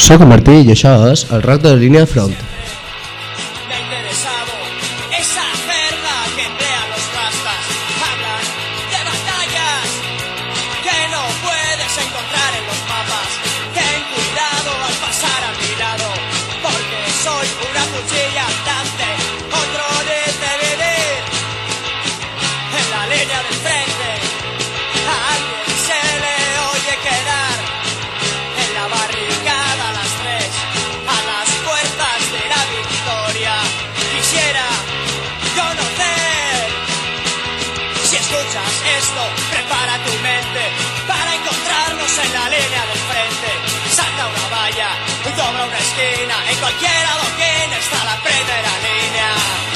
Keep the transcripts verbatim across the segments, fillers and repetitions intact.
Soc en Martí i això és el rock de la línia de front. Dobla una esquina, en cualquier adoquín está la primera línea.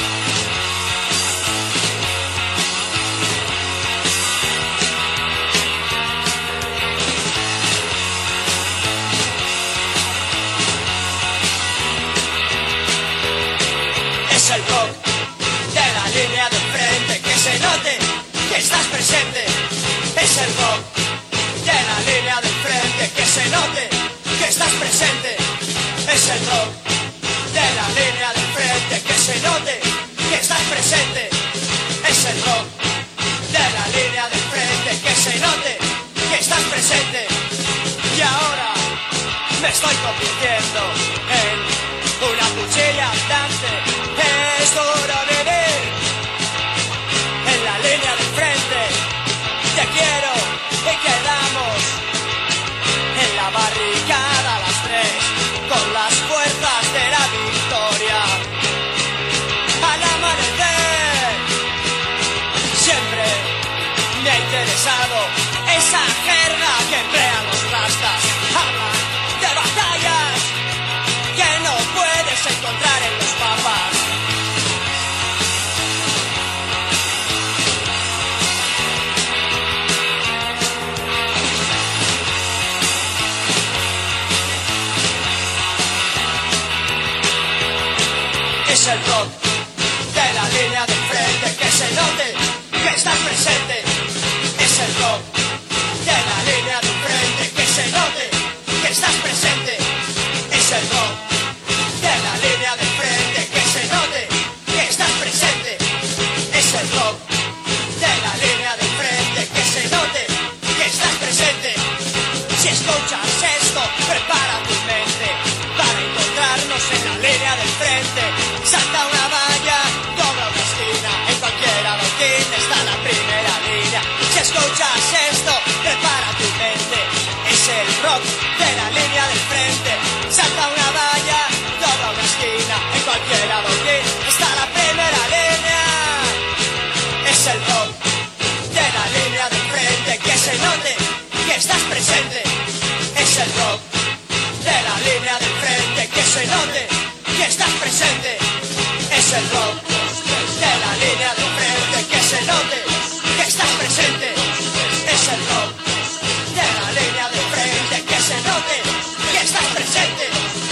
Es el rock de la línea de frente, que se note que estás presente. Es el rock de la línea de frente, que se note que estás presente. Es el rock de la línea de frente, que se note que estás presente. Es el rock de la línea de frente, que se note que estás presente. Y ahora me estoy convirtiendo en una cuchilla andante. Es duro vivir en la línea de frente. Te quiero y quedamos en la barricada a las tres, con las fuerzas de la victoria. Al amanecer siempre me ha interesado esa jerga que emplean los rastas. Hablan de batallas que no puedes encontrar en los mapas. Es el rock de la línea de frente, que se note que estás presente. Es el rock de la línea de frente, que se note que estás presente. Es el rock de la línea de frente, que se note que estás presente. Es el rock de la línea de frente, que se note que estás presente. Si escuchas esto, prepara tu mente para encontrarnos en la línea del frente. Salta una valla, dobla una esquina, en cualquier adoquín está la primera línea. Si escuchas esto, prepara tu mente. Es el rock de la línea del frente. Salta una valla, dobla una esquina, en cualquier adoquín está la primera línea. Es el rock de la línea del frente, que se note que estás presente. Es el rock de la línea del frente, que se note que estás presente. Es el rock de la línea de frente, que se note que estás presente. Es el rock de la línea de frente, que se note que estás presente.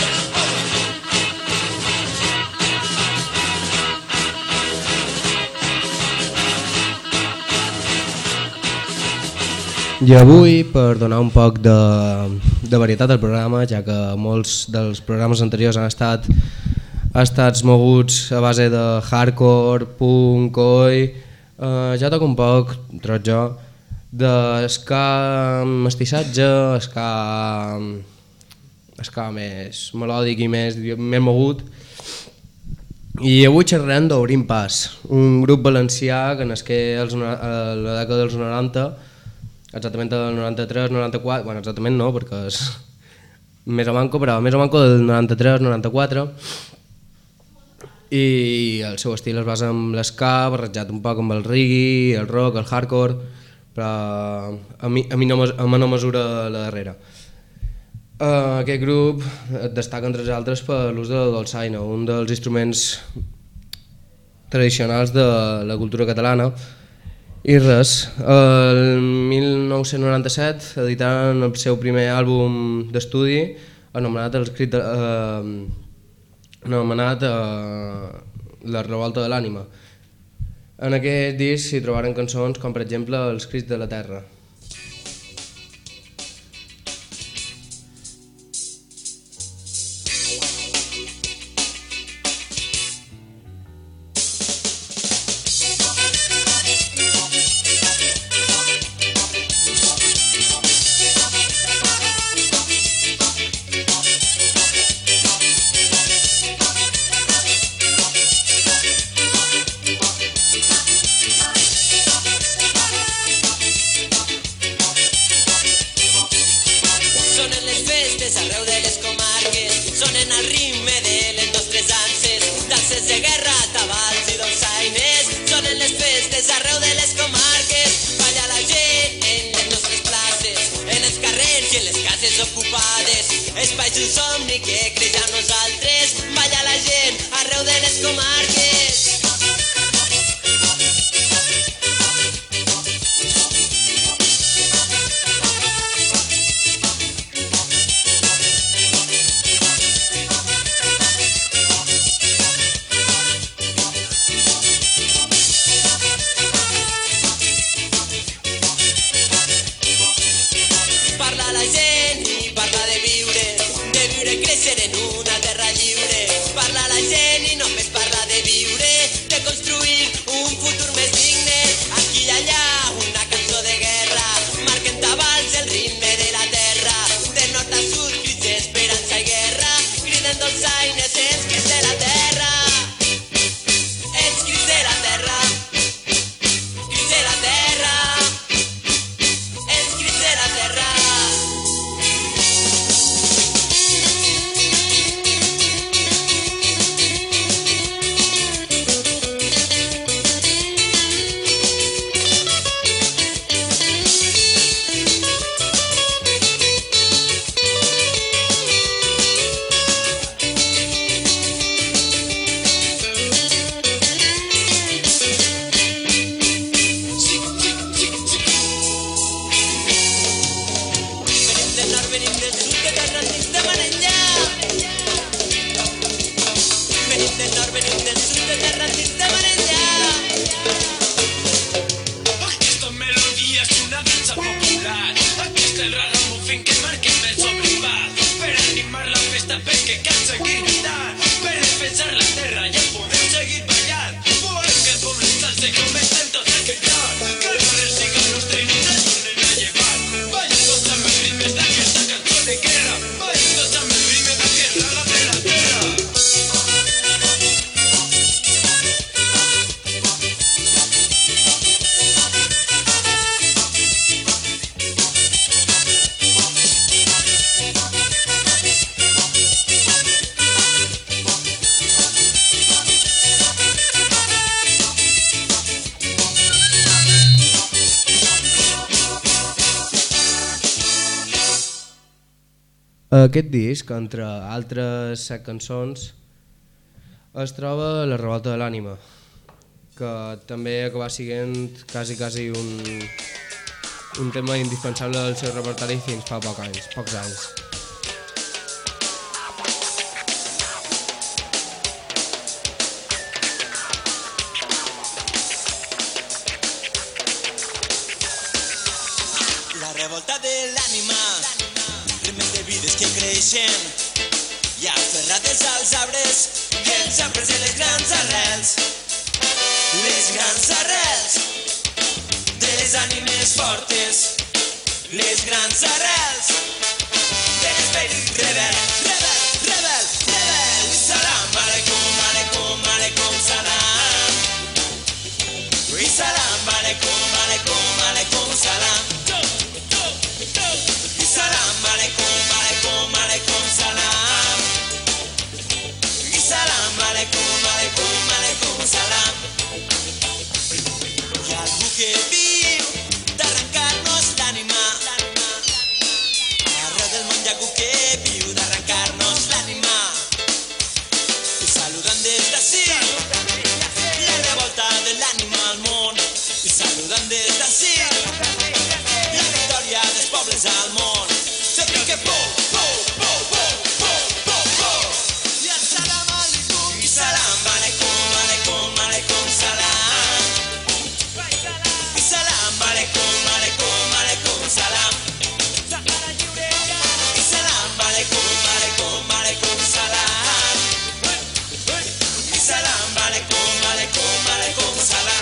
I avui, per donar un poc de, de varietat al programa, ja que molts dels programes anteriors han estat ha estat moguts a base de hardcore, punk, oi, eh, ja toca un poc, troc jo, de ska mestissatge, ska, ska més melòdic i més, més mogut. I avui xerrarem d'Obrim Pas, un grup valencià que nasqué als, a la dècada dels noranta, exactament del noranta-tres noranta-quatre, bueno, exactament no, perquè és més o manco, però més o manco del noranta-tres noranta-quatre, i el seu estil es basa en l'ska, barrejat un poc amb el reggae, el rock, el hardcore, però a mi, a mi no, a mi no mesura la darrera. Uh, aquest grup destaca entre els altres per l'ús de la dolçaina, un dels instruments tradicionals de la cultura catalana. I res, el mil nou-cents noranta-set editaren el seu primer àlbum d'estudi anomenat el crit de, uh, anomenat uh, La revolta de l'ànima. En aquest disc s'hi trobaren cançons com per exemple Els crits de la terra. Aquest disc, entre altres set cançons, es troba La revolta de l'ànima, que també acaba sent quasi, quasi un, un tema indispensable del seu repertori fins fa pocs anys. Pocs anys. La revolta de l'ànima, remei de vides que creixen i aferrades als arbres, i els arbres de les grans arrels, les grans arrels de les ànimes fortes, les grans arrels de l'esperit rebel, rebel, rebel, rebel. I salam aleikum, aleikum, aleikum salam. I salam aleikum, aleikum, aleikum salam. I salam aleikum, aleikum, aleikum salam. I salam aleikum, aleikum, aleikum salam. Hi ha algú que viu d'arrencar-nos l'ànima. Arreu del món hi ha algú que viu d'arrencar-nos l'ànima. I saludant des d'ací la revolta de l'ànima al món. I saludant des d'ací la victòria dels pobles al món. Se pique po, po, po, po, po, po, po. I el salam aleikum. I salam aleikum, aleikum, aleikum salam. I salam aleikum, aleikum, aleikum salam. I salam aleikum, aleikum, aleikum salam. I salam aleikum, aleikum, aleikum salam.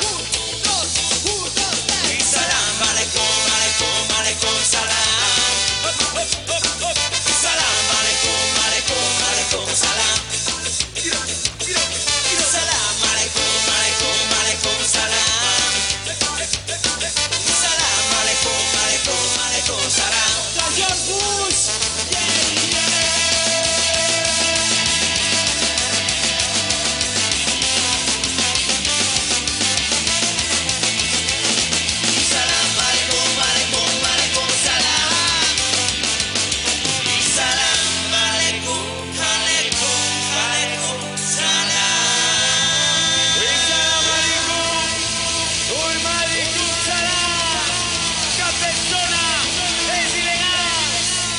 I salam aleikum, aleikum, aleikum salam. I salam aleikum, aleikum, aleikum salam. I salam aleikum, aleikum, aleikum salam. I salam aleikum, aleikum, aleikum salam. George Bush! Salam aleikum, aleikum, aleikum salam. I salam aleikum, aleikum, aleikum salam. I salam aleikum, un aleikum salam. Cap persona és il·legal.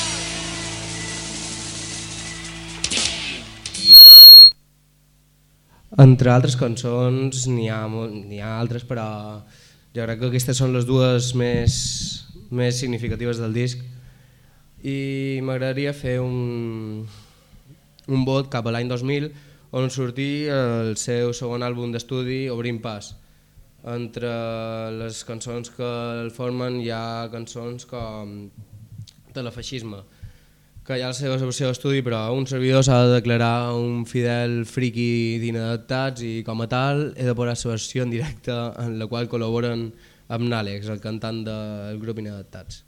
Entre altres cançons n'hi ha, mol- n'hi ha altres, però jo crec que aquestes són les dues més, més significatives del disc i m'agradaria fer un, un vot cap a l'any dos mil on sortí el seu segon àlbum d'estudi Obrim Pas. Entre les cançons que el formen hi ha cançons com Telefeixisme, que hi ha la seva versió d'estudi, però un servidor s'ha de declarar un fidel friqui d'Inadaptats i com a tal he de posar la versió en directe en la qual col·laboren amb n'Àlex, el cantant del grup Inadaptats.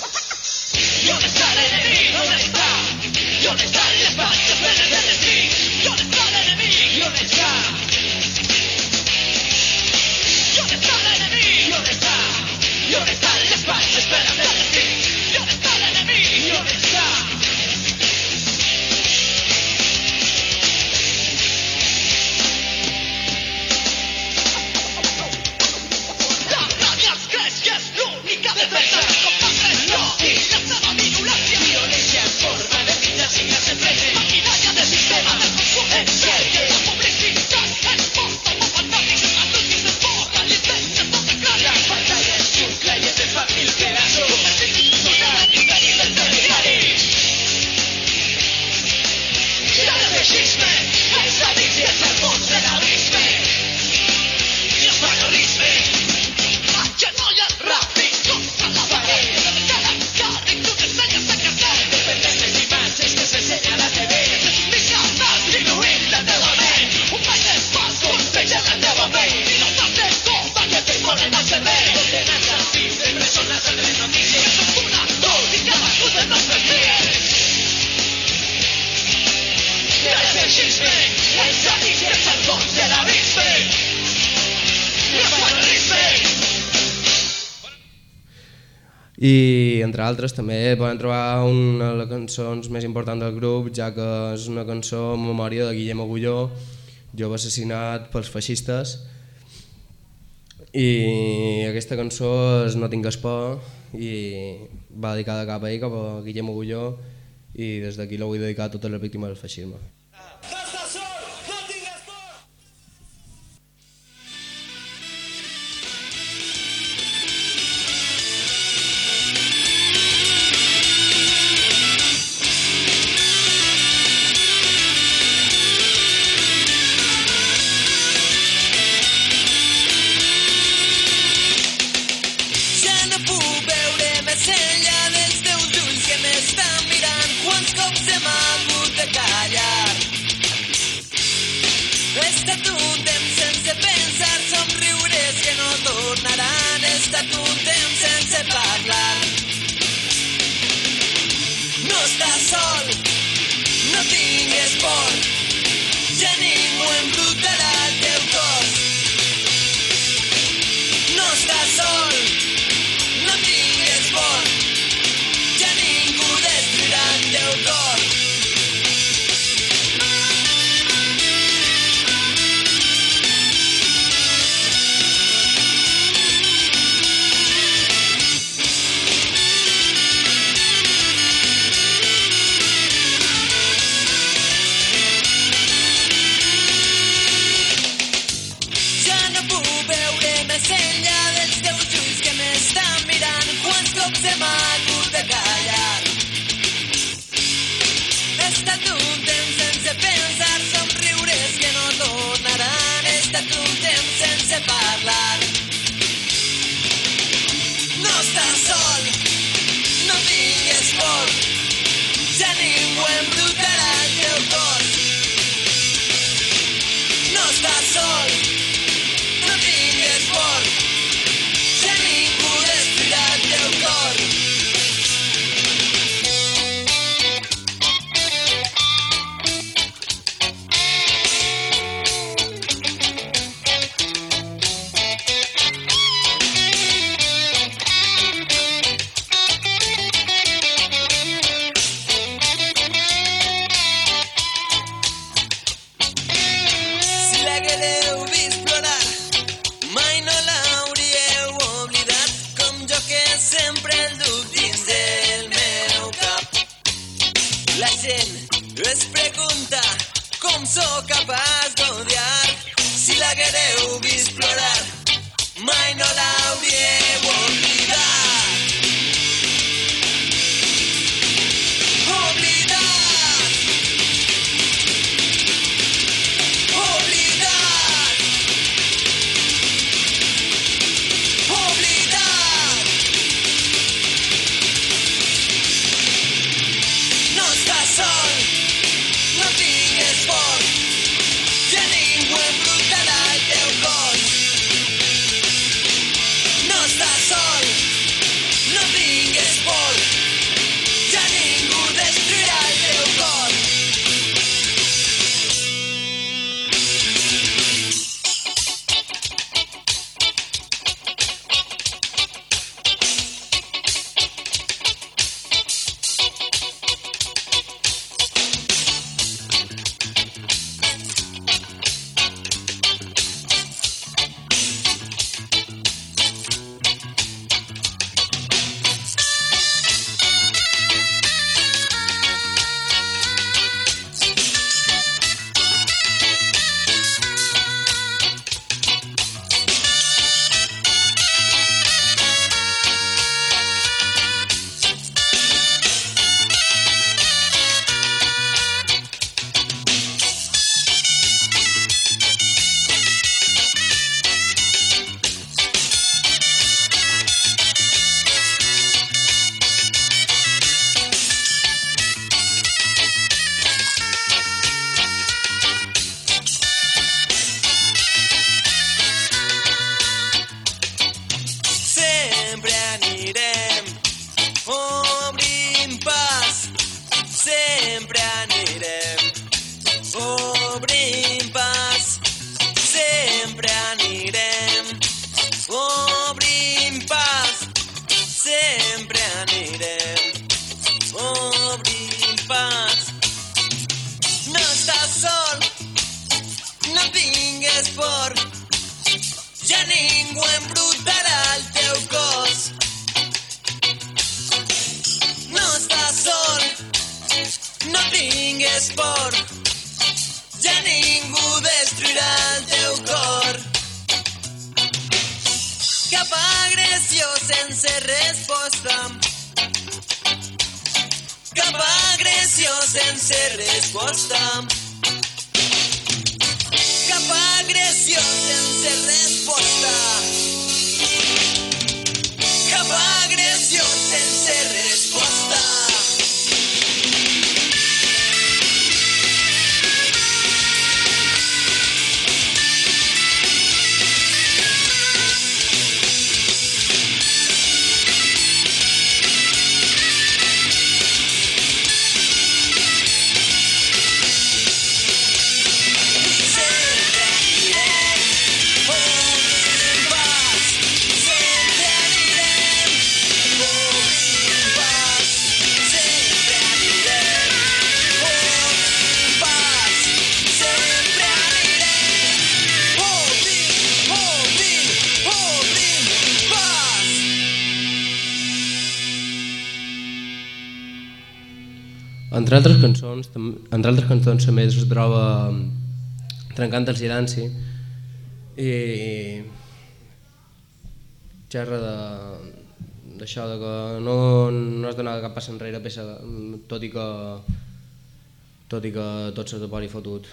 ¿Dónde está el enemigo? ¿Dónde está? ¿Dónde están las panchas verdes del destino? i entre altres també poden trobar una de les cançons més importants del grup, ja que és una cançó en memòria de Guillem Agulló, jove assassinat pels feixistes, i aquesta cançó és No tingues por i va dedicada cap a ell, cap a Guillem Agulló, i des d'aquí la vull dedicar a totes les víctimes del feixisme. tingues por, ja ningú embrutarà el teu cos. No estàs sol, no tingues por, ja ningú destruirà el teu cor. Cap agressió sense resposta, cap agressió sense resposta, cap agressió sense resposta, cap agressió sense resposta. Entre altres cançons, entre altres cançons també es troba Trencant el silenci i xerra d'això de que no, no has d'anar cap pas enrere peça, tot i que tot i que tot se te pori fotut.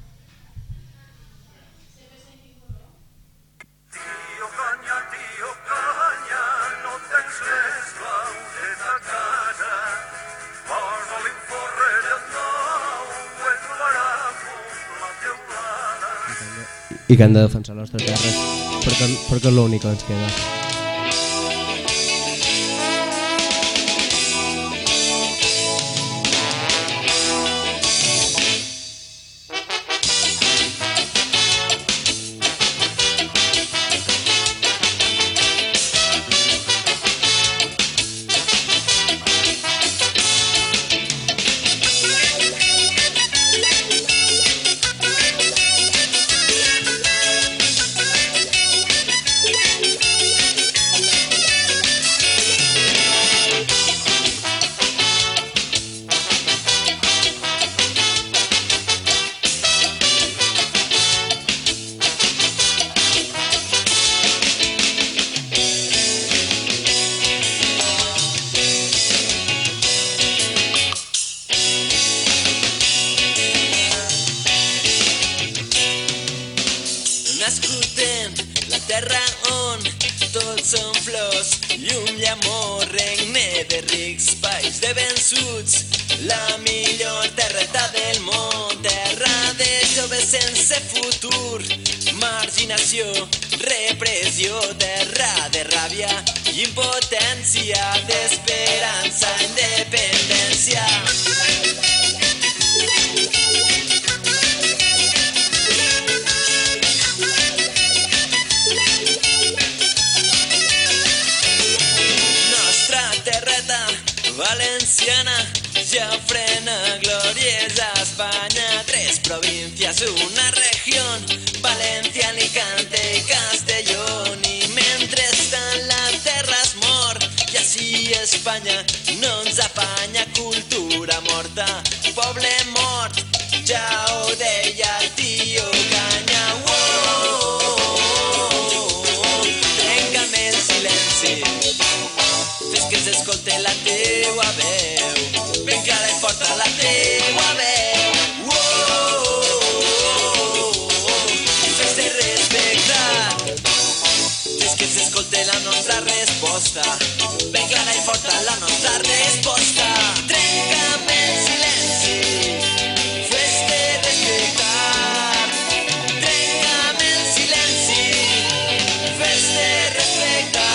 I que hem de defensar les nostres terres perquè, perquè és l'únic que ens queda. La millor terreta del món, terra de joves sense futur, marginació, repressió, terra de ràbia, impotència, d'esperança, independència. Nostra terreta valenciana ya frena glorias a España, tres provincias, una región, Valencia, Alicante y Castellón, y mentrestant la terra es mor, i així Espanya no ens apanya, cultura morta, poble mort, ja ho deia el tio Canya. Trenca'm el silenci, fes que s'escolte la teua veu, ben clara i forta la teua veu, fes-te respectar, fes que s'escolte la nostra resposta, ben clara i forta la nostra resposta. Trenca'm el silenci, fes-te respectar, trenca'm el silenci, fes-te respectar.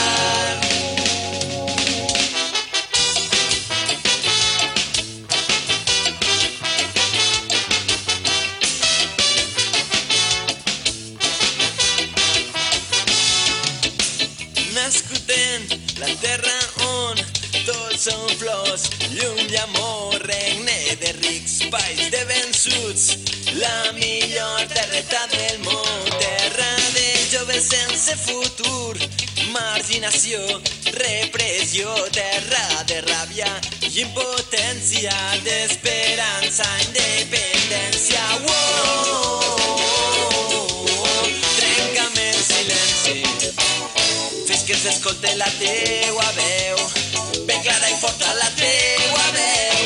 La terra on tots són flors, llum i amor, regne de rics, país de vençuts, la millor terreta del món. resignació, repressió, terra de ràbia i impotència, d'esperança, independència. Uoh, trenca'm el silenci, fes que s'escolte la teua veu, ben clara i forta la teua veu.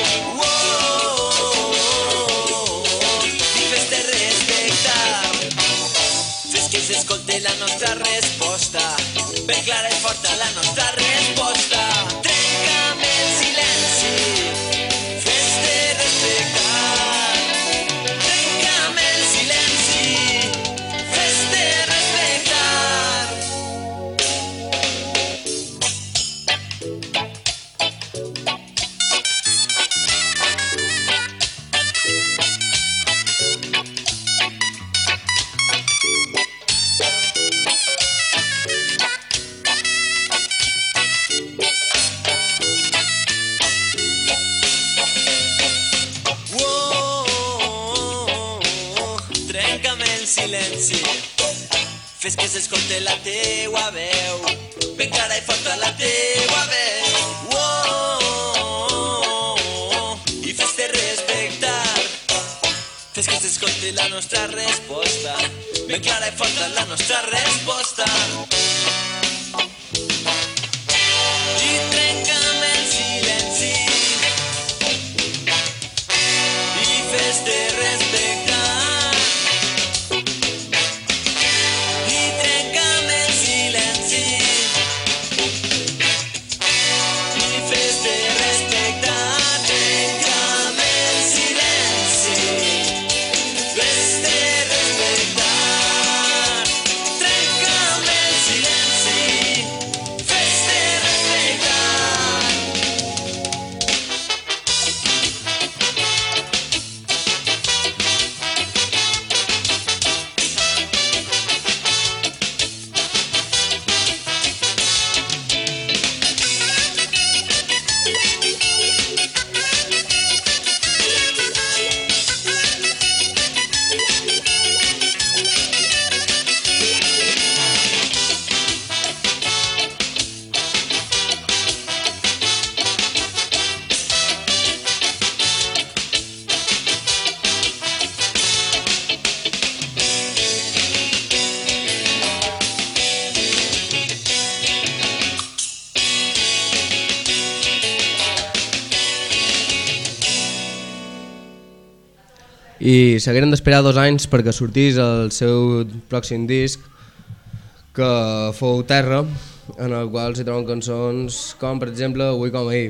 Uoh, i fes-te respectar, fes que s'escolte la nostra resposta, ben clara i forta la nostra resposta. Trenca'm el silenci, fes-te respectar. Trenca'm el silenci, fes-te respectar. Silenci, fes que s'escolte la teua veu, ben clara i forta la teua veu. Uoh, i fes-te respectar, fes que s'escolte la nostra resposta, ben clara i forta la nostra resposta. I trenca'm el silenci, i fes-te respectar. I s'hagueren d'esperar dos anys perquè sortís el seu pròxim disc, que fou Terra, en el qual s'hi troben cançons com per exemple Avui com ahir.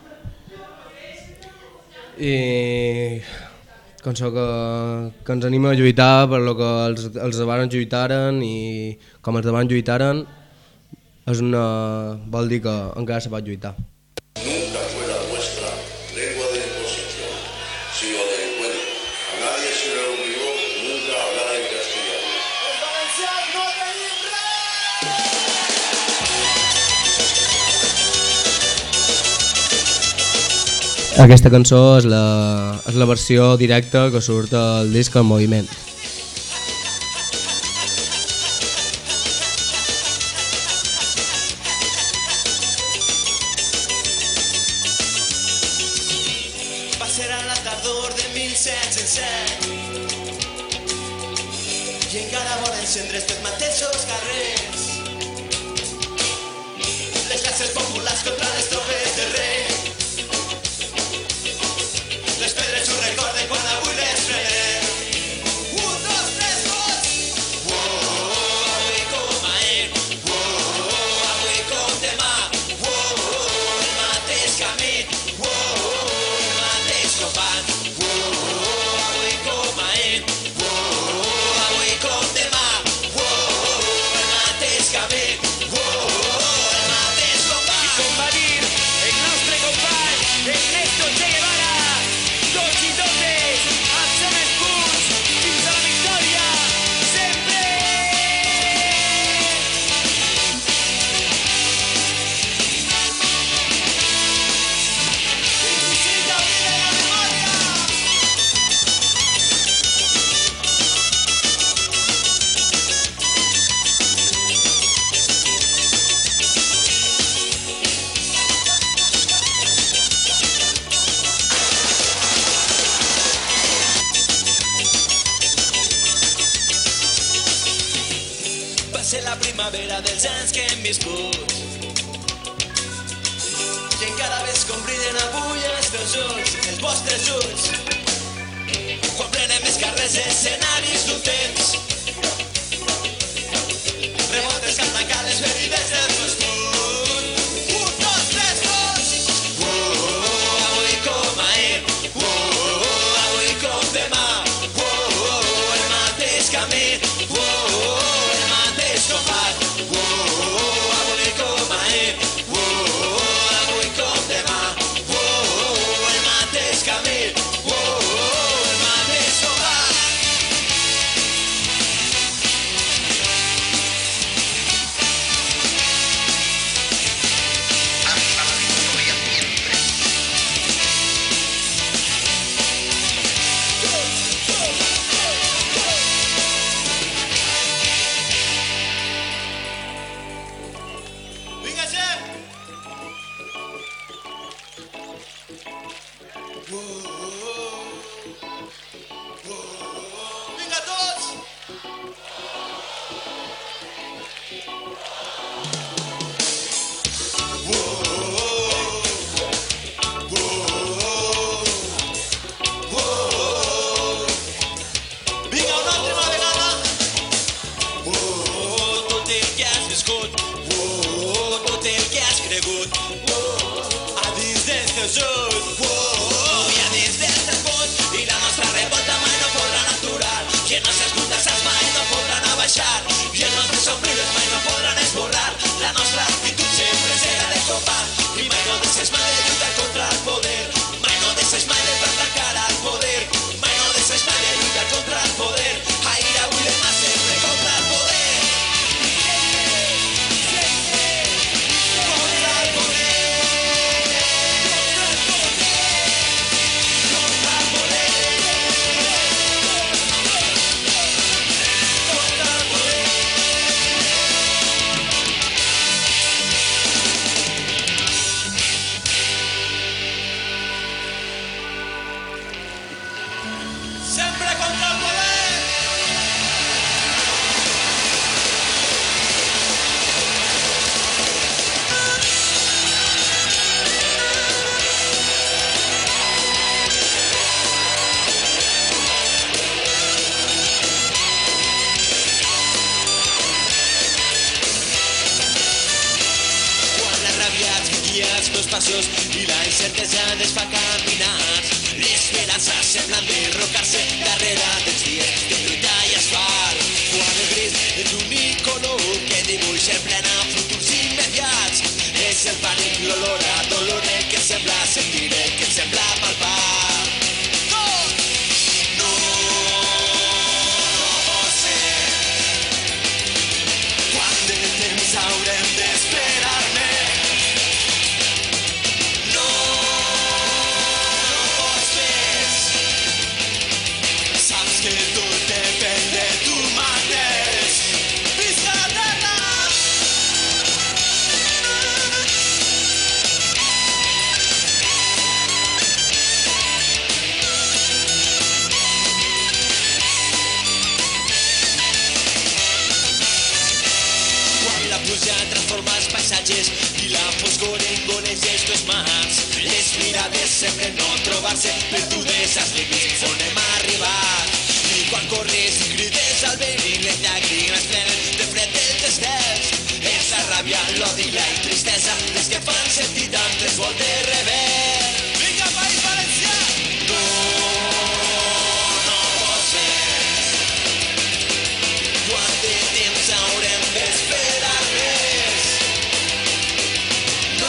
I cançó que, que ens anima a lluitar per lo que els, els davant lluitaren i com els davant lluitaren és una, vol dir que encara se pot lluitar. Nunca fue la nuestra lengua de imposición, sino de encuentro. A nadie se le obligó nunca a hablar en castellano. ¡El valenciano de Israel! Aquesta cançó és la, és la versió directa que surt al disc En Moviment. Va ser a la tardor de mil set-cents set i encara volen encendre estos mateixos carrers. Les classes populars contra les tropes de rei. Les pedres ho recorden quan avui les frenem. Un, dos, tres, dos! Uoh, avui com ahir. Uoh, avui com demà. Uoh, el mateix camí. Uoh, el mateix company. Uoh, avui com ahir. Uoh, avui com demà. Uoh, el mateix camí. Uoh, el mateix company. I com va dir ser la primavera dels anys que hem viscut. I encara ves com brillen avui els teus ulls, els vostres ulls, quan prenem els carrers escenaris d'un temps. Revoltes que han tancat les ferides del viscut. Un, dos, tres, dos! Uh, uh, avui com ahir, uh, uh, avui com demà, uh, uh, el mateix camí, uh, uh, el mateix combat, uh, uh, avui com ahir, uh, uh, avui com demà, uh, uh, el mateix camí, uh, uh, el mateix combat. Vinga, gent! Vinga, tots! Vinga, una última vegada! Tot el que has viscut, tot el que has cregut, a dins dels teus ulls, i a dins dels teus punts, i la nostra revolta mai no podran aturar, i els nostres puntes mai no podran abaixar, i els nostres somriures mai no podran esborrar, la nostra actitud sempre serà de combat, i mai no deixes mai de lluitar contra el poder, mai no deixes mai de plantar cara al poder, mai no deixes mai de lluitar contra el poder, ahir, avui, demà, sempre contra el poder. Contra el poder. Contra el poder. Contra el poder. Sempre contra el poder. Quan la ràbia ens guia els meus passos i la incertesa ens fa caminar, l'esperança sembla enderrocar-se darrere dels dies de lluita i asfalt. Quan el gris és l'únic color que dibuixa en plena futurs immediats, és el pànic, l'olor a dolor, el que sembla sentir, el que sembla palpar. No, no pot ser. Quant de temps haurem d'esperar més? No, no pots més. Saps que tot depèn de tu mateix. Visca la terra! Quan la pluja transforma els paisatges i la foscor engoleix els teus mars, les mirades semblen no trobar-se, perdudes als límits on hem arribat. I quan corres i crides al vent, les llàgrimes prenen de fred els estels. És la ràbia, l'odi, la tristesa, les que fan sentir tantes voltes rebel. Vinga, País Valencià! No, no pot ser. Quant de temps haurem d'esperar més? No,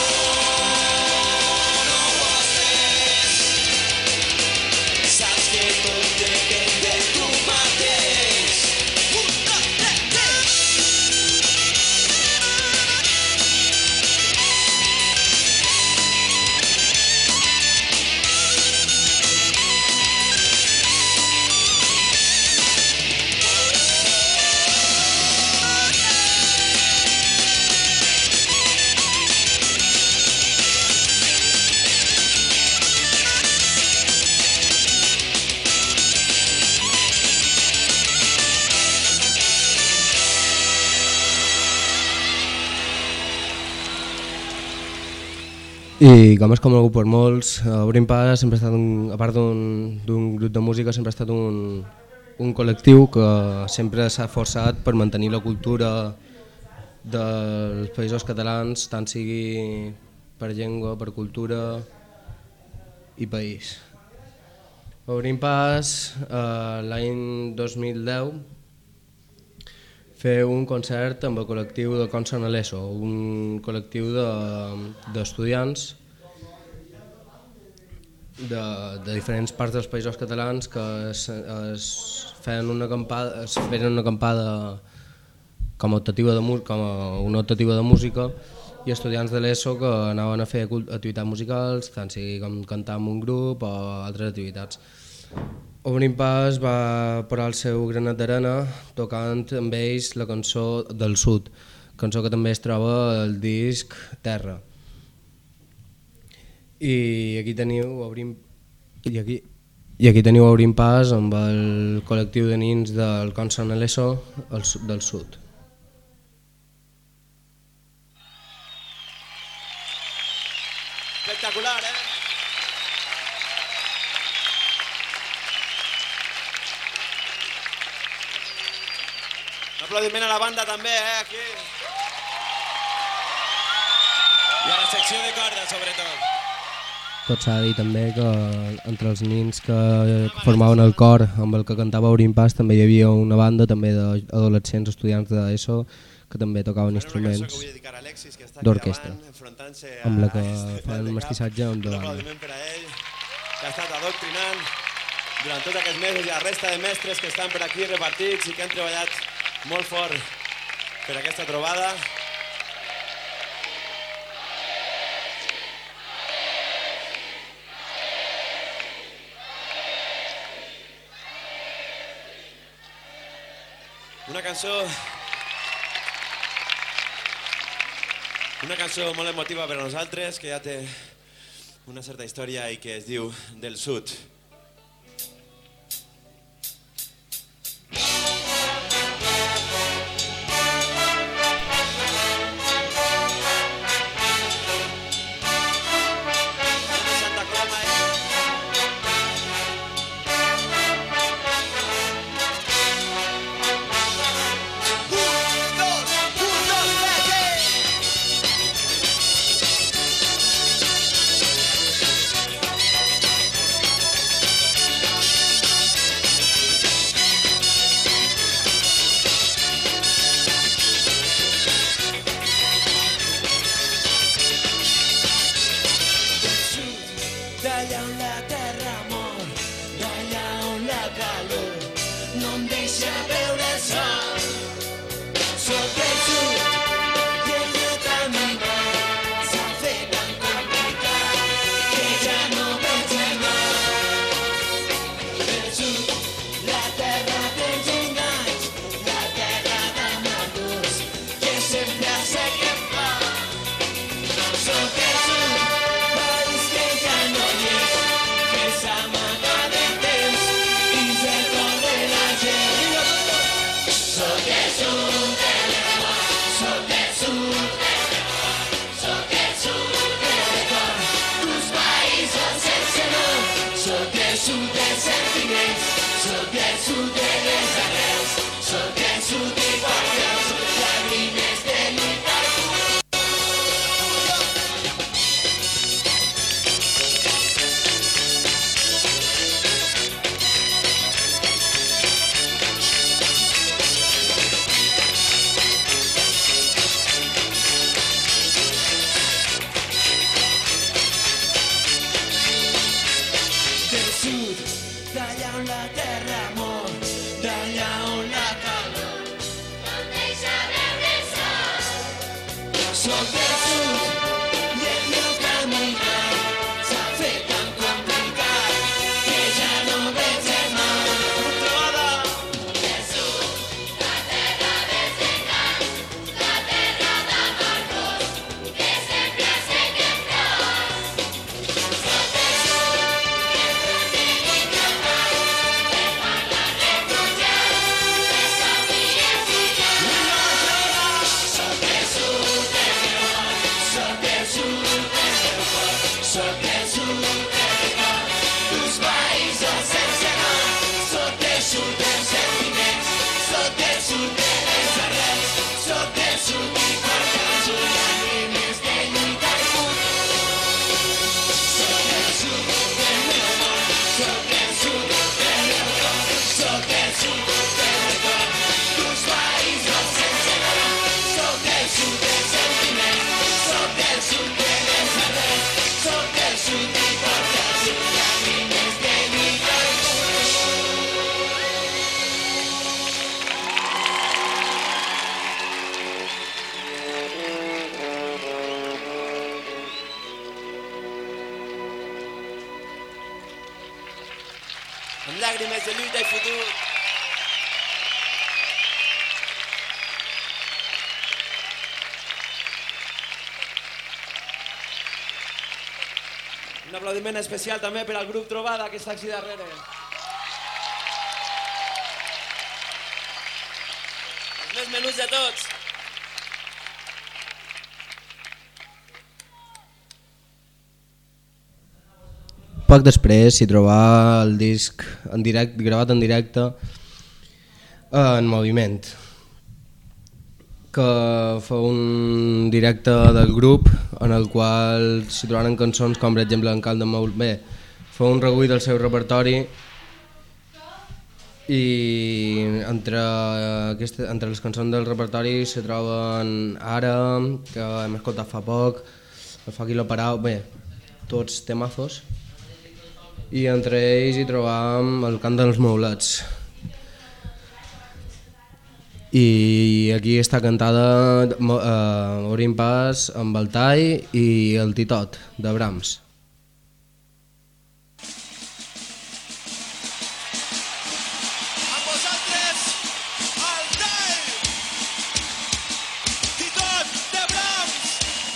no pot més. Saps que tot depèn de tu mateix. Un, dos, tres, tres. I com és conegut per molts, Obrim Pas sempre ha estat, un, a part d'un grup de música, sempre ha estat un, un col·lectiu que sempre s'ha forçat per mantenir la cultura dels països catalans, tant sigui per llengua, per cultura i país. Obrim Pas eh, l'any dos mil deu fer un concert amb el col·lectiu de Concert a l'ESO, un col·lectiu d'estudiants de, de, de diferents parts dels països catalans que es, es feien una acampada, es feien una acampada com a optativa de, com a una optativa de música i estudiants de l'ESO que anaven a fer activitats musicals, tant sigui com cantar en un grup o altres activitats. Obrim Pas va posar el seu granet d'arena tocant amb ells la cançó del Sud, cançó que també es troba al disc Terra. I aquí teniu Obrim, i aquí, i aquí teniu Obrim Pas amb el col·lectiu de nins del Concert a l'ESO del Sud. Espectacular, eh? Un aplaudiment a la banda també, eh, aquí. I a la secció de corda, sobretot. Tot s'ha de dir també que entre els nins que formaven el cor amb el que cantava Obrim Pas també hi havia una banda també d'adolescents estudiants d'ESO que també tocaven instruments d'orquestra, amb la que feien mestissatge amb la banda. Un aplaudiment per a ell, que ha estat adoctrinant durant tots aquests mesos i la resta de mestres que estan per aquí repartits i que han treballat molt fort per aquesta trobada. Una cançó una cançó molt emotiva per a nosaltres, que ja té una certa història i que es diu Del Sud. llàgrimes de lluita i futur. Un aplaudiment especial també per al grup Trobada, que està aquí darrere. Els més menuts de tots. Poc després s'hi trobà el disc en directe, gravat en directe en Moviment, que fa un directe del grup en el qual s'hi trobaran cançons com per exemple En Cal de Molt Bé. Fa un recull del seu repertori i entre, aquesta, entre les cançons del repertori se troben Ara, que hem escoltat fa poc, El foc i la paraula, bé, tots temazos. I entre ells hi trobam El cant dels maulets. I aquí està cantada uh, Obrim pas amb el tall i el titot de Brahms. Amb vosaltres, el tall, titot de Brahms.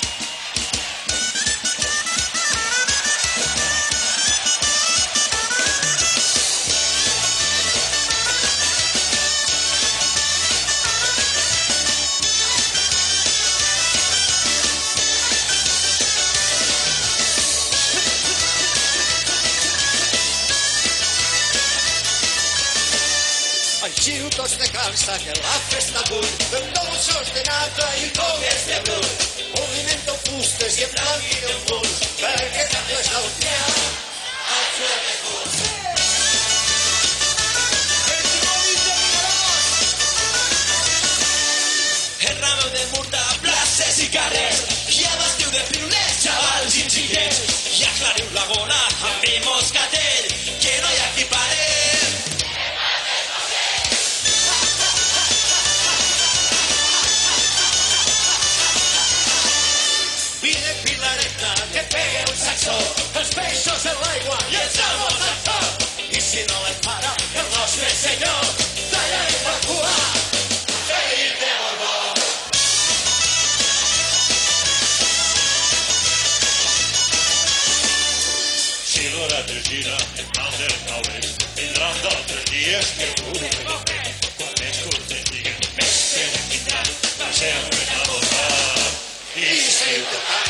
Xiu tots de calça que la festa avui amb dolços de nata i cogues de brut. Movimento fustes i en blanc i en punts perquè cables del dia al forat de curs. El rameu de murta, places i carrers, i a l'estiu de pirulets, xavals i xiquets, i aclariu la gola amb vi moscatell, que no hi ha qui pare. Vine pilareta que pegue un saxó, els peixos en l'aigua i els amos al foc. I si no les para el nostre senyor, tallarem la cua, ferit de Borbó. Si l'hora es gira en mal dels nobles, vindran d'altres dies que ho veurem. Quan més curtes diguen, més que ne vindran, passeu en la boca i seguiu tocant.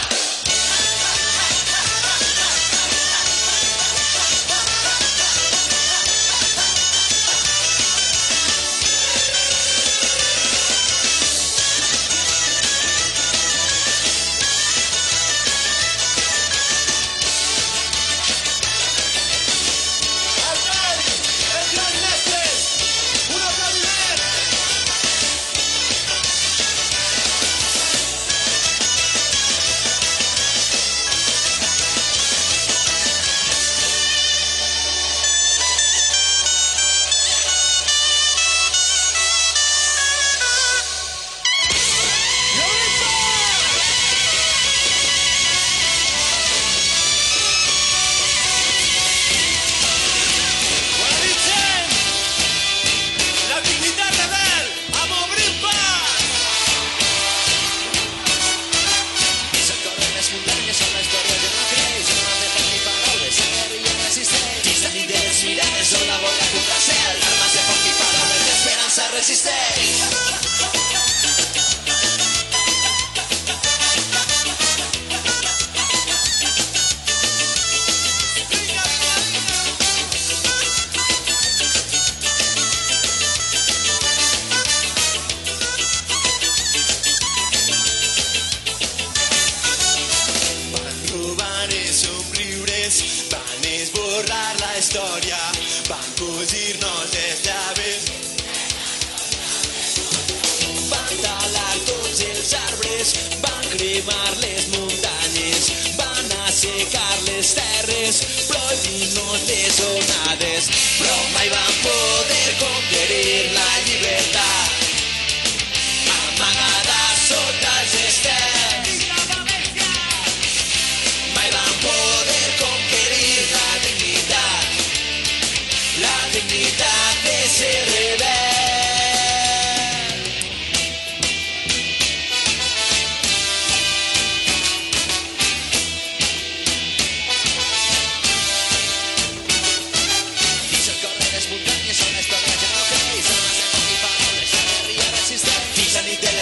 La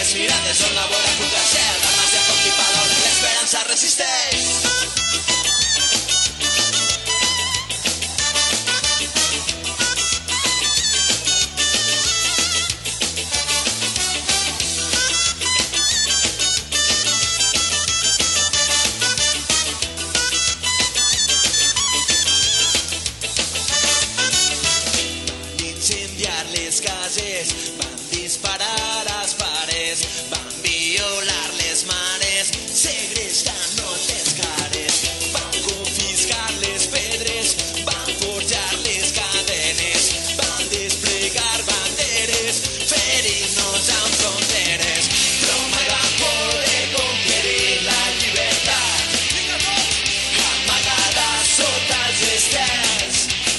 los migrantes son la buena puta ser, armas de constipadores, la esperanza resiste. Van disparar las pares, van violar les mares, segrestan no les cares, van confiscar les pedres, van forjar les cadenes, van desplegar banderes, ferint-nos amb fronteres, però mai van poder conquerir la llibertat, amagada sota els estels,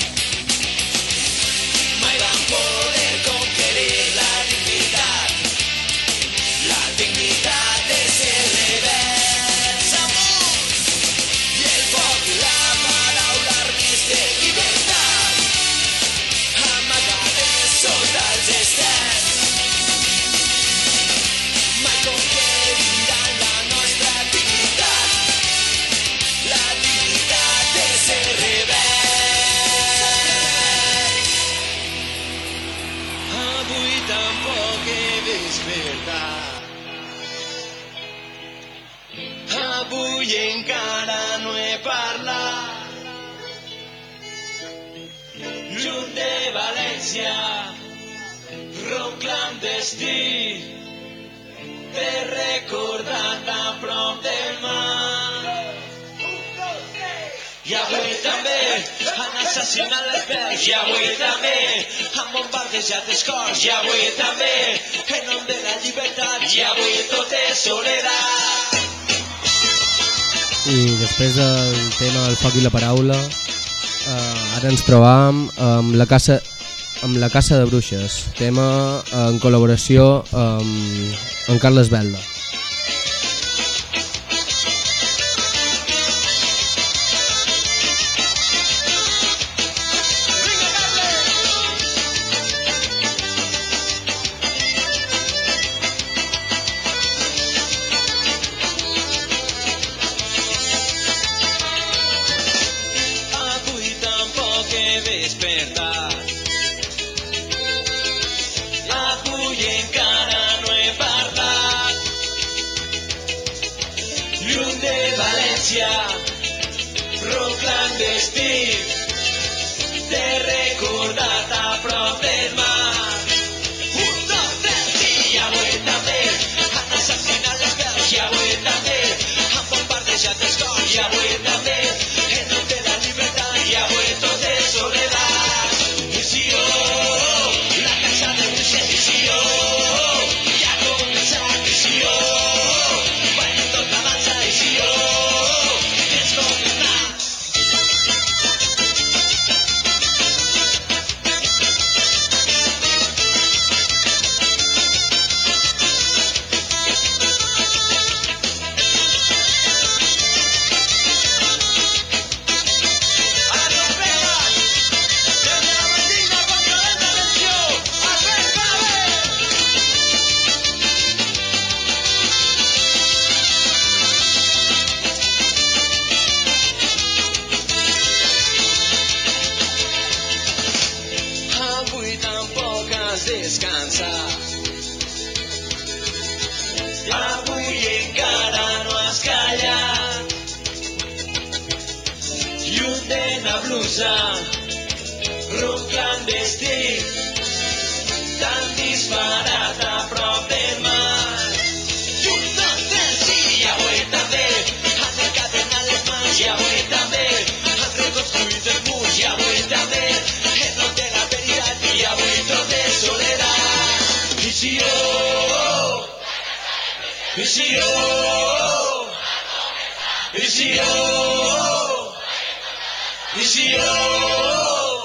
mai van poder conquerir la dignitat, la dignitat de ser rebels. Amunt! I el foc, la paraula, armes de llibertat, amagades sota els estels. Mai conqueriran la nostra dignitat, la dignitat de ser rebels. Avui tampoc he despertat, avui encara no he parlat, lluny de València, rom clandestí, t'he recordat a prop del mar. I avui també han assassinat les veus, i avui també han bombardejat els cors, i avui també en nom de la llibertat, i avui tot és soledat. I després del tema del foc i la paraula, eh, ara ens trobam amb la caça amb la caça de bruixes, tema en col·laboració amb, amb Carles Belda. Avui tampoc he despertat, avui encara no he parlat, lluny de València, rom clandestí, t'he recordat a prop del mar. Un, dos, tres, i avui també han assassinat les veus, i avui també han bombardejat els cors, i avui també en nom de la llibertat, i avui tot és soledat. I si oh, la caça de bruixes, i si oh, ja ha començat, i si oh, bueno, tot avança, i si oh, és condemnat. A la trompeta, desde la bandina contra la intervenció, Albert Gávez. Avui tampoc has descansat, avui encara no has callat, lluny de la blusa, rom clandestí, t'han disparat a prop del mar. Un, dos, tres, i avui també han encadenat les mans, i avui també han reconstruït els murs, i avui també en nom de la veritat, i avui tot és soledat. I si oh, i si oh, i si oh, i si oh.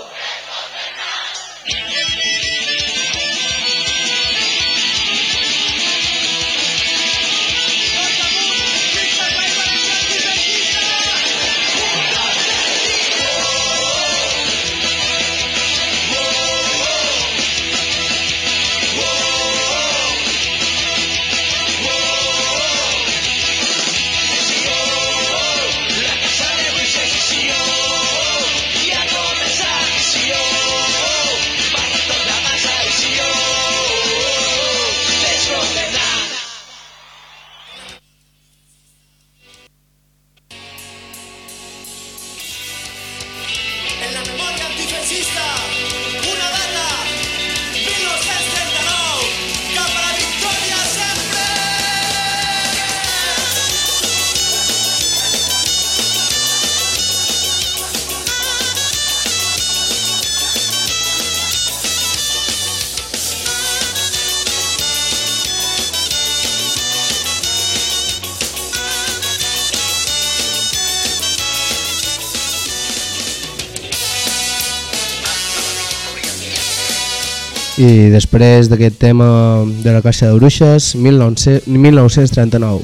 i després d'aquest tema de la Caixa de Bruixes, mil nou-cents trenta-nou.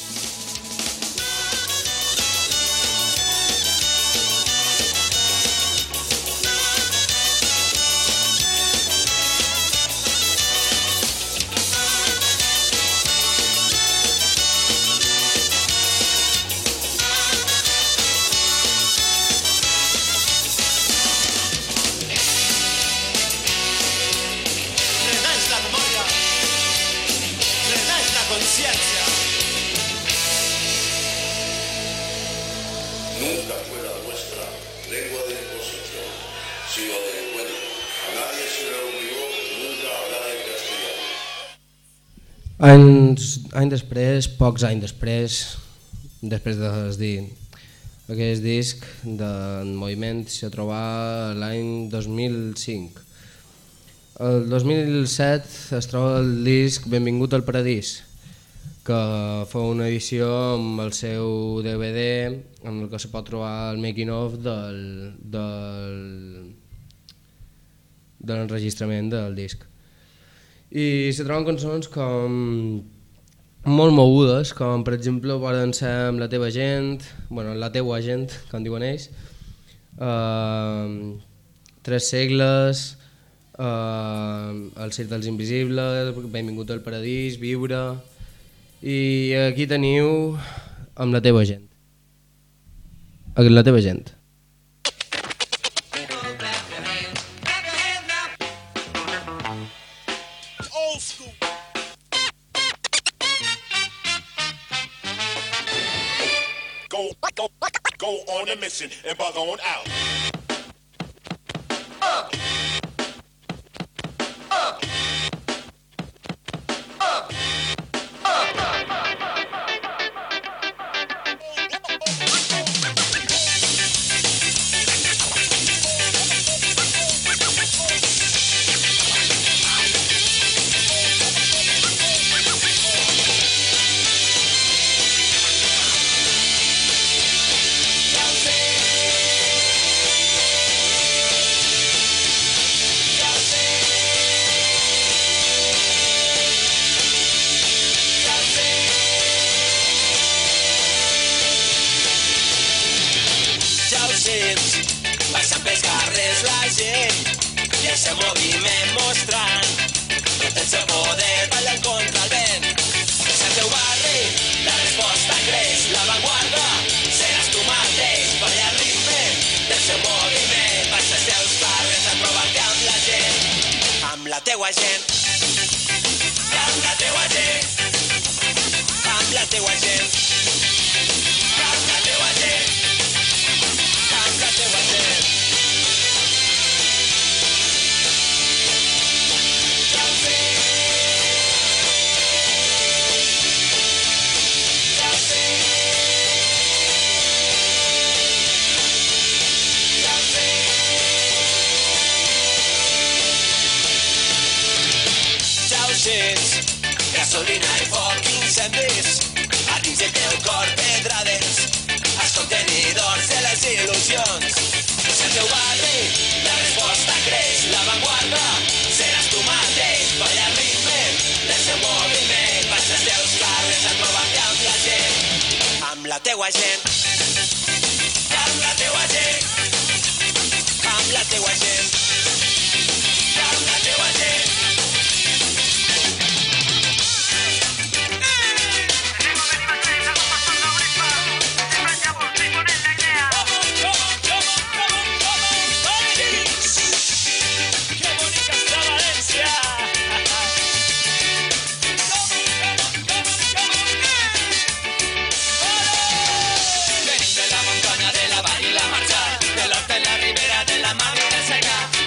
Nunca fuera vuestra lengua de imposición, sino de encuentro. A nadie se le obligó nunca a hablar en castellano. Anys, any després, pocs anys després, després de dir aquest disc del moviment s'ha trobat l'any dos mil cinc. El dos mil set es troba el disc Benvingut al Paradís, que fa una edició amb el seu D V D en el que se pot trobar el making of del, del, de l'enregistrament del disc. I se troben cançons com molt mogudes, com per exemple poden ser amb la teva gent, bueno, la teua gent, com diuen ells, uh, Tres segles, uh, El circ dels invisibles, Benvingut al Paradís, Viure. I aquí teniu amb la teva gent. Amb la teva gent. Old school. Go, go, go on a mission and bug on out. Uh. Uh. Passa pels carrers la gent i el seu moviment mostrant tot el seu poder ballant contra el vent. És el teu barri, la resposta creix, l'avantguarda seràs tu mateix, balla el ritme del seu moviment. Vas als teus carrers a trobar-te amb la gent, amb la teua gent, amb la teua gent, amb la teua gent, amb la teua gent. Gasolina i foc, incendis a dins del teu cor, pedrades als contenidors de les il·lusions. És el teu barri, la resposta creix, l'avantguarda seràs tu mateix, balla el ritme del seu moviment. Vas als teus carrers a trobar-te amb la gent, amb la teua gent, amb la teua gent, amb la teua gent, amb la teua gent. Venim de la muntanya, de la vall i la marxa, de l'horta i la ribera, de la mar i del Segà.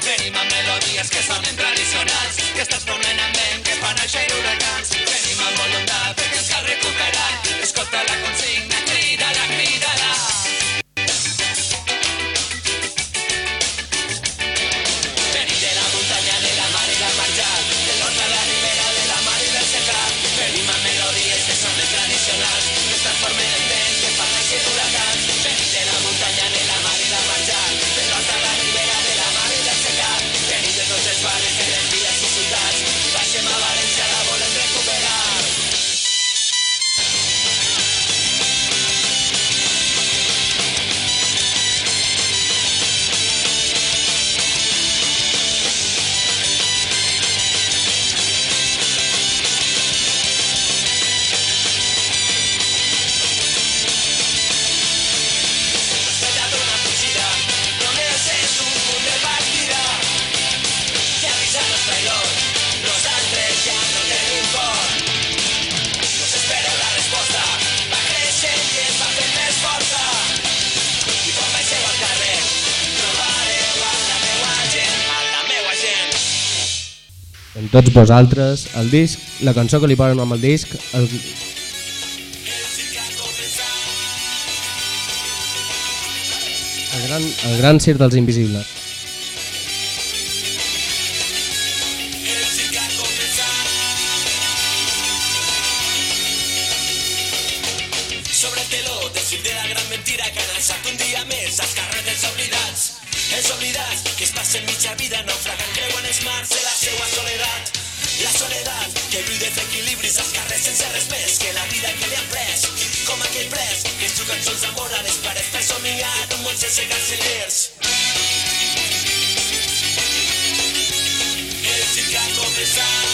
tots vosaltres. El disc, la cançó que li posen amb el disc, el, el, gran, el gran circ dels invisibles. Sobre el teló, decir de la gran mentira que han alçat un dia més als carrers dels oblidats. Els oblidats que es passen mitja vida naufragant, creuen els mars de la seua soledat. La soledat que viu de fer equilibris als carrers sense res més que la vida que li han pres. Com aquell pres que es juga cançons d'amor a les parets per somiar un món sense cancellers. El circ ha començat.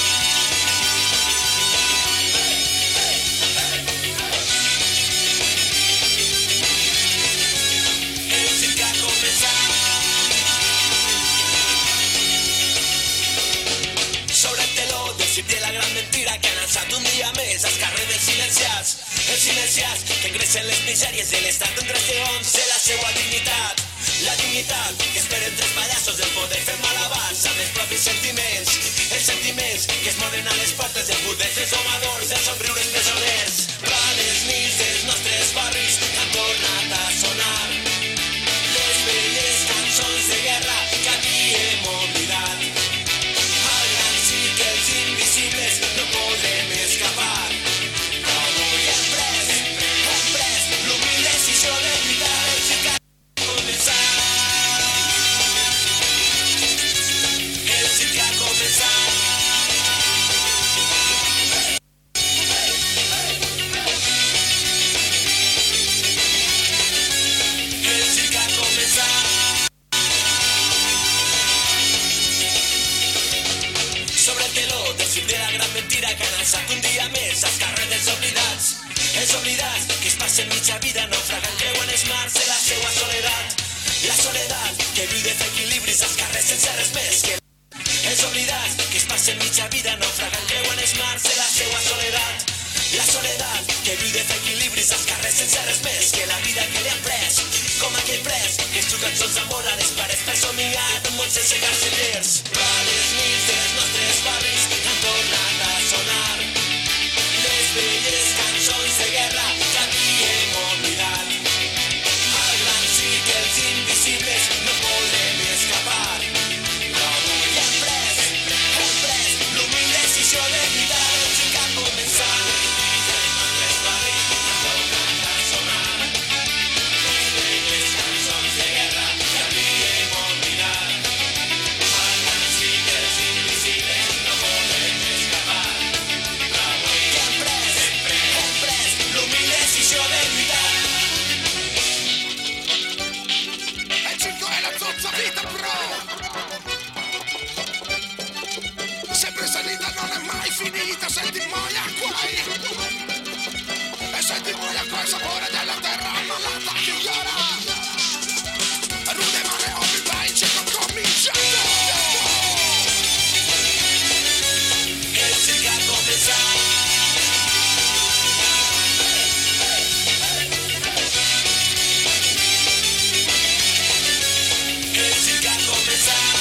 De la gran mentira que han alçat un dia més als carrers dels silenciats. Els silenciats que engressen les misèries de l'estat en resteons de la seua dignitat. La dignitat que esperen tres pallassos del poder fer malabars amb els propis sentiments. Els sentiments que es moren a les portes dels budets, dels domadors, dels somriures presoners. Planes nits dels nostres barris han tornat a sonar les velles cançons de guerra que aquí hem oblidat. No podrem escapar. Però avui hem pres, hem pres l'humil decisió de lluitar. El circ ha començat. El circ ha començat. El circ ha començat. Sobre el teló del circ de la gran mentira que han alçat un dia més als carrers dels oblidats. Els oblidats que es passen mitja vida naufragant, creuen els mars de la seua soledat. La soledat que viu de fer equilibris als carrers sense res més que els oblidats que es passen mitja vida naufragant, creuen els mars de la seua soledat. La soledat que viu de fer equilibris als carrers sense res més que la vida que li han pres. Com aquell pres que es juga cançons d'amor a les parets per somiar un món sense cancellers. Però les nits dels nostres barris han tornat a sonar les velles cançons de guerra que aquí hem oblidat. Al gran circ els invisibles no podrem escapar. Però avui hem pres, hem pres l'humil decisió de lluitar. El circ ha començat. Els nostres barris han tornat a sonar les velles cançons de guerra que aquí hem oblidat. Al gran circ els invisibles no podrem escapar. Però avui hem pres, hem pres l'humil decisió de lluitar. Il circo è la zozza vita pro. Sempre salita non è mai finita. Senti moia guai. E senti moia qua il sapore della terra ammalata che llora. Rude male ovvi vai il circo cominciato. El circ ha començat. El circ ha començat.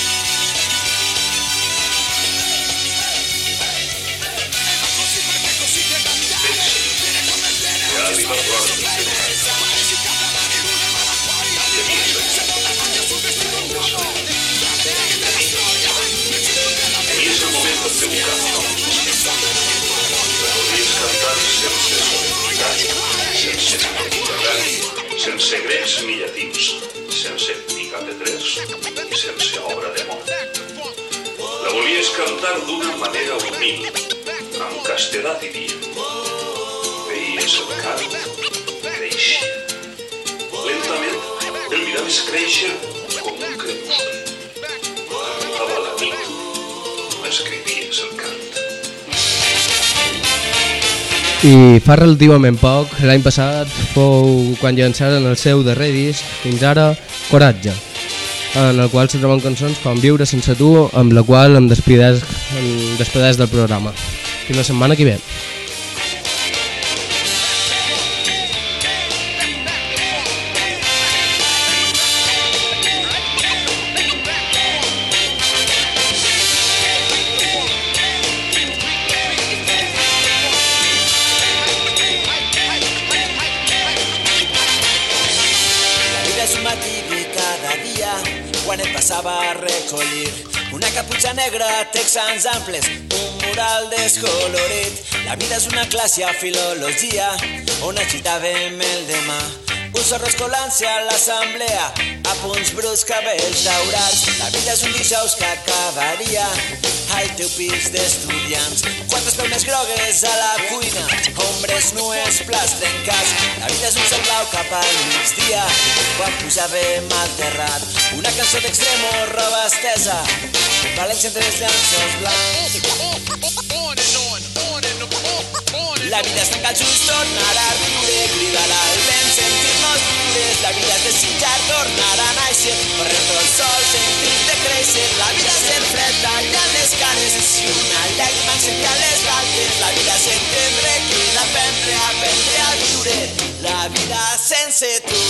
Ma così perché così deve andare. Viene come viene. È arrivato la Se pare si canta la rilude ma la poi se non la mangia sul vestito nuovo. Fratelli della storia. Il circo della I és el moment de fer un canvi nou. Podries cantar sense solidaritat, sense mediterrani, sense grecs ni llatins, sense ni catetres i sense obra de món. La volies cantar d'una manera humil, amb castellà diria. Veies el cant créixer. Lentament el miraves créixer com un crepuscle. Arribava la nit, no escrivies el cant. I fa relativament poc, l'any passat, fou quan llançaren el seu darrer disc, fins ara, Coratge, en el qual se troben cançons com Viure sense tu, amb la qual em despedeix, em despedeix del programa. Fins la setmana que ve. escollir. Una caputxa negra, texans amples, un mural descolorit. La vida és una classe a filologia on agitàvem el demà. Un zorro escolant-se a l'assemblea, a punts bruts, cabells daurats. La vida és un dijous que acabaria al teu pis d'estudiants. Quatre espelmes grogues a la cuina, ombres nues, plats trencats. La vida és un cel blau cap al migdia, quan posàvem al terrat. Una cançó d'extremo, roba estesa, València entre els llanços blancs. La vida és tancar els ulls, tornar a riure, cridar al vent, sentir-nos lliures. La vida és desitjar, tornar a néixer, correr tot sol, sentir-te créixer. La vida és ser fred, tallar les cares, si una llàgrima encendria les galtes. La vida és entendre, cridar, aprendre, aprendre a viure. La vida sense tu.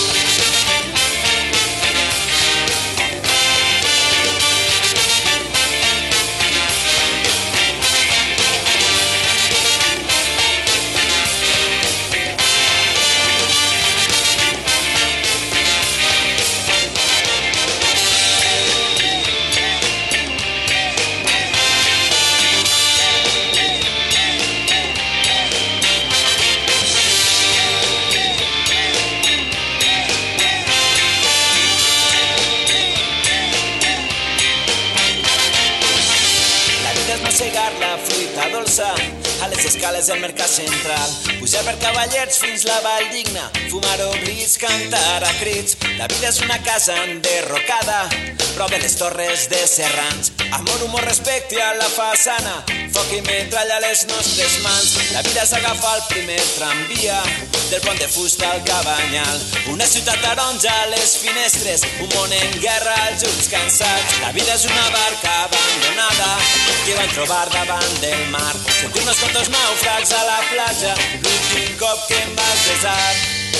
La fruita dolça a les escales del mercat central, pujar per cavallers fins la vall digna, fumar oblits, cantar a crits. La vida és una casa enderrocada, prop de les torres de Serrans. Amor, humor, respecte a la façana, foc i metralla a les nostres mans. La vida és agafar el primer tramvia del pont de fusta al Cabanyal. Una ciutat taronja a les finestres, un món en guerra als ulls cansats. La vida és una barca abandonada que van trobar davant del mar. Sentim-nos com dos nàufrags a la platja, l'últim cop que em vas besar.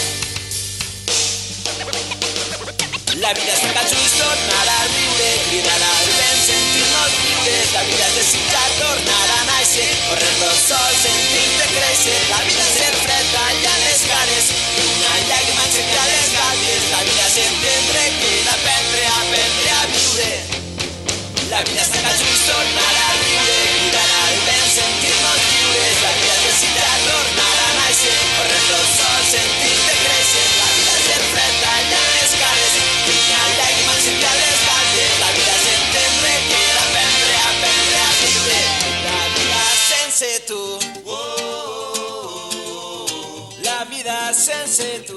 La vida és tancar els ulls, tornar a riure, cridar al vent, sentir-nos lliures. La vida és desitjar, tornar a néixer, correr tot sol, sentir-te créixer. La vida és ser fred, tallar les cares, una llàgrima encendrà les galtes. La vida és entendre, cridar, aprendre, aprendre a viure. La vida és tancar els ulls, tornar a riure, cridar al vent, sentir-nos lliures. La vida és desitjar, tornar a néixer, correr tot sol, sentir-te créixer. La vida és ser fred, tallar les cares, una llàgrima encendrà les galtes. La vida és entendre, cridar, aprendre, aprendre a viure. La vida sense tu. La vida sense tu.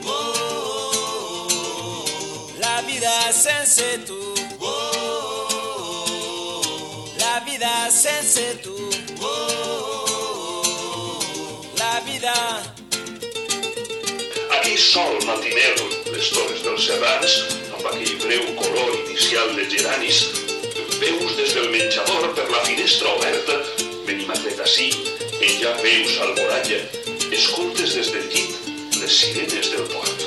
La vida sense tu. La vida sense tu. La vida. Aquell sol matiner, les torres dels serrans, amb aquell breu color inicial de geranis, veus des del menjador per la finestra oberta, Benimatet ací, ella veus Alboralla, escoltes des del llit les sirenes del port.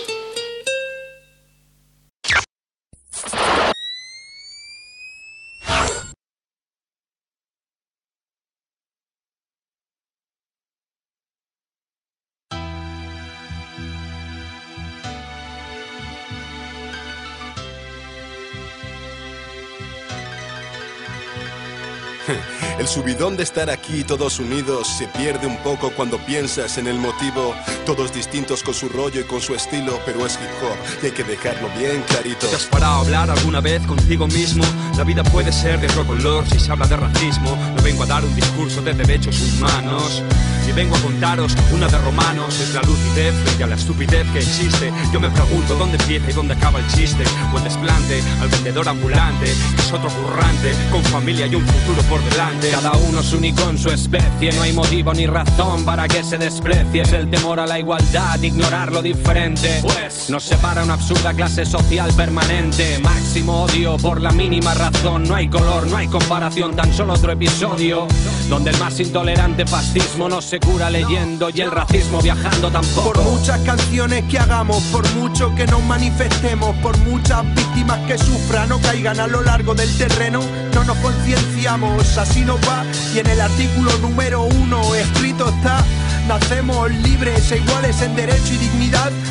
El subidón de estar aquí todos unidos se pierde un poco cuando piensas en el motivo. Todos distintos con su rollo y con su estilo, pero es hip hop y hay que dejarlo bien clarito. ¿Te has parado a hablar alguna vez contigo mismo? La vida puede ser de otro color si se habla de racismo. No vengo a dar un discurso de derechos humanos, y vengo a contaros una de Romanos. Es la lucidez frente a la estupidez que existe. Yo me pregunto dónde empieza y dónde acaba el chiste, o el desplante al vendedor ambulante, que es otro currante, con familia y un futuro por delante. Cada uno es único en su especie, no hay motivo ni razón para que se desprecie. Es el temor a la igualdad, ignorar lo diferente, pues nos separa una absurda clase social permanente. Máximo odio por la mínima razón, no hay color, no hay comparación, tan solo otro episodio donde el más intolerante fascismo no se cura leyendo y el racismo viajando tampoco. Por muchas canciones que hagamos, por mucho que nos manifestemos, por muchas víctimas que sufran o caigan a lo largo del terreno, no nos concienciamos, así nos va. Y en el artículo número uno escrito está: nacemos libres e iguales en derecho y dignidad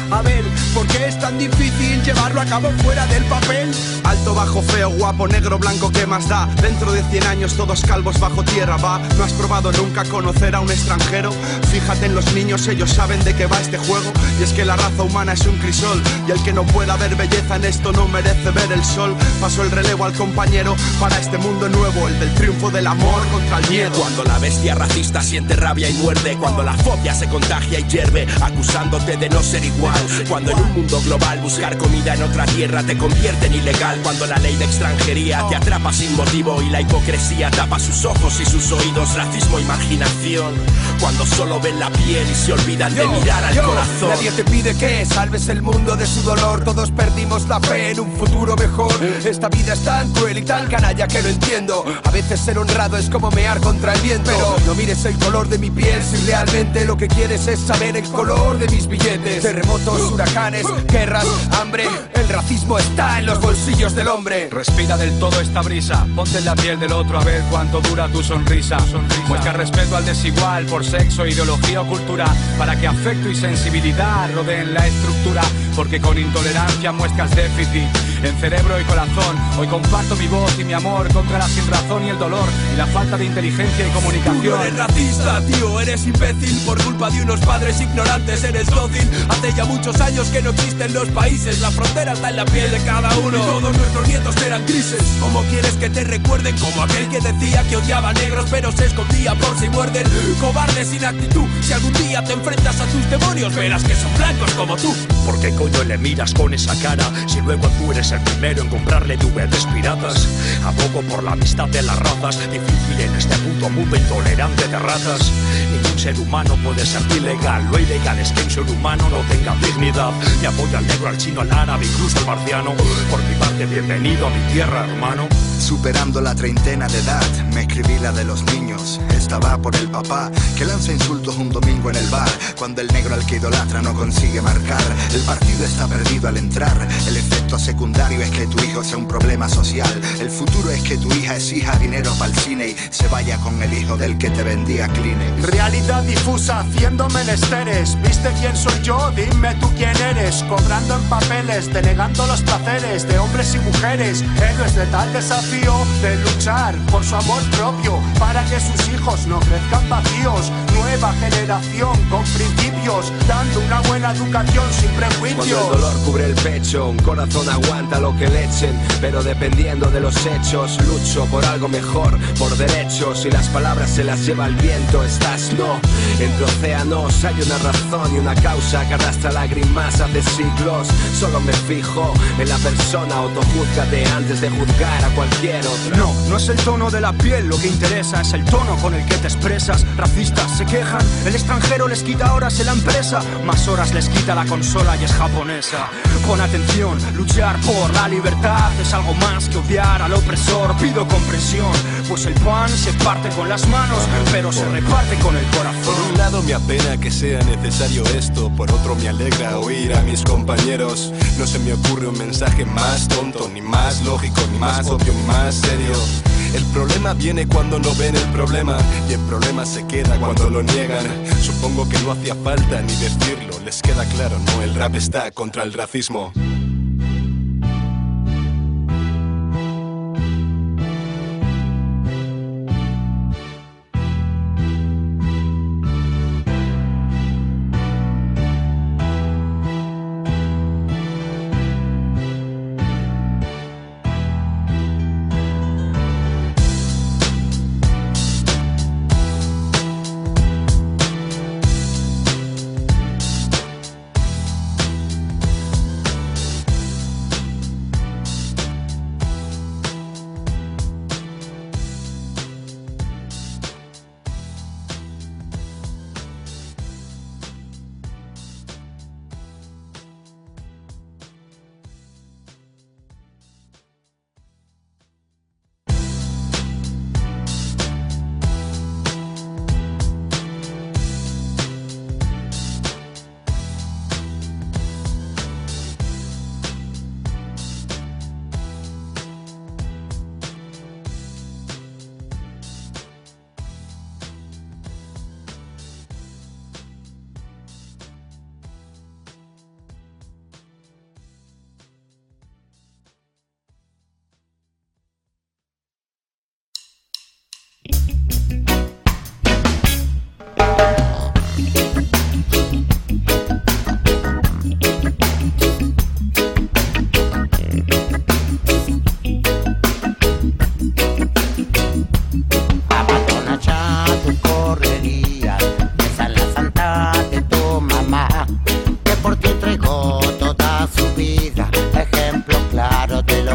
A ver, ¿por qué es tan difícil llevarlo a cabo fuera del papel? Alto, bajo, feo, guapo, negro, blanco, ¿qué más da? Dentro de cien años todos calvos bajo tierra, va. ¿No has probado nunca conocer a un extranjero? Fíjate en los niños, ellos saben de qué va este juego. Y es que la raza humana es un crisol, y el que no pueda ver belleza en esto no merece ver el sol. Paso el relevo al compañero para este mundo nuevo, el del triunfo del amor contra el miedo. Cuando la bestia racista siente rabia y muerde, cuando la fobia se contagia y hierve, acusándote de no ser igual. Cuando en un mundo global buscar comida en otra tierra te convierte en ilegal. Cuando la ley de extranjería te atrapa sin motivo y la hipocresía tapa sus ojos y sus oídos. Racismo y marginación, cuando solo ven la piel y se olvidan de mirar al corazón. Nadie te pide que salves el mundo de su dolor. Todos perdimos la fe en un futuro mejor. Esta vida es tan cruel y tan canalla que no entiendo. A veces ser honrado es como mear contra el viento. Pero no mires el color de mi piel si realmente lo que quieres es saber el color de mis billetes. Terremotos, huracanes, guerras, hambre. El racismo está en los bolsillos del hombre. Respira del todo esta brisa, ponte en la piel del otro a ver cuánto dura tu sonrisa. Muestra respeto al desigual por sexo, ideología o cultura, para que afecto y sensibilidad rodeen la estructura. Porque con intolerancia muestras déficit en cerebro y corazón. Hoy comparto mi voz y mi amor contra la sinrazón y el dolor y la falta de inteligencia y comunicación. Tú no eres racista, tío, eres imbécil por culpa de unos padres ignorantes, eres dócil. Hace ya muchos años que no existen los países, la frontera está en la piel de cada uno. Y todos nuestros nietos eran grises. ¿Cómo quieres que te recuerden? Como aquel que decía que odiaba a negros pero se escondía por si muerden. Cobarde sin actitud, si algún día te enfrentas a tus demonios verás que son blancos como tú. ¿Por qué coño le miras con esa cara si luego tú eres el primero en comprarle D V Ds piratas? Abogo por la amistad de las razas, difícil en este puto mundo intolerante de ratas. Ningún ser humano puede ser ilegal, lo ilegal es que un ser humano no tenga dignidad. Y apoyo al negro, al chino, al árabe, incluso al marciano. Por mi parte, bienvenido a mi tierra, hermano. Superando la treintena de edad, me escribí la de los niños. Esta va por el papá que lanza insultos un domingo en el bar, cuando el negro al que idolatra no consigue marcar. El partido está perdido al entrar. El efecto secundario es que tu hijo sea un problema social. El futuro es que tu hija exija dinero para el cine y se vaya con el hijo del que te vendía Kleenex. Realidad difusa haciendo menesteres. ¿Viste quién soy yo? Dime tú quién eres. Cobrando en papeles, denegando los placeres de hombres y mujeres. Héroes de tal desafío de luchar por su amor propio, para que sus hijos no crezcan vacíos. Nueva generación con principios, dando una buena educación sin prejuicios. Cuando el dolor cubre el pecho, un corazón aguanta lo que le echen, pero dependiendo de los hechos, lucho por algo mejor, por derechos, y las palabras se las lleva el viento. Estás no, entre océanos hay una razón y una causa que arrastra lágrimas hace siglos. Solo me fijo en la persona, autojúzgate antes de juzgar a cualquier otro. No, no es el tono de la piel lo que interesa, es el tono con el que te expresas. Racistas se quejan, el extranjero les quita horas en la empresa, más horas les quita la consola y es japonesa. Pon atención, luchar por la libertad es algo más que odiar al opresor. Pido comprensión, pues el pan se parte con las manos, pero se reparte con el corazón. Por un lado me apena que sea necesario esto, por otro me alegra oír a mis compañeros. No se me ocurre un mensaje más tonto, ni más lógico, ni más obvio, ni más serio. El problema viene cuando no ven el problema, y el problema se queda cuando lo niegan. Supongo que no hacía falta ni decirlo, les queda claro, no, el rap está contra el racismo.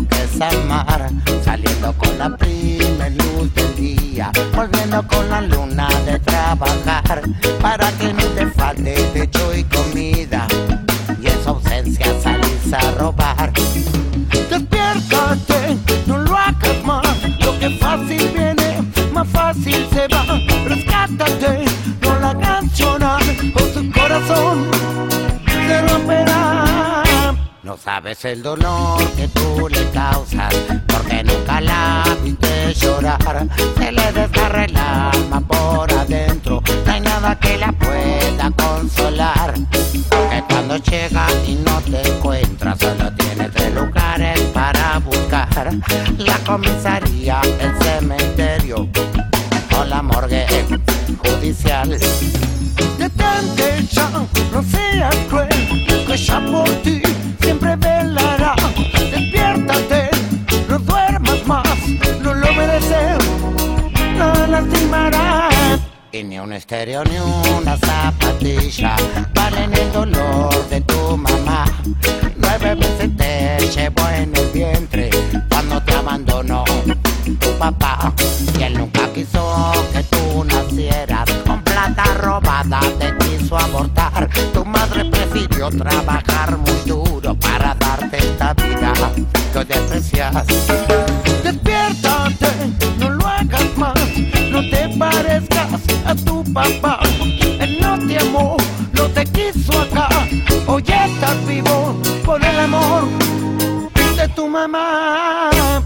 lo que es amar, saliendo con la primera luz del día, volviendo con la luna de trabajar, para que no te falte techo y comida, y en su ausencia salís a robar. Despiértate, no lo hagas más, lo que fácil viene, más fácil se va. Rescátate, no la hagas llorar, o su corazón se romperá. No sabes el dolor que tú le causas, porque nunca la viste llorar. Se le desgarra el alma por adentro, no hay nada que la pueda consolar. Porque cuando llega y no te encuentra, solo tiene tres lugares para buscar: la comisaría, el cementerio o la morgue judicial. Detente ya, no seas cruel, que ya por ti siempre velará. Despiértate, no duermas más, no lo mereces, no lastimará. Y ni un estéreo ni una zapatilla valen el dolor de tu mamá. Nueve veces te llevó en el vientre cuando te abandonó tu papá, y él nunca quiso que tú nacieras. Con plata robada te quiso abortar. Tu madre prefirió trabajar muy duro para darte esta vida que hoy desprecias. Despiértate, no lo hagas más, no te parezcas a tu papá. Él no te amó, no te quiso acá. Hoy estás vivo por el amor de tu mamá.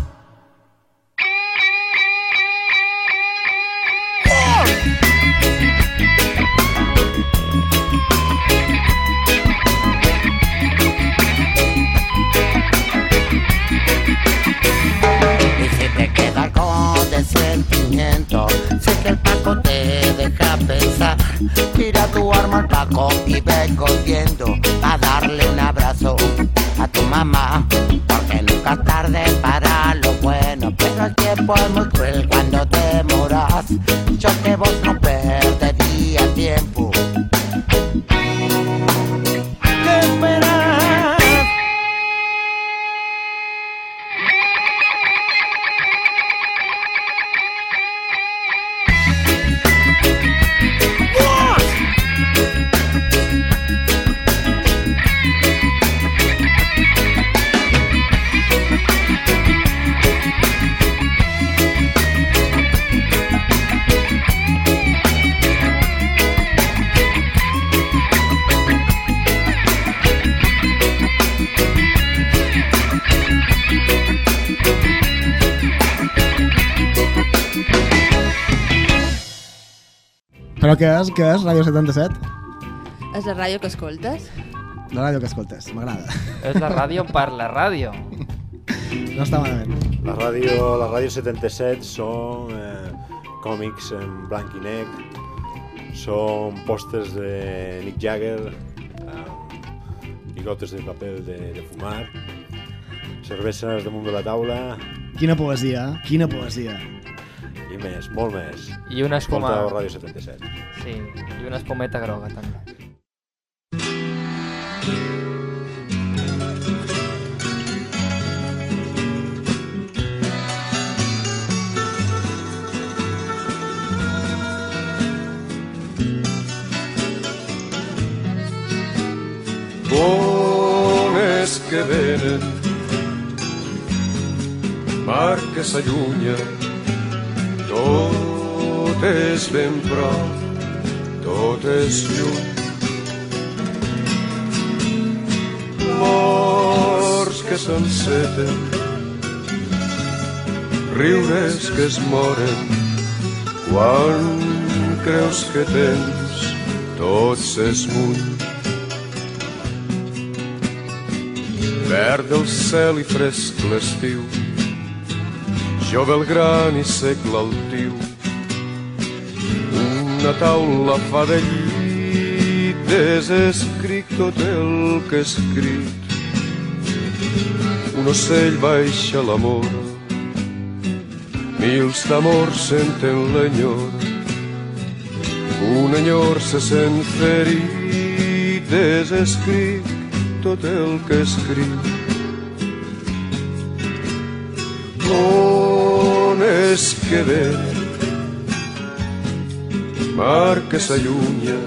De sentimiento, sé que el Paco te deja pensar. Tira tu arma al Paco y ve corriendo a darle un abrazo a tu mamá, porque nunca es tarde para lo bueno, pero el tiempo es muy cruel cuando te moras. Yo que vos no perdería tiempo. ¿Qué esperas? Però què és? Què és Ràdio setanta-set? És la ràdio que escoltes? La ràdio que escoltes, m'agrada. És la ràdio per la ràdio. No està malament. La ràdio, la ràdio setanta-set són eh, còmics en blanc i negre, són pòsters de Mick Jagger, eh, bigotes de paper de, de fumar, cerveses damunt de la taula... Quina poesia, quina poesia. I més, molt més. I una espuma... Escolta Ràdio setanta-set. Sí, i una espumeta groga també. Bones que venen, mar que s'allunya, tot és ben prop, tot és lluny. Morts que s'enceten, riures que es moren, quan creus que tens tot s'esmuny. Verd el cel i fresc l'estiu, jove el gran i sec l'altiu. Una taula fa de llit, desescric tot el que he escrit. Un ocell baixa l'amor, mils d'amors senten l'enyor. Un enyor se sent ferit, desescric tot el que he escrit. On és que ve? Mar que s'allunya,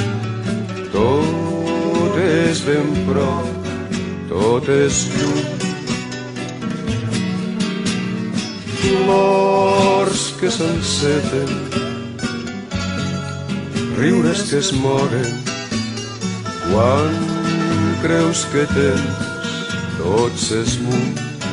tot és ben prop, tot és lluny. Flors que s'enceten, riures que es moren, quan creus que tens tot s'esmuny.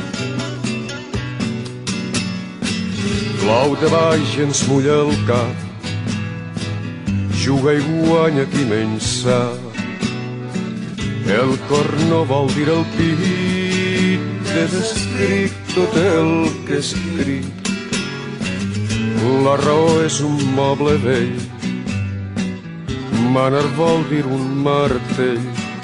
Clau de baix ens mulla el cap, juga i guanya qui menys sap. El cor no vol dir el pit, desescrit tot el que és escrit. La raó és un moble vell, manar vol dir un martell.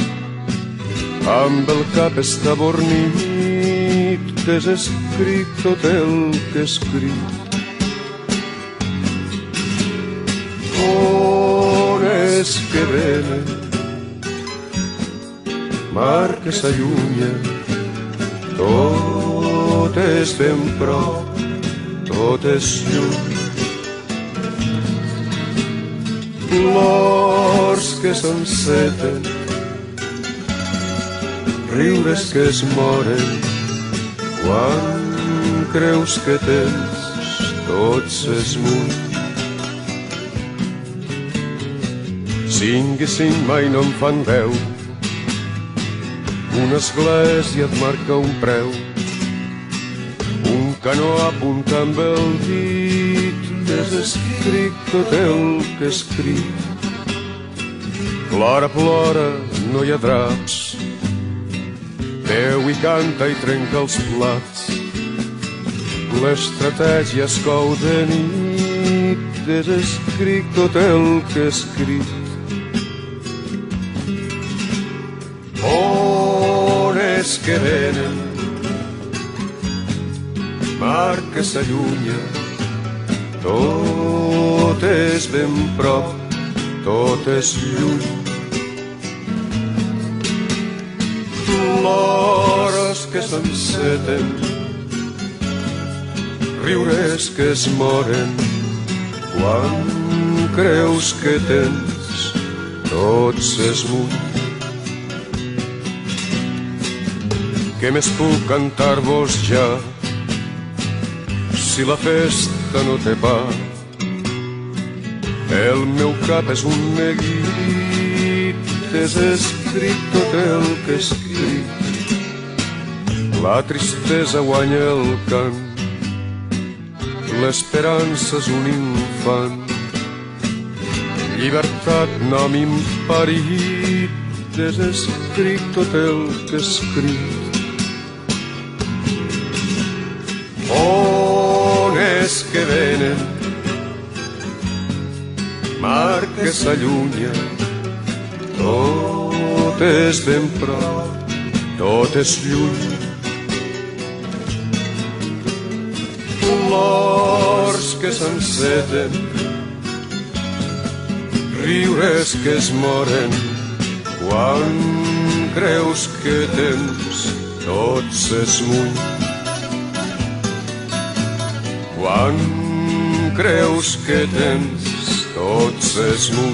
Amb el cap està bornit, desescrit tot el que és escrit. On és que venen? Mar que s'allunya, tot és ben prop, tot és lluny. Flors que s'enceten, riures que es moren, quan creus que tens tot s'esmuny. Cinc i cinc mai no em fan veu, una església et marca un preu, un canó apunta amb el dit, desescrit tot el que és escrit. Plora, plora, no hi ha draps, beu i canta i trenca els plats. L'estratègia es cou de nit, desescrit tot el que és escrit. On és que venen? Mar que s'allunya, tot és ben prop, tot és lluny. Flors que s'enceten, riures que es moren, quan creus que tens tot s'esmuny. Què més puc cantar-vos ja, si la festa no té pa? El meu cap és un neguit, desescrit tot el que és escrit. La tristesa guanya el cant, l'esperança és un infant. Llibertat, nom imparit, desescrit tot el que és escrit. On és que venen? Mar que s'allunya, tot és ben prop, tot és lluny. Flors que s'enceten, riures que es moren, quan creus que tens tot s'esmuny. Quan creus que tens tot s'esmuny.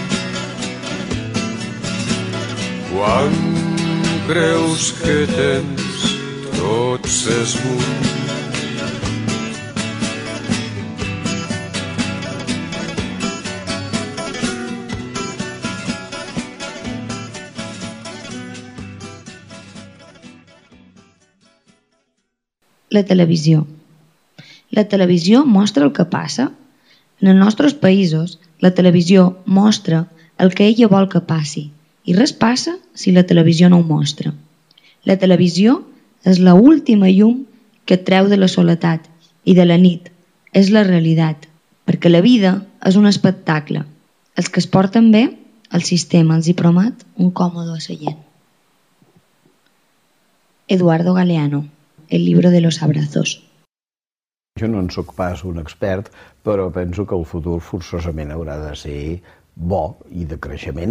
Quan creus que tens tot s'esmuny. La televisió. La televisió mostra el que passa. En els nostres països, la televisió mostra el que ella vol que passi i res passa si la televisió no ho mostra. La televisió és l'última llum que et treu de la soledat i de la nit. És la realitat, perquè la vida és un espectacle. Els que es porten bé, el sistema els hi promet un còmode seient. Eduardo Galeano, El libro de los abrazos. Jo no en soc pas un expert, però penso que el futur forçosament haurà de ser bo i de creixement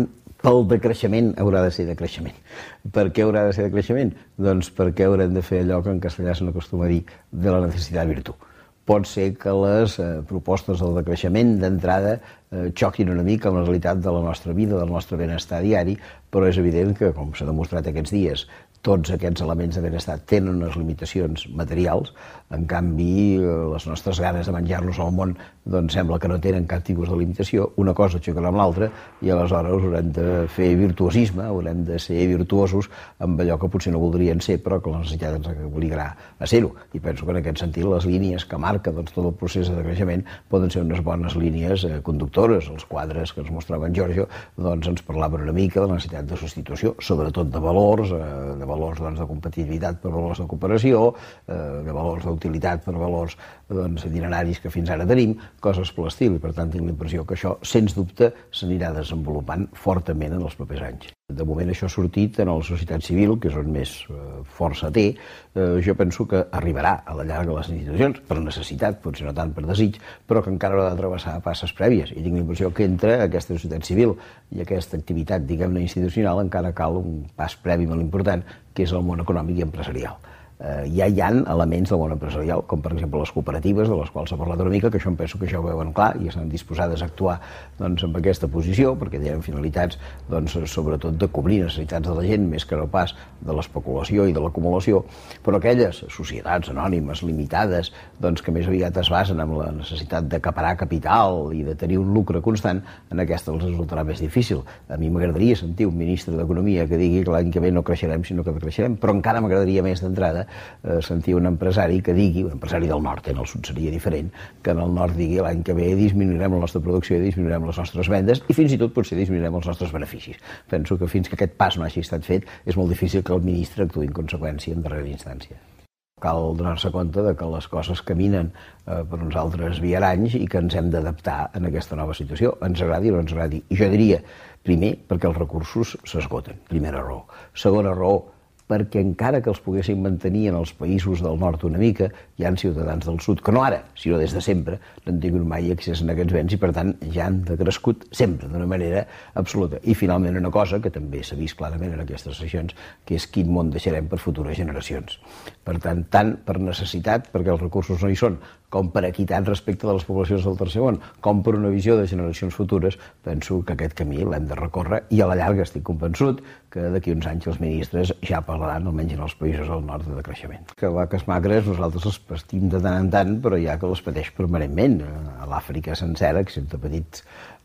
pel decreixement haurà de ser decreixement. Per què haurà de ser decreixement? Doncs perquè haurem de fer allò que en castellà se n'acostuma a dir de la necessitat virtut. Pot ser que les eh, propostes del decreixement d'entrada eh, xoquin una mica amb la realitat de la nostra vida, del nostre benestar diari, però és evident que, com s'ha demostrat aquests dies, tots aquests elements de benestar tenen unes limitacions materials, en canvi les nostres ganes de menjar-nos al món doncs sembla que no tenen cap tipus de limitació, una cosa xocarà amb l'altra i aleshores haurem de fer virtuosisme, haurem de ser virtuosos amb allò que potser no voldrien ser però que la necessitat ens obligarà a ser-ho. I penso que en aquest sentit les línies que marca doncs, tot el procés de creixement poden ser unes bones línies eh, conductores. Els quadres que ens mostrava en Giorgio doncs, ens parlaven una mica de la necessitat de substitució, sobretot de valors, eh, de valors doncs, de competitivitat per valors de cooperació, eh, de valors d'utilitat per valors doncs, itineraris que fins ara tenim, coses per l'estil, i per tant tinc la impressió que això, sens dubte, s'anirà desenvolupant fortament en els propers anys. De moment això ha sortit en la societat civil, que és on més eh, força té. Eh, jo penso que arribarà a la llarga a les institucions, per necessitat, potser no tant per desig, però que encara haurà de travessar passes prèvies. I tinc la impressió que entre aquesta societat civil i aquesta activitat, diguem-ne, institucional, encara cal un pas previ molt important, que és el món econòmic i empresarial. Eh, ja hi ha elements del món empresarial, com per exemple les cooperatives, de les quals s'ha parlat una mica, que això em penso que ja ho veuen clar i estan disposades a actuar doncs, amb aquesta posició, perquè tenen finalitats doncs, sobretot de cobrir necessitats de la gent, més que no pas de l'especulació i de l'acumulació, però aquelles societats anònimes, limitades, doncs, que més aviat es basen en la necessitat d'acaparar capital i de tenir un lucre constant, en aquesta els resultarà més difícil. A mi m'agradaria sentir un ministre d'Economia que digui que l'any que ve no creixerem, sinó que decreixerem, però encara m'agradaria més d'entrada Eh, sentir un empresari que digui, un empresari del nord, en el sud seria diferent, que en el nord digui l'any que ve disminuirem la nostra producció i disminuirem les nostres vendes i fins i tot potser disminuirem els nostres beneficis. Penso que fins que aquest pas no hagi estat fet és molt difícil que el ministre actuï en conseqüència en darrera instància. Cal donar-se compte de que les coses caminen eh, per uns altres viaranys i que ens hem d'adaptar en aquesta nova situació, ens agradi o no ens agradi. I jo diria, primer, perquè els recursos s'esgoten, primera raó. Segona raó, perquè encara que els poguessin mantenir en els països del nord una mica, hi ha ciutadans del sud, que no ara, sinó des de sempre, no han tingut mai accés a aquests béns i per tant ja han decrescut sempre d'una manera absoluta. I finalment una cosa que també s'ha vist clarament en aquestes sessions, que és quin món deixarem per futures generacions. Per tant, tant per necessitat, perquè els recursos no hi són, com per equitat respecte de les poblacions del tercer món, com per una visió de generacions futures, penso que aquest camí l'hem de recórrer i a la llarga estic convençut que d'aquí uns anys els ministres ja parlaran, almenys en els països del nord, de decreixement. Que vaques magres nosaltres les pastim de tant en tant, però hi ha que les pateix permanentment. A l'Àfrica sencera, excepte petits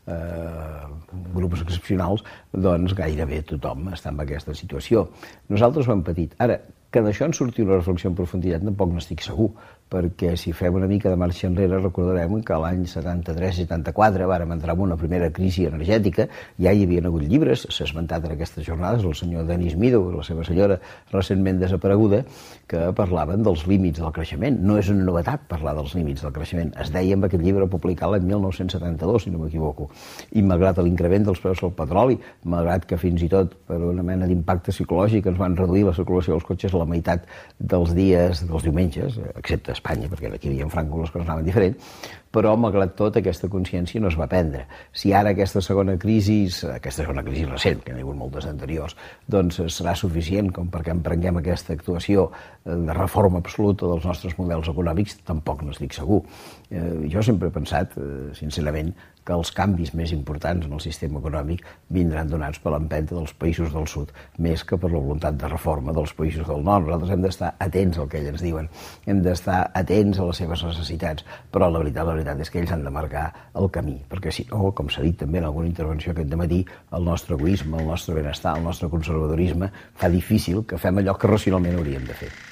eh, grups excepcionals, doncs gairebé tothom està en aquesta situació. Nosaltres ho hem patit. Ara, que d'això en surti una reflexió en profunditat tampoc n'estic segur, perquè si fem una mica de marxa enrere recordarem que l'any setanta-tres setanta-quatre vàrem entrar en una primera crisi energètica, ja hi havien hagut llibres, s'ha esmentat en aquestes jornades, el senyor Denis Meadow i la seva senyora recentment desapareguda, que parlaven dels límits del creixement. No és una novetat parlar dels límits del creixement, es deia en aquest llibre publicat l'any mil nou-cents setanta-dos, si no m'equivoco, i malgrat l'increment dels preus del petroli, malgrat que fins i tot per una mena d'impacte psicològic ens van reduir la circulació dels cotxes a la meitat dels dies, dels diumenges, excepte a Espanya, perquè aquí hi havia Franco les coses anaven diferent, però malgrat tot aquesta consciència no es va prendre. Si ara aquesta segona crisi, aquesta segona crisi recent, que n'hi ha hagut moltes anteriors, doncs serà suficient com perquè emprenguem aquesta actuació de reforma absoluta dels nostres models econòmics, tampoc no estic segur. Eh, jo sempre he pensat, eh, sincerament, que els canvis més importants en el sistema econòmic vindran donats per l'empenta dels països del sud, més que per la voluntat de reforma dels països del nord. Nosaltres hem d'estar atents al que ells ens diuen, hem d'estar atents a les seves necessitats, però la veritat, la veritat és que ells han de marcar el camí, perquè si no, com s'ha dit també en alguna intervenció aquest dematí, el nostre egoisme, el nostre benestar, el nostre conservadorisme fa difícil que fem allò que racionalment hauríem de fer.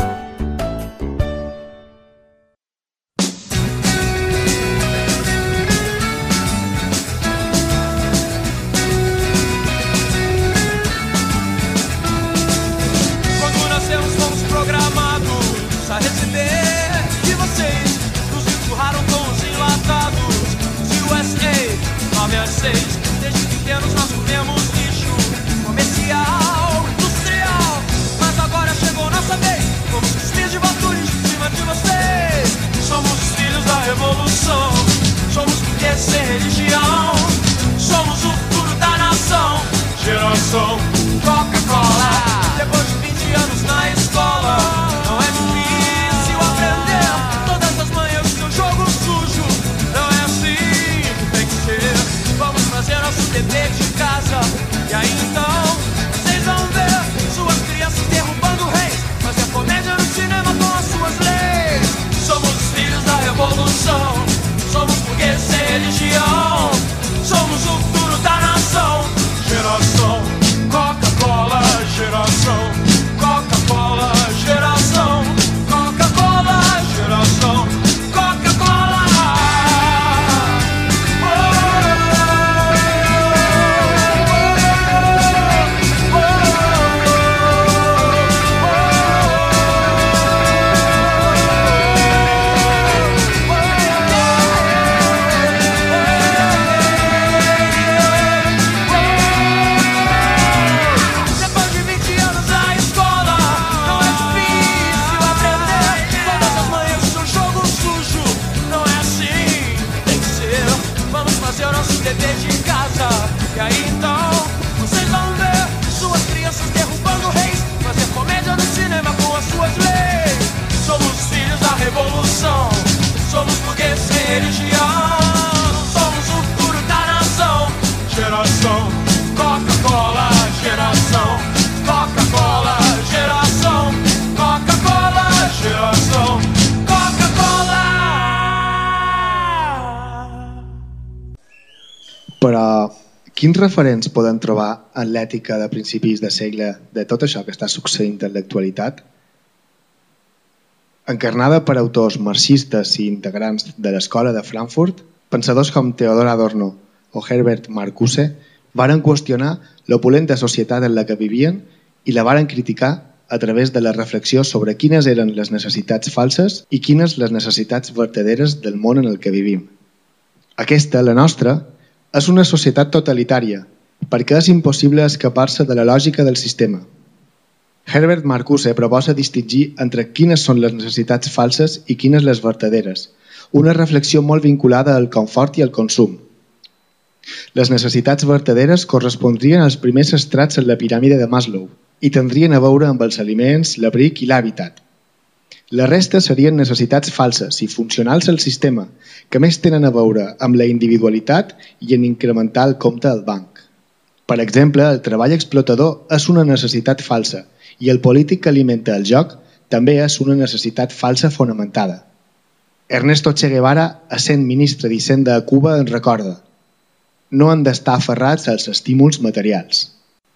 Desde pequenos nós comemos lixo comercial, industrial. Mas agora chegou nossa vez. geração Coca-Cola. Depois de vinte anos na escola, não é difícil aprender todas as manhas do jogo sujo. Não é assim que tem que ser. Vamos fazer nosso dever de casa. E aí então, vocês vão ver suas crianças derrubando reis, fazer comédia no cinema com as suas leis. Somos os filhos da revolução, somos burgueses sem religião, somos o futuro da nação. Geração Coca-Cola, geração Coca-Cola, geração Coca-Cola, geração Coca-Cola. Depois de vinte anos na escola, não é difícil aprender todas as manhãs do jogo sujo. Não é assim que tem que ser. Vamos fazer o nosso dever de casa. E aí então, vocês vão ver suas crianças derrubando reis, fazer comédia no cinema com as suas leis. Somos os filhos da revolução, somos burgueses sem religião, somos o futuro da nação. Geração Coca-Cola, geração Coca-Cola, geração Coca-Cola, geração Coca-Cola. Però quins referents podem trobar en l'ètica de principis de segle de tot això que està succeint en l'actualitat? Encarnada per autors marxistes i integrants de l'escola de Frankfurt, pensadors com Theodor Adorno o Herbert Marcuse varen qüestionar l'opulenta societat en la que vivien i la varen criticar a través de la reflexió sobre quines eren les necessitats falses i quines les necessitats verdaderes del món en el que vivim. Aquesta, la nostra, és una societat totalitària perquè és impossible escapar-se de la lògica del sistema. Herbert Marcuse proposa distingir entre quines són les necessitats falses i quines les verdaderes, una reflexió molt vinculada al confort i al consum. Les necessitats verdaderes correspondrien als primers estrats en la piràmide de Maslow i tindrien a veure amb els aliments, l'abric i l'hàbitat. La resta serien necessitats falses i funcionals al sistema, que més tenen a veure amb la individualitat i en incrementar el compte al banc. Per exemple, el treball explotador és una necessitat falsa i el polític que alimenta el joc també és una necessitat falsa fonamentada. Ernesto Che Guevara, essent ministre d'Hisenda a Cuba, en recorda: no han d'estar aferrats als estímuls materials.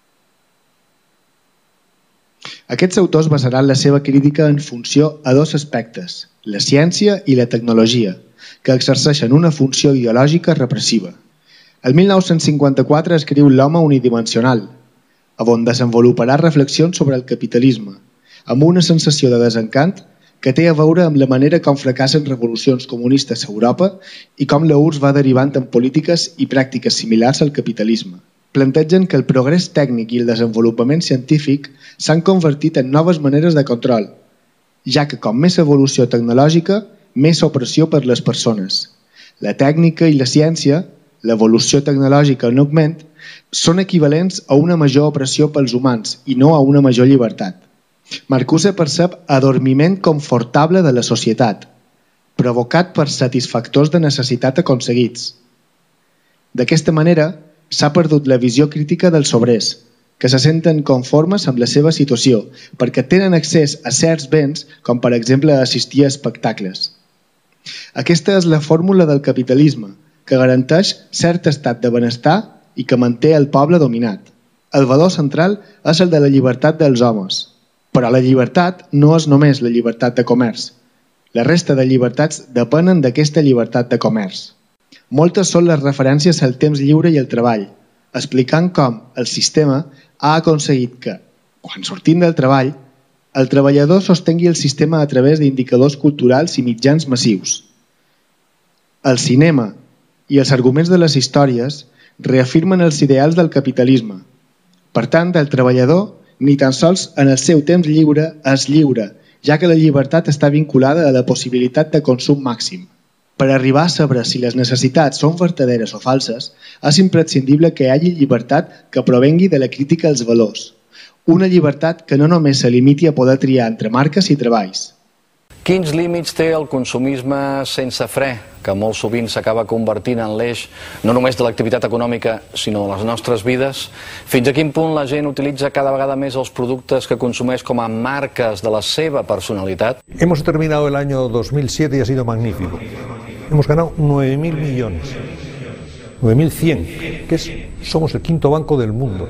Aquests autors basaran la seva crítica en funció a dos aspectes, la ciència i la tecnologia, que exerceixen una funció ideològica repressiva. El mil nou-cents cinquanta-quatre escriu L'home unidimensional, on desenvoluparà reflexions sobre el capitalisme, amb una sensació de desencant que té a veure amb la manera com fracassen revolucions comunistes a Europa i com la U R S S va derivant en polítiques i pràctiques similars al capitalisme. Plantegen que el progrés tècnic i el desenvolupament científic s'han convertit en noves maneres de control, ja que com més evolució tecnològica, més opressió per les persones. La tècnica i la ciència, l'evolució tecnològica en augment, són equivalents a una major opressió pels humans i no a una major llibertat. Marcuse percep adormiment confortable de la societat, provocat per satisfactors de necessitat aconseguits. D'aquesta manera, s'ha perdut la visió crítica dels obrers, que se senten conformes amb la seva situació perquè tenen accés a certs béns, com per exemple assistir a espectacles. Aquesta és la fórmula del capitalisme, que garanteix cert estat de benestar i que manté el poble dominat. El valor central és el de la llibertat dels homes, però la llibertat no és només la llibertat de comerç. La resta de llibertats depenen d'aquesta llibertat de comerç. Moltes són les referències al temps lliure i al treball, explicant com el sistema ha aconseguit que, quan sortim del treball, el treballador sostengui el sistema a través d'indicadors culturals i mitjans massius. El cinema i els arguments de les històries reafirmen els ideals del capitalisme. Per tant, el treballador ni tan sols en el seu temps lliure és lliure, ja que la llibertat està vinculada a la possibilitat de consum màxim. Per arribar a saber si les necessitats són verdaderes o falses, és imprescindible que hi hagi llibertat que provengui de la crítica als valors. Una llibertat que no només se limiti a poder triar entre marques i treballs. Quins límits té el consumisme sense fre, que molt sovint s'acaba convertint en l'eix no només de l'activitat econòmica, sinó de les nostres vides? Fins a quin punt la gent utilitza cada vegada més els productes que consumeix com a marques de la seva personalitat? Hemos terminado el año dos mil siete y ha sido magnífico. Hemos ganado nueve mil millones, nueve mil cien, que es, somos el quinto banco del mundo.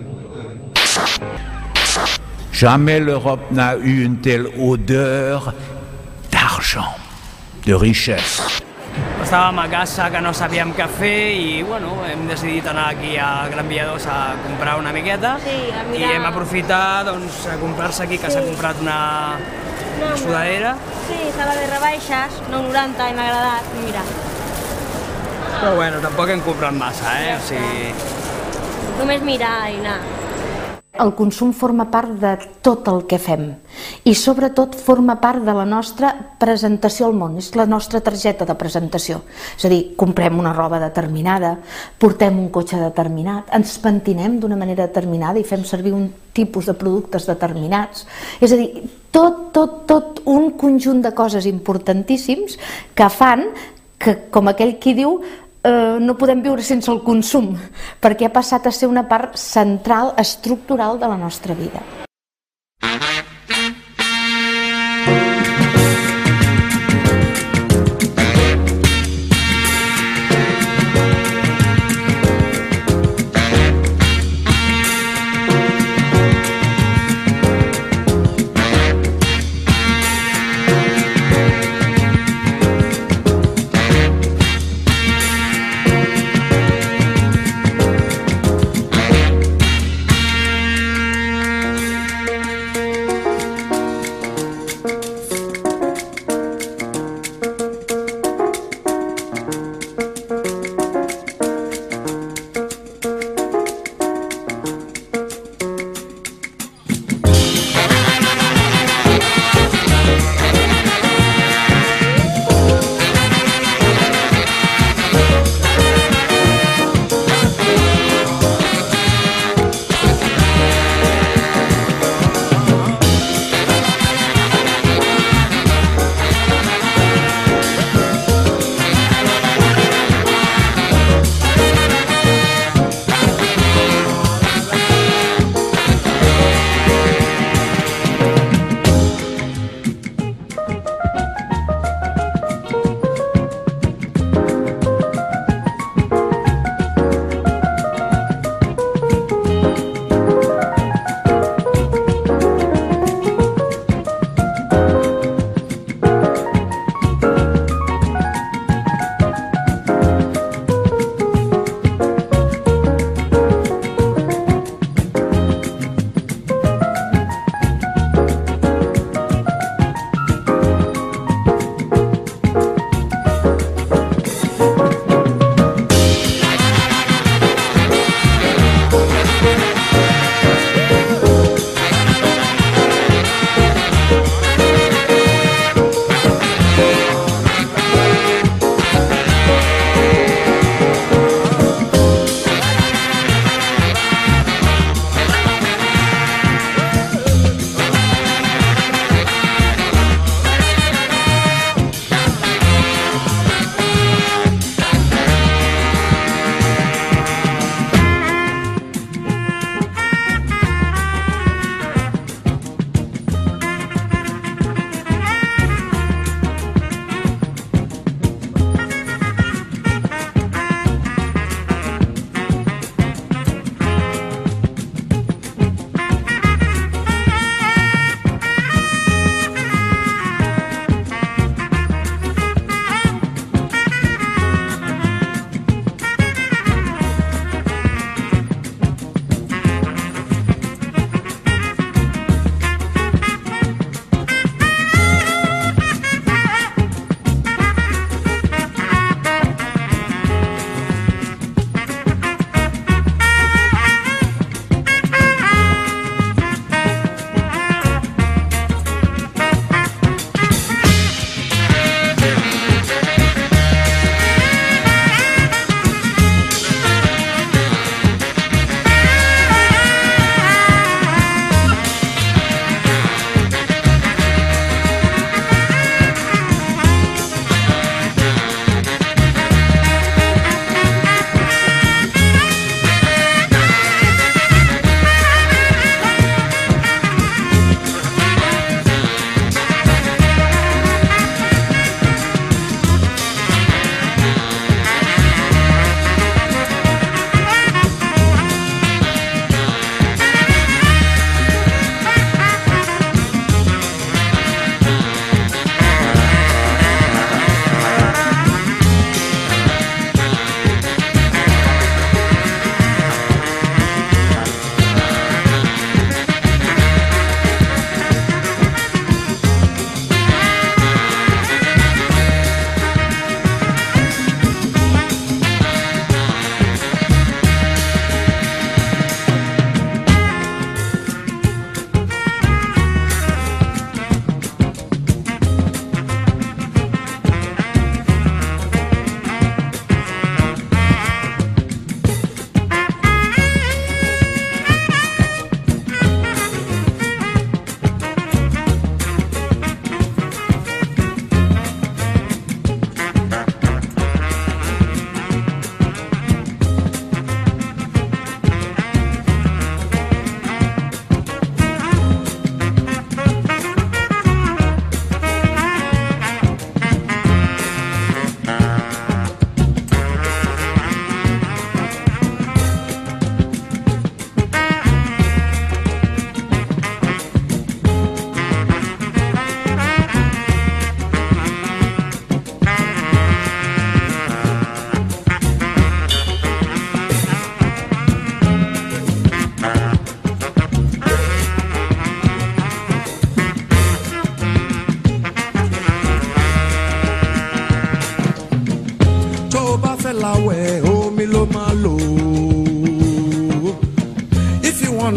Jamais l'Europe n'a eu une telle odeur d'argent, de richesse. Estàvem a casa que no sabíem què fer i bueno, hem decidit anar aquí a Gran Viados a comprar una miqueta sí, a i hem aprofitat doncs, a comprar-se aquí, que s'ha sí. comprat una, una sudadera. Sí, estava de rebaixes, nou noranta i m'ha agradat, mira. Però bueno, tampoc hem comprat massa, eh? O sigui... Només mirar i anar. El consum forma part de tot el que fem i sobretot forma part de la nostra presentació al món, és la nostra targeta de presentació. És a dir, comprem una roba determinada, portem un cotxe determinat, ens pentinem d'una manera determinada i fem servir un tipus de productes determinats. És a dir, tot, tot, tot un conjunt de coses importantíssims que fan que, com aquell qui diu, Eh, no podem viure sense el consum, perquè ha passat a ser una part central, estructural de la nostra vida.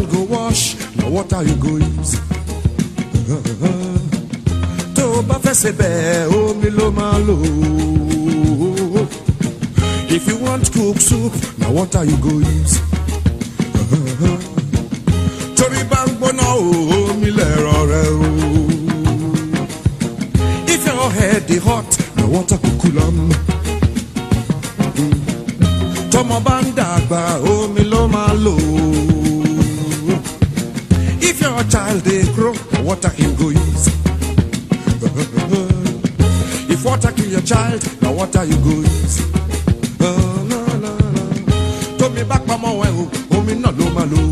towel go wash, now what are you go use? Tó bá fẹ́ ṣe bẹ́ẹ̀, omi ló máa lò. If you want cook soup, now what are you go use? Torí bá ń gbóná omi lẹ̀rọ rẹ̀ o. If your head dey hot, now water go cool am. Tọ́mọ bá ń dàgbà, omi ló máa lò. If your child dey grow, water him go use. If water kill your child, now water you go use. Uh, no, no, no. Tómi bá pamọ́ ẹ̀ o, omi náà ló máa lò.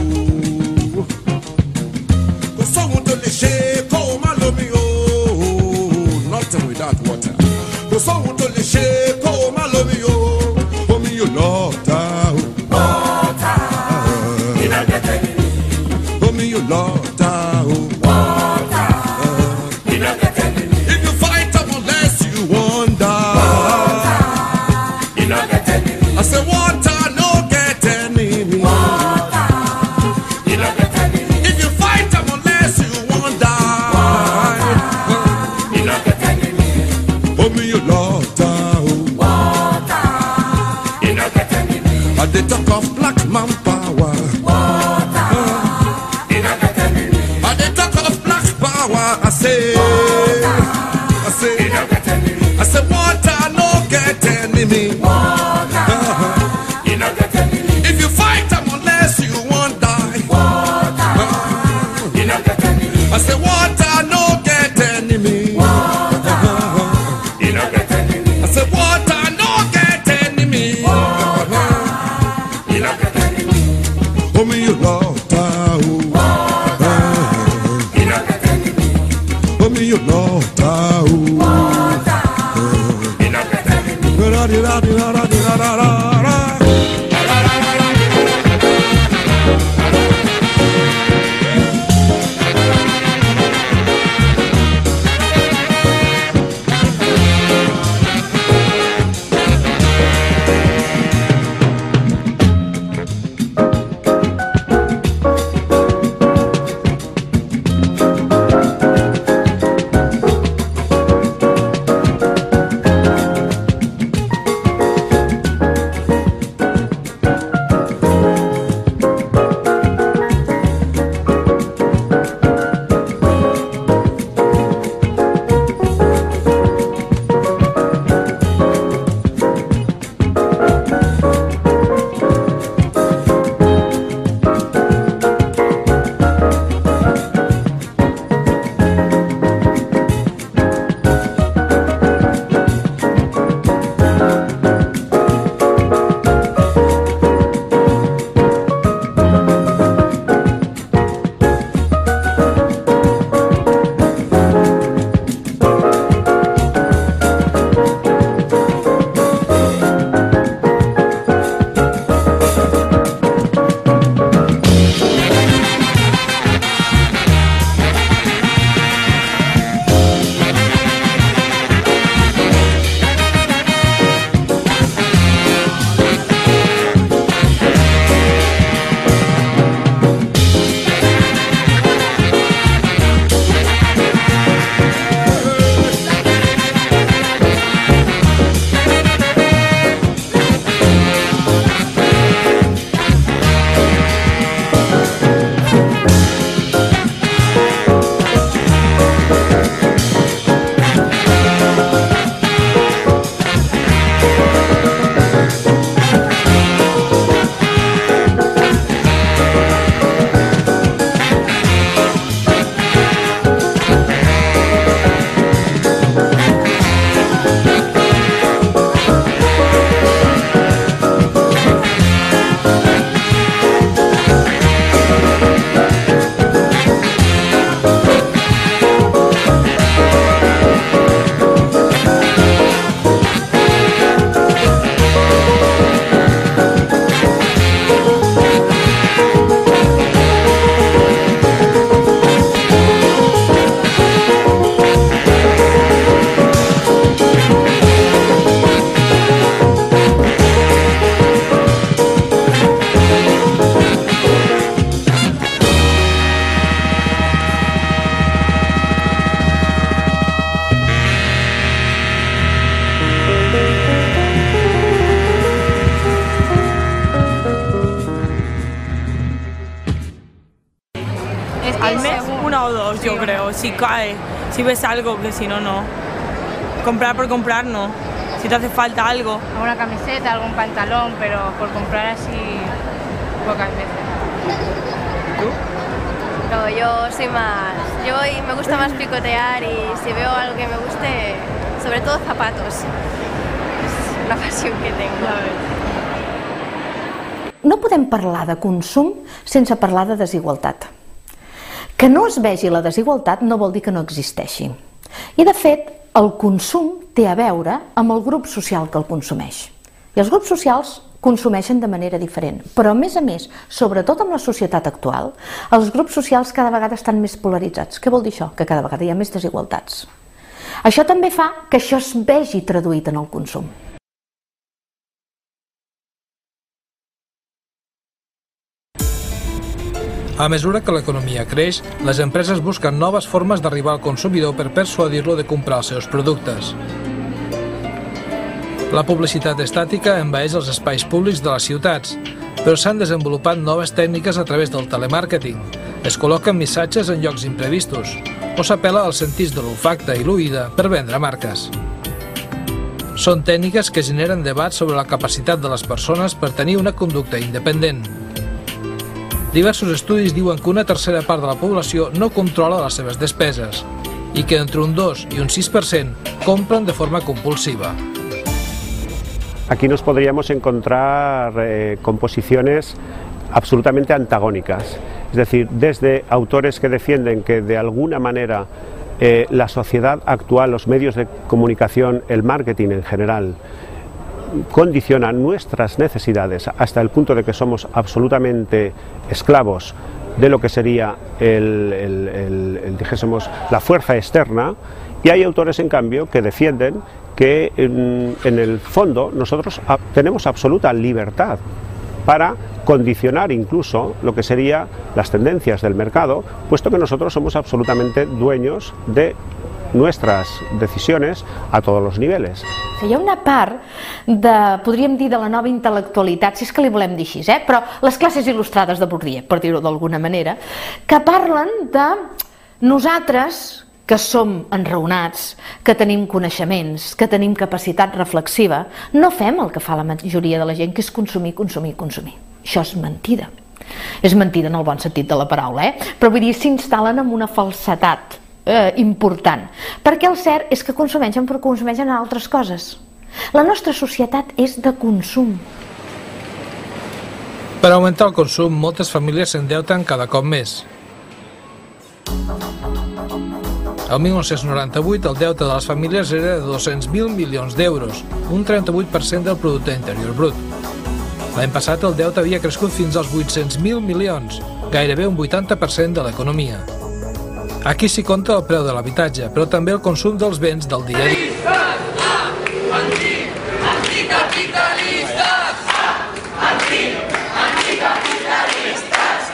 Kò sóhun tó lè ṣe kó o má lómi o. Nothing without water. Kò sóhun tó lè ṣe kó o má lómi o. Omi yóò lọ ta o. Water, iná gẹ́gẹ́ ni. Omi yóò lọ ta o. Water, iná gẹ́gẹ́ ni. If you fight them unless you wonder. Water, iná gẹ́gẹ́ ni. I say water no get enemy. Water, iná gẹ́gẹ́ ni. If you fight them unless you wonder. Water, iná gẹ́gẹ́ ni. Omi yóò lọ ta o. Water, iná gẹ́gẹ́ ni. I dey talk of black man power. Water, iná gẹ́gẹ́ ni. I dey talk of black power. I say, I say, iná gẹ́gẹ́ ni. I say water no get enemy. Water, iná gẹ́gẹ́ ni. If you fight them unless you won't die. Water, iná gẹ́gẹ́ ni. I say water no get enemy. Water, iná gẹ́gẹ́ ni. I say water no get enemy. Water, iná gẹ́gẹ́ ni. Omi yóò lọ ta o. Water, iná gẹ́gẹ́ ni. Omi yóò lọ ta o. Water, iná gẹ́gẹ́ ni. Al mes una o dos, yo creo, si cae, si ves algo, que si no, no. Comprar por comprar, no. Si te hace falta algo. Alguna camiseta, algún pantalón, pero por comprar así pocas veces. ¿Tú? No, yo soy más... Yo voy, me gusta más picotear y si veo algo que me guste, sobre todo zapatos. És una passió que tengo. No podem parlar de consum sense parlar de desigualtat. Que no es vegi la desigualtat no vol dir que no existeixi. I de fet, el consum té a veure amb el grup social que el consumeix. I els grups socials consumeixen de manera diferent. Però a més a més, sobretot amb la societat actual, els grups socials cada vegada estan més polaritzats. Què vol dir això? Que cada vegada hi ha més desigualtats. Això també fa que això es vegi traduït en el consum. A mesura que l'economia creix, les empreses busquen noves formes d'arribar al consumidor per persuadir-lo de comprar els seus productes. La publicitat estàtica envaeix els espais públics de les ciutats, però s'han desenvolupat noves tècniques a través del telemàrqueting. Es col·loquen missatges en llocs imprevistos, o s'apel·la als sentits de l'olfacte i l'oïda per vendre marques. Són tècniques que generen debats sobre la capacitat de les persones per tenir una conducta independent. Diversos estudis diuen que una tercera part de la població no controla les seves despeses i que entre un dos i un sis per cent compren de forma compulsiva. Aquí nos podríamos encontrar eh, composiciones absolutamente antagónicas, es decir, desde autores que defienden que de alguna manera eh, la sociedad actual, los medios de comunicación, el marketing en general, condicionan nuestras necesidades hasta el punto de que somos absolutamente esclavos de lo que sería el, el, el, el, dijésemos, la fuerza externa, y hay autores en cambio que defienden que en, en el fondo nosotros tenemos absoluta libertad para condicionar incluso lo que serían las tendencias del mercado, puesto que nosotros somos absolutamente dueños de nuestras decisiones a todos los niveles. Hi ha una part de, podríem dir, de la nova intel·lectualitat, si és que li volem dir així, eh? Però les classes il·lustrades de Bourdieu, per dir-ho d'alguna manera, que parlen de nosaltres, que som enraonats, que tenim coneixements, que tenim capacitat reflexiva, no fem el que fa la majoria de la gent, que és consumir, consumir, consumir. Això és mentida. És mentida en el bon sentit de la paraula, eh? Però vull dir, s'instal·len en una falsetat Eh, important, perquè el cert és que consumeixen però consumeixen altres coses. La nostra societat és de consum. Per augmentar el consum, moltes famílies s'endeuten cada cop més. El mil nou-cents noranta-vuit el deute de les famílies era de dos-cents mil milions d'euros, un trenta-vuit per cent del producte interior brut. L'any passat el deute havia crescut fins als vuit-cents mil milions, gairebé un vuitanta per cent de l'economia. Aquí s'hi compta el preu de l'habitatge, però també el consum dels béns del dia a dia. Anticapitalistes! Anticapitalistes!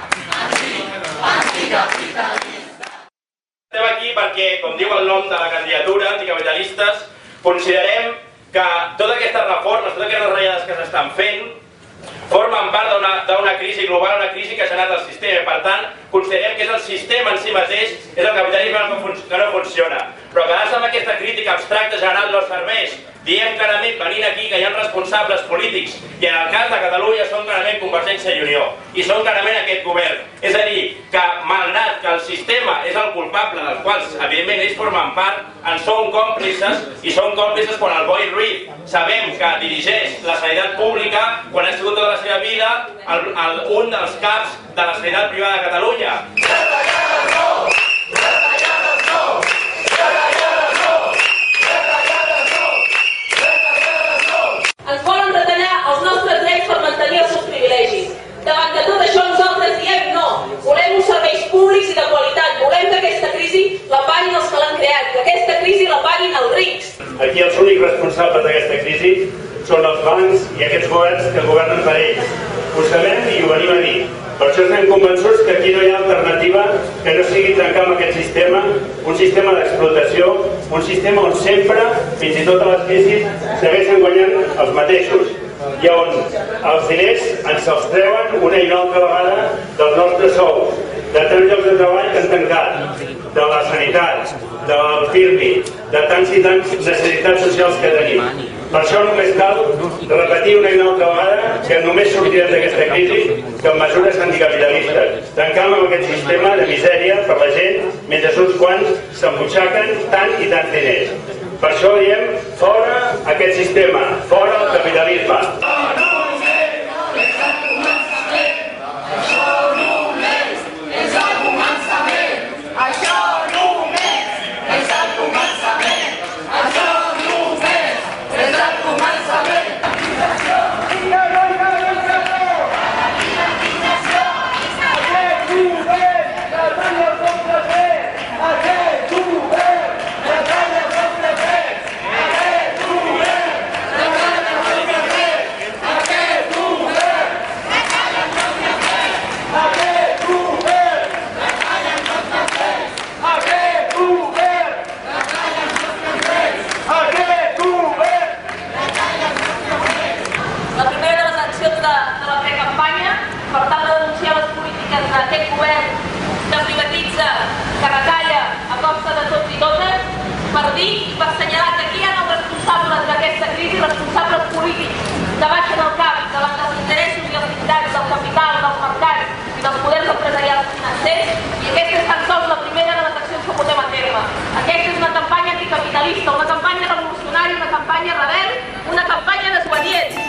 Anticapitalistes! Estem aquí perquè, com diu el nom de la candidatura, anticapitalistes, considerem que totes aquestes reformes, totes aquestes retallades que s'estan fent, formen part d'una crisi global, una crisi que ha generat el sistema. Per tant, considerem que és el sistema en si mateix, és el capitalisme que no funciona. Però quedar-se amb aquesta crítica abstracta general no serveix. Diem clarament, venint aquí, que hi ha responsables polítics, i en el cas de Catalunya són clarament Convergència i Unió, i són clarament aquest govern. És a dir, que malgrat que el sistema és el culpable, dels quals, evidentment, ells formen part, en són còmplices, i són còmplices quan el Boi Ruiz sabem que dirigeix la sanitat pública, quan ha sigut tota la seva vida el, el, un dels caps de la sanitat privada de Catalunya. Retallades no! Retallades no! Retallades no! Retallades no! Retallades no! Ens volen retallar els nostres drets per mantenir els seus privilegis. Davant de tot això nosaltres diem no. Volem uns serveis públics i de qualitat. Volem que aquesta crisi la paguin els que l'han creat, que aquesta crisi la paguin els rics. Aquí els únics responsables d'aquesta crisi són els bancs i aquests governs que governen per ells. Ho sabem i ho venim a dir. Per això estem convençuts que aquí no hi ha alternativa que no sigui trencar amb aquest sistema, un sistema d'explotació, un sistema on sempre, fins i tot a les crisis, segueixen guanyant els mateixos, i on els diners ens els treuen una i una altra vegada dels nostres sous. de tants llocs de treball que han tancat, de la sanitat, del pirmi, de tants i tants necessitats socials que tenim. Per això només cal repetir una i una altra vegada que només sortirem d'aquesta crisi que amb mesures anticapitalistes, tancant amb aquest sistema de misèria per la gent mentre uns quants s'embutxaquen tant i tants diners. Per això diem fora aquest sistema, fora el capitalisme. Una campanya revolucionària, una campanya rebel, una campanya desobedient.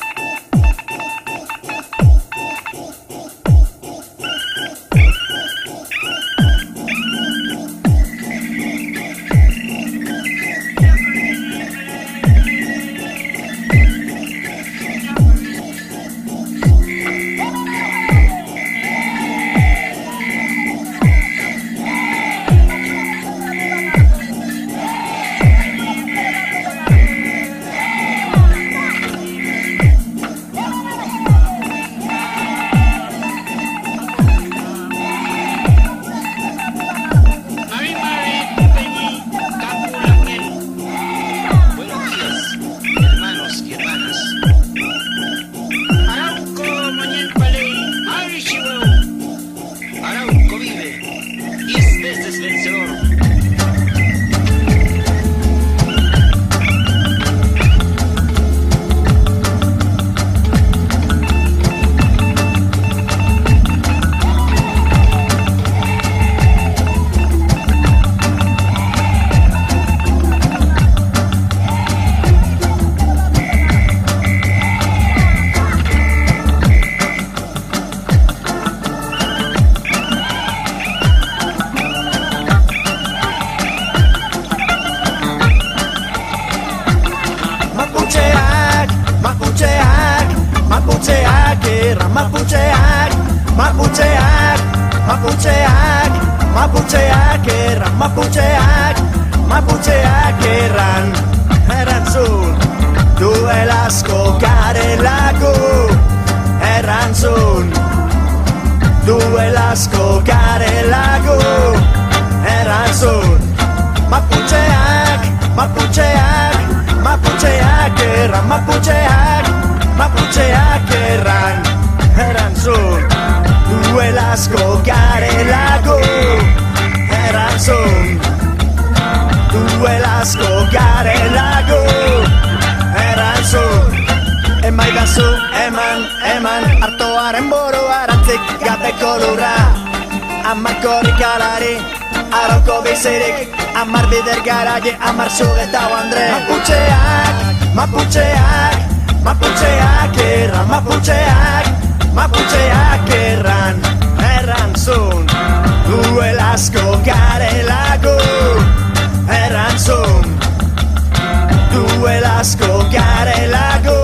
Maputxeak, Maputxeak, Maputxeak, Maputxeak erran, Maputxeak, Maputxeak erran, erantzun, duelazko garelako, erantzun, duelazko garelako, erantzun, Maputxeak, Maputxeak, Maputxeak erran, Maputxeak, Maputxeak erran, erantzun, duelazko garelako, erantzun, duelazko garelako, erantzun, emaidazu, eman, eman, artoaren boro arantzik gabeko lurra, amar korrikalari, arauko bizirik, amar bider garaie, amar zugetau Andre. Maputxeak, Maputxeak, Maputxeak erran, Maputxeak, Maputxeak erran, erantzun, duelazko garelako, erantzun, duelazko garelako,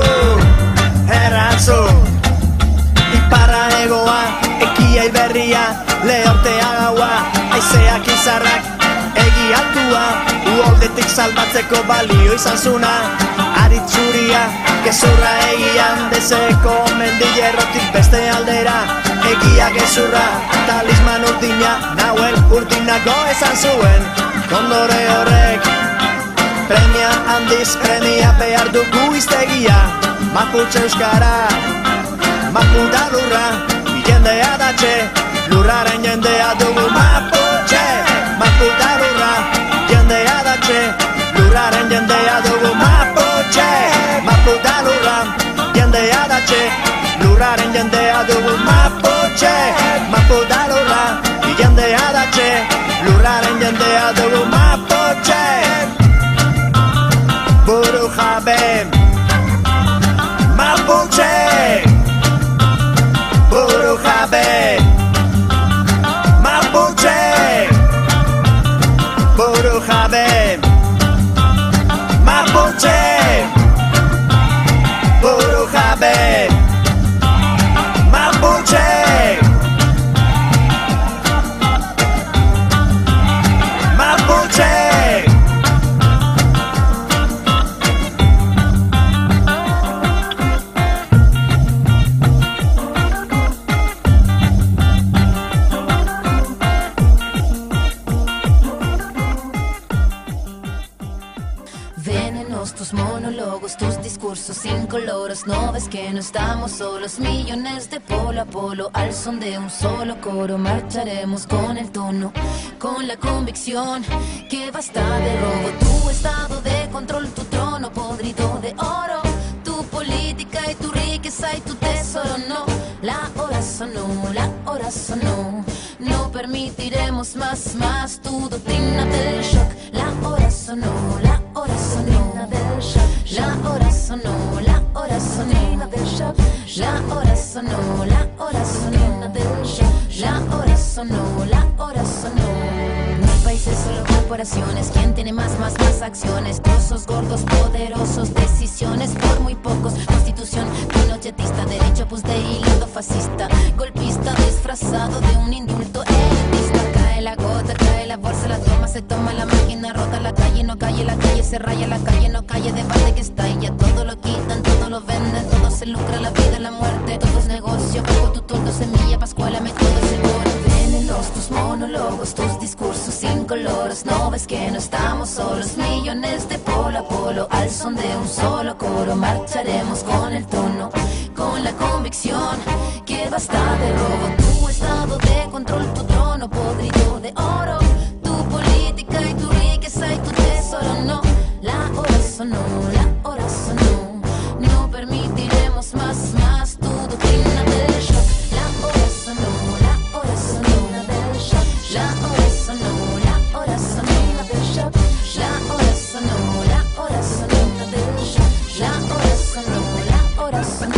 erantzun, iparra egoa, ekia iberria, lehortea gaua, aizeak izarrak, egi altua, uoldetik salbatzeko balio izan zuna, aritzuria, gezurra egian dezeko mendillerrotik beste aldera, egia gezurra, talisman urdina, nahuel urdinako esan zuen, kondore horrek, premia handiz premia behar dugu iztegia, Maputxe euskara, Maputa lurra, jendea datxe, lurraren jendea dugu Mapuche, Maputa lurra, jendea datxe, lurraren jendea dugu Mapuche, Maputa lurra, jendea datxe, lurraren jendea dugu Mapuche, Maputa lurra, jendea datxe, lurraren jendea dugu Mapuche, buru jabe, Mapuche, buru jabe, Mapuche, buru jabe, Mapuche, buru jabe, Mapuche. Tus monólogos, tus discursos incoloros. No ves que no estamos solos. Millones de polo a polo, al son de un solo coro. Marcharemos con el tono, con la convicción que basta de robo. Tu estado de control, tu trono podrido de oro, tu política y tu riqueza y tu tesoro. No, la hora sonó, la hora sonó. No permitiremos más, más tu doctrina del shock. La hora sonó, la hora sonó. La hora sonó, la hora sonó del shock. La hora sonó, la hora sonó del shock. La hora sonó, la hora sonó. No hay países, solo corporaciones. ¿Quién tiene más, más, más acciones? Trozos gordos, poderosos, decisiones por muy pocos. Constitución pinochetista, derecho pues de hilo fascista, golpista disfrazado de un indulto elitista. Cae la gota, cae la bolsa, la toma, se toma la máquina rota. La calle no calle, la calle se raya, la calle no calle, debate que está y ya todo lo quitan, todo lo venden, todo se lucra, la vida, la muerte, todo es negocio, poco tu tordo, semilla, pascuálame todo seguro. Venenos tus monólogos, tus discursos incoloros. No ves que no estamos solos. Millones de polo a polo, al son de un solo coro. Marcharemos con el tono, con la convicción que basta de robo. Tu estado de control, tu trono podrido de oro, tu política y tu riqueza y tu tesoro. No, la hora sonó, la hora sonó. No permitiremos más, más tu doctrina del shock. La hora sonó, la hora sonó del shock. La hora sonó, la hora sonó del shock. La hora sonó, la hora sonó del shock. La hora sonó, la hora sonó.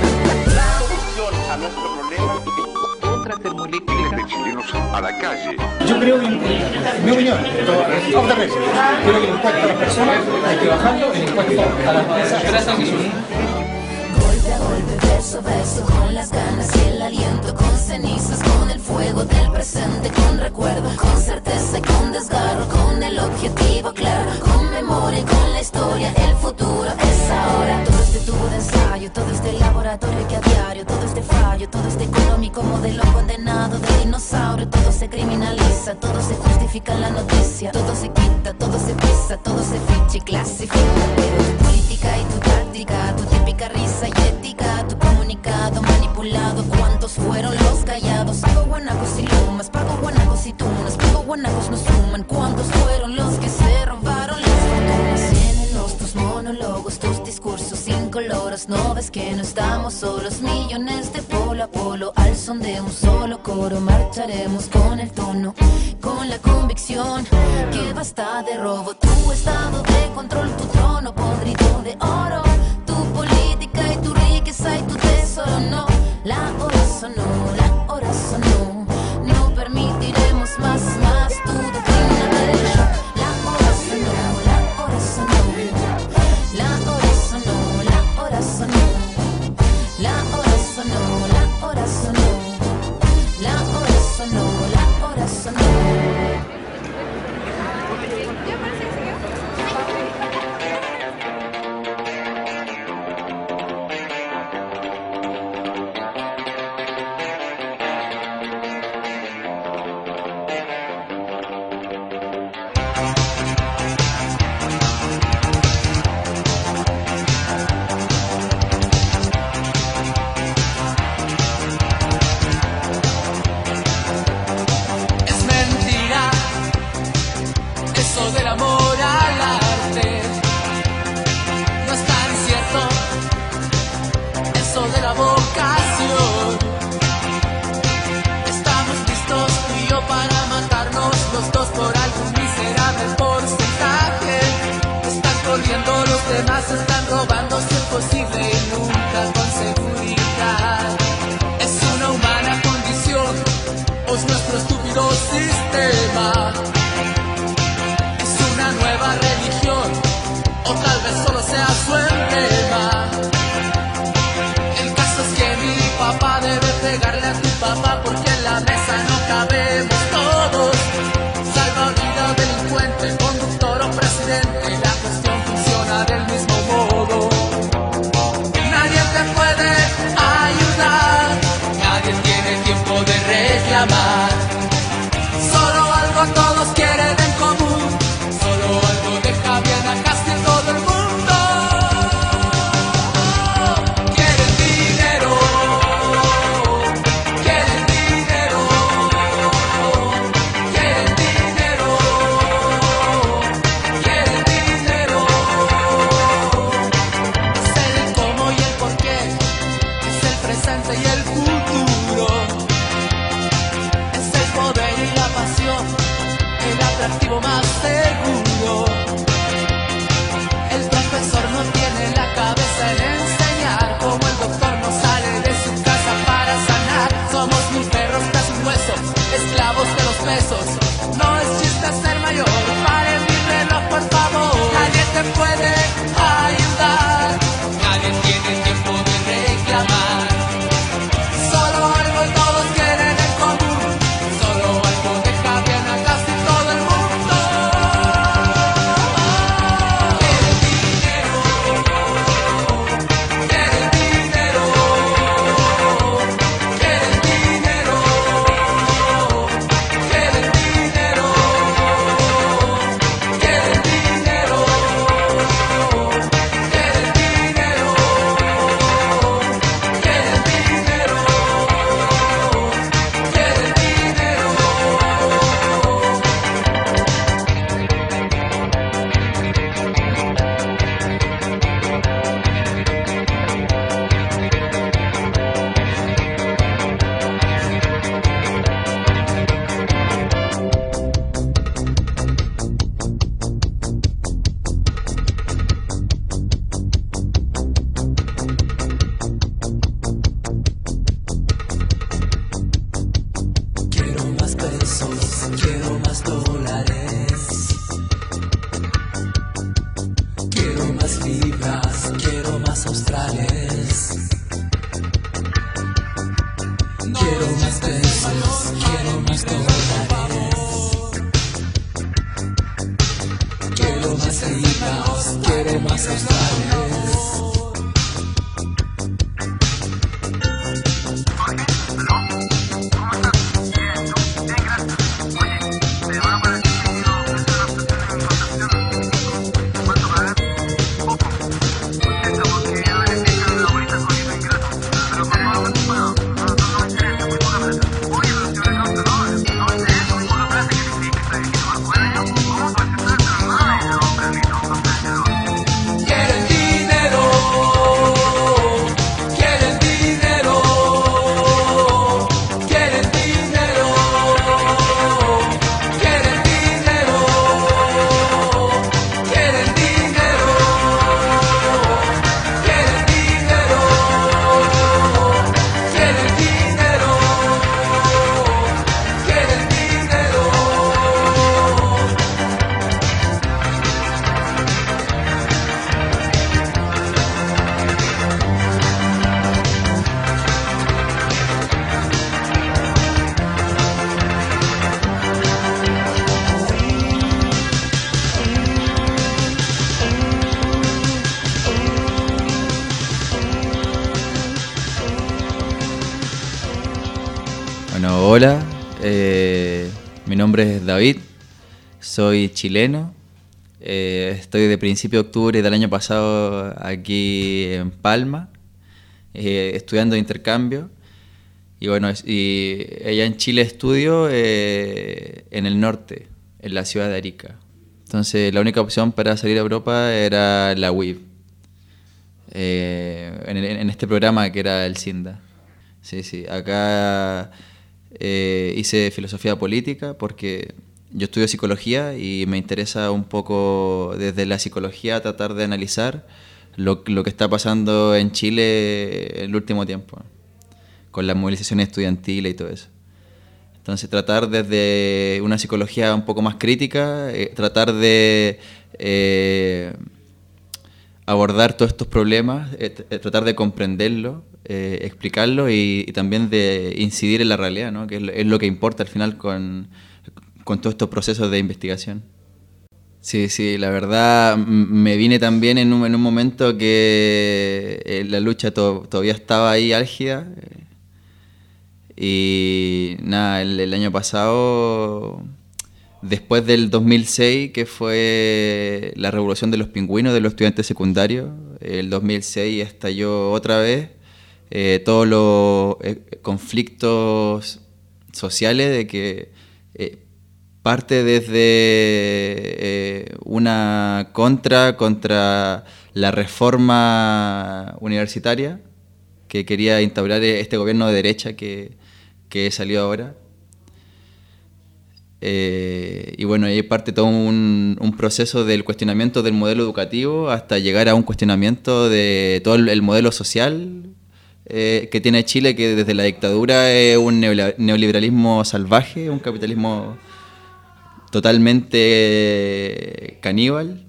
La solución a nuestro problema es otra termoeléctrica. De chilenos a la calle. Yo creo que, mi opinión, otra vez, creo que el impuesto a las personas hay que bajarlo, el impuesto a las empresas que son. Golpe a golpe, verso a verso, con las ganas y el aliento, con cenizas, con el fuego del presente, con recuerdo, con certeza y con desgarro, con el objetivo claro, con memoria y con la historia, el futuro es ahora. Todo este tubo de ensayo, todo este laboratorio que a diario, todo este fallo, todo este económico modelo condenado de dinosaurio, todo se criminaliza, todo se justifica en la noticia, todo se quita, todo se pisa, todo se ficha y clasifica, pero tu política y tu táctica, tu típica risa y ética, tu comunicado manipulado, ¿cuántos fueron los callados? Pago guanacos y lumas, pago guanacos y tunas, pago guanacos no suman, ¿cuántos fueron los que se robaron las fortunas? Llénenos tus monólogos, tus discursos incoloros. No ves que no estamos solos. Millones de polo a polo, al son de un solo coro. Marcharemos con el tono, con la convicción que basta de robo. Tu estado de control, tu trono podrido de oro, tu política y tu riqueza y tu tesoro. No, la hora sonó, la hora sonó. No permitiremos más, más tu doctrina del shock. La hora sonó, la hora sonó. La hora sonó, la hora sonó. La hora sonó, la hora sonó. La hora sonó, la hora sonó. los demás están robando si es posible y nunca con seguridad. Es una humana condición, o es nuestro estúpido sistema. Es una nueva religión, o tal vez solo sea su emblema. El caso es que mi papá debe pegarle a tu papá, porque en la mesa no cabemos todos. Salva vida, delincuente, conductor o presidente, la cuestión funciona del mismo modo. Nadie te puede ayudar, nadie tiene tiempo de reclamar. Solo algo todos quieren en común, solo algo deja bien a casi todo el mundo. Quieren dinero, quieren dinero, quieren dinero, quieren dinero. Es el cómo y el por qué, es el presente y el futuro. Es el poder y la pasión, el atractivo más seguro. El profesor no tiene la cabeza en enseñar, como el doctor no sale de su casa para sanar. Somos mil perros tras un hueso, esclavos de los pesos. No es chiste ser mayor, paren mi reloj por favor. Nadie te puede ayudar, nadie tiene tiempo de reclamar. Solo algo y todos quieren en común, solo algo deja bien a casi todo el mundo. Quieren dinero, quieren dinero, quieren dinero, quieren dinero, quieren dinero, quieren dinero, quieren dinero, quieren Quiero más pesos, quiero más dólares. Quiero más libras, quiero más australes. Quiero más pesos, quiero más dólares. Quiero más libras, quiero más australes. Quieren dinero, quieren dinero, quieren dinero, quieren dinero, quieren dinero, quieren dinero, quieren dinero, quieren dinero, quieren dinero. Bueno, hola, eh, mi nombre es David, soy chileno, eh, estoy de principio de octubre del año pasado aquí en Palma, eh, estudiando intercambio, y bueno, es- y allá en Chile estudio eh, en el norte, en la ciudad de Arica. Entonces la única opción para salir a Europa era la U I B, eh, en, en este programa que era el SINDA. Sí, sí, acá eh, hice filosofía política porque yo estudio psicología y me interesa un poco desde la psicología tratar de analizar lo, lo que está pasando en Chile en el último tiempo, con las movilizaciones estudiantiles y todo eso. Entonces tratar desde una psicología un poco más crítica, eh, tratar de eh, abordar todos estos problemas, eh, tratar de comprenderlos, eh, explicarlos y, y también de incidir en la realidad, ¿no? Que es lo, es lo que importa al final con, con todos estos procesos de investigación. Sí, sí, la verdad me vine también en un, en un momento que eh, la lucha to, todavía estaba ahí álgida. Eh, y nada, el, el año pasado, después del dos mil seis, que fue la revolución de los pingüinos de los estudiantes secundarios, el dos mil seis estalló otra vez eh, todos los eh, conflictos sociales de que eh, parte desde eh, una contra contra la reforma universitaria que quería instaurar este gobierno de derecha que, que salió ahora. Eh, y bueno, ahí parte todo un, un proceso del cuestionamiento del modelo educativo hasta llegar a un cuestionamiento de todo el, el modelo social eh, que tiene Chile, que desde la dictadura es un neoliberalismo salvaje, un capitalismo totalmente caníbal.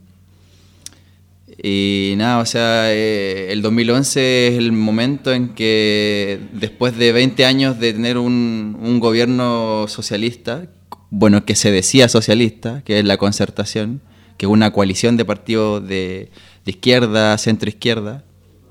Y nada, o sea, eh, el dos mil once es el momento en que después de veinte años de tener un, un gobierno socialista, bueno, que se decía socialista, que es la Concertación, que es una coalición de partidos de, de izquierda, centro-izquierda.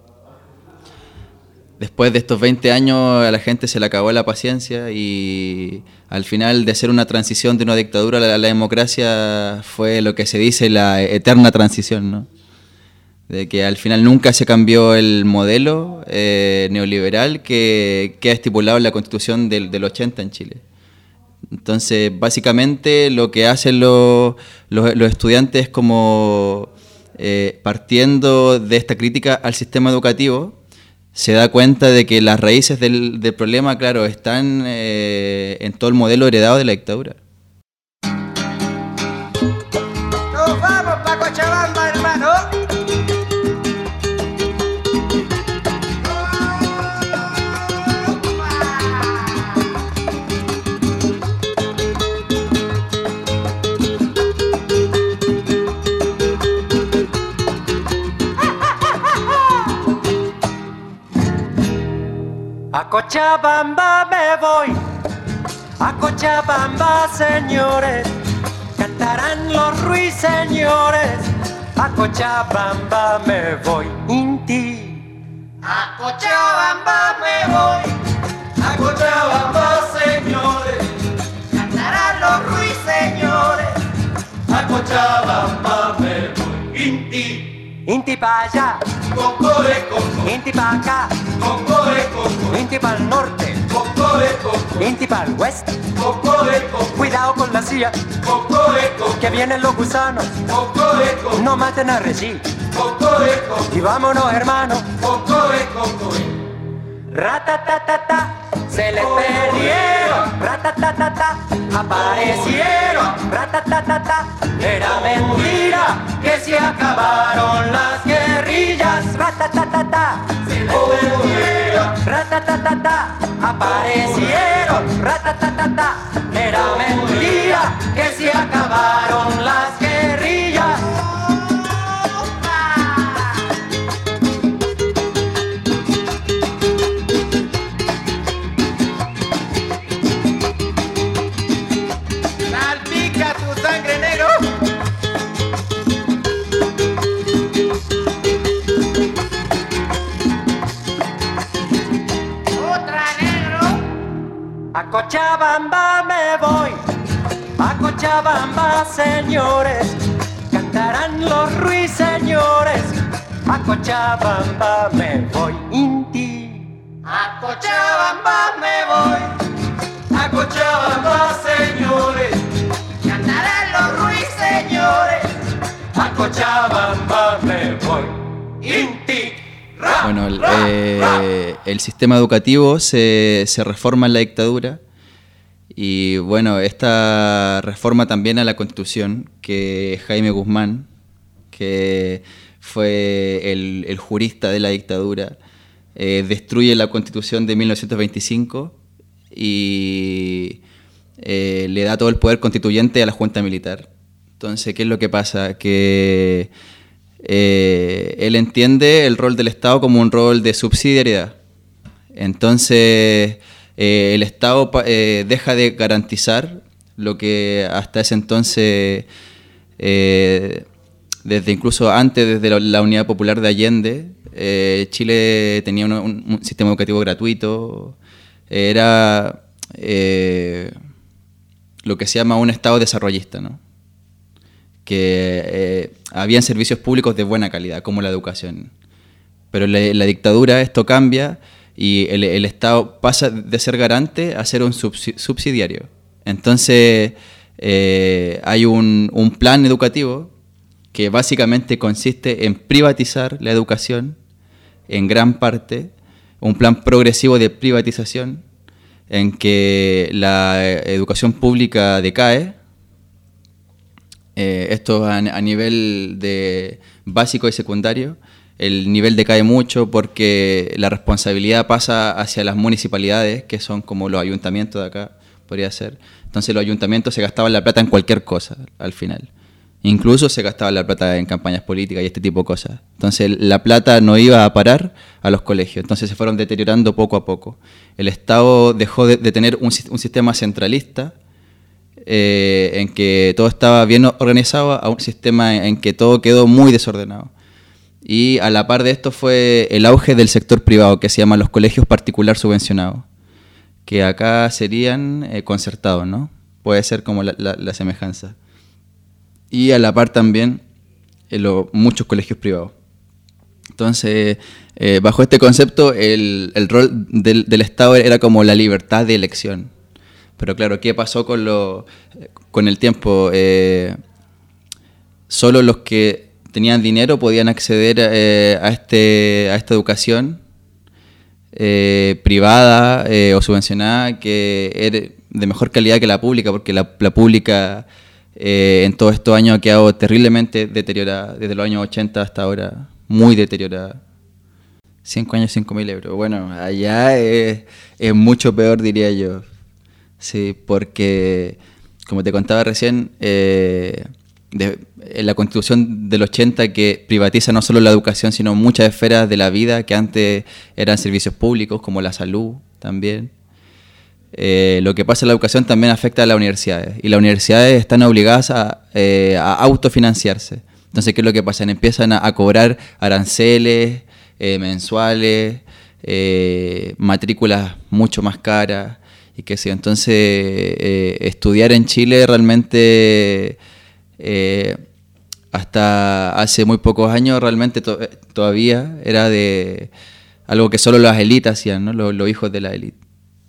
Después de estos veinte años a la gente se le acabó la paciencia y al final de ser una transición de una dictadura a la, a la democracia fue lo que se dice la eterna transición, ¿no? De que al final nunca se cambió el modelo eh, neoliberal que, que ha estipulado en la Constitución del, del ochenta en Chile. Entonces, básicamente lo que hacen los, los, los estudiantes es como eh, partiendo de esta crítica al sistema educativo, se da cuenta de que las raíces del, del problema, claro, están eh, en todo el modelo heredado de la dictadura. Nos vamos pa' Cochabamba, hermano. A Cochabamba me voy, a Cochabamba, señores, cantarán los ruiseñores. A Cochabamba me voy, Inti. A Cochabamba me voy, a Cochabamba, señores, cantarán los ruiseñores. A Cochabamba me voy, Inti. Inti pa' allá, Cocoreco, Inti pa' acá, Cocoreco, Inti pa'l norte, Cocoreco, Inti pa'l oeste, Cocoreco, cuidado con la silla, Cocoreco, que vienen los gusanos, Cocoreco, no maten a Regí, Cocoreco, y vámonos hermanos, Cocoreco, ratatatata, se les perdieron, ratatatata, aparecieron, ratatatata, era mentira que se acabaron las guerrillas, ratatatata, se les perdieron, ratatatata, aparecieron, ratatatata, era mentira que se acabaron las guerrillas. salpica tu sangre, negro. Otra, negro. A Cochabamba me voy, a Cochabamba, señores, cantarán los ruiseñores. A Cochabamba me voy, Inti. A Cochabamba me voy, a Cochabamba, señores, cantarán los ruiseñores. A Cochabamba me voy, Inti. Bueno, el, eh, el sistema educativo se, se reforma en la dictadura Y bueno, esta reforma también a la Constitución, que Jaime Guzmán, que fue el, el jurista de la dictadura, eh, destruye la Constitución de mil novecientos veinticinco y eh, le da todo el poder constituyente a la Junta Militar. Entonces, ¿qué es lo que pasa? Que eh, él entiende el rol del Estado como un rol de subsidiariedad. Entonces, eh, el Estado eh, deja de garantizar lo que hasta ese entonces, eh, desde incluso antes, desde la, la Unidad Popular de Allende, eh, Chile tenía un, un, un sistema educativo gratuito, era eh, lo que se llama un Estado desarrollista, ¿no? Que eh, habían servicios públicos de buena calidad, como la educación. Pero la, la dictadura esto cambia y el, el Estado pasa de ser garante a ser un subsidiario. Entonces eh, hay un, un plan educativo que básicamente consiste en privatizar la educación en gran parte, un plan progresivo de privatización en que la educación pública decae, eh, esto a, a nivel de básico y secundario. El nivel decae mucho porque la responsabilidad pasa hacia las municipalidades, que son como los ayuntamientos de acá, podría ser. Entonces los ayuntamientos se gastaban la plata en cualquier cosa al final. Incluso se gastaba la plata en campañas políticas y este tipo de cosas. Entonces la plata no iba a parar a los colegios, entonces se fueron deteriorando poco a poco. El Estado dejó de, de tener un, un sistema centralista eh, en que todo estaba bien organizado a un sistema en que todo quedó muy desordenado. Y a la par de esto fue el auge del sector privado, que se llaman los colegios particular subvencionados, que acá serían eh, concertados, ¿no? Puede ser como la, la, la semejanza. Y a la par también eh, lo, muchos colegios privados. Entonces, eh, bajo este concepto, el, el rol del, del Estado era como la libertad de elección. Pero claro, ¿qué pasó con, lo, con el tiempo? Eh, solo los que tenían dinero podían acceder eh, a, este, a esta educación eh, privada eh, o subvencionada, que era de mejor calidad que la pública, porque la, la pública eh, en todos estos años ha quedado terriblemente deteriorada, desde los años ochenta hasta ahora, muy deteriorada. Cinco años, cinco mil euros. Bueno, allá es, es mucho peor, diría yo. Sí, porque, como te contaba recién, eh, de, en la Constitución del ochenta, que privatiza no solo la educación, sino muchas esferas de la vida que antes eran servicios públicos, como la salud también. Eh, lo que pasa en la educación también afecta a las universidades, y las universidades están obligadas a, eh, a autofinanciarse. Entonces, ¿qué es lo que pasa? Empiezan a, a cobrar aranceles eh, mensuales, eh, matrículas mucho más caras, y qué sé yo. Entonces, eh, estudiar en Chile realmente... Eh, hasta hace muy pocos años realmente to todavía era de algo que solo las élites hacían, ¿no? Los, los hijos de la élite.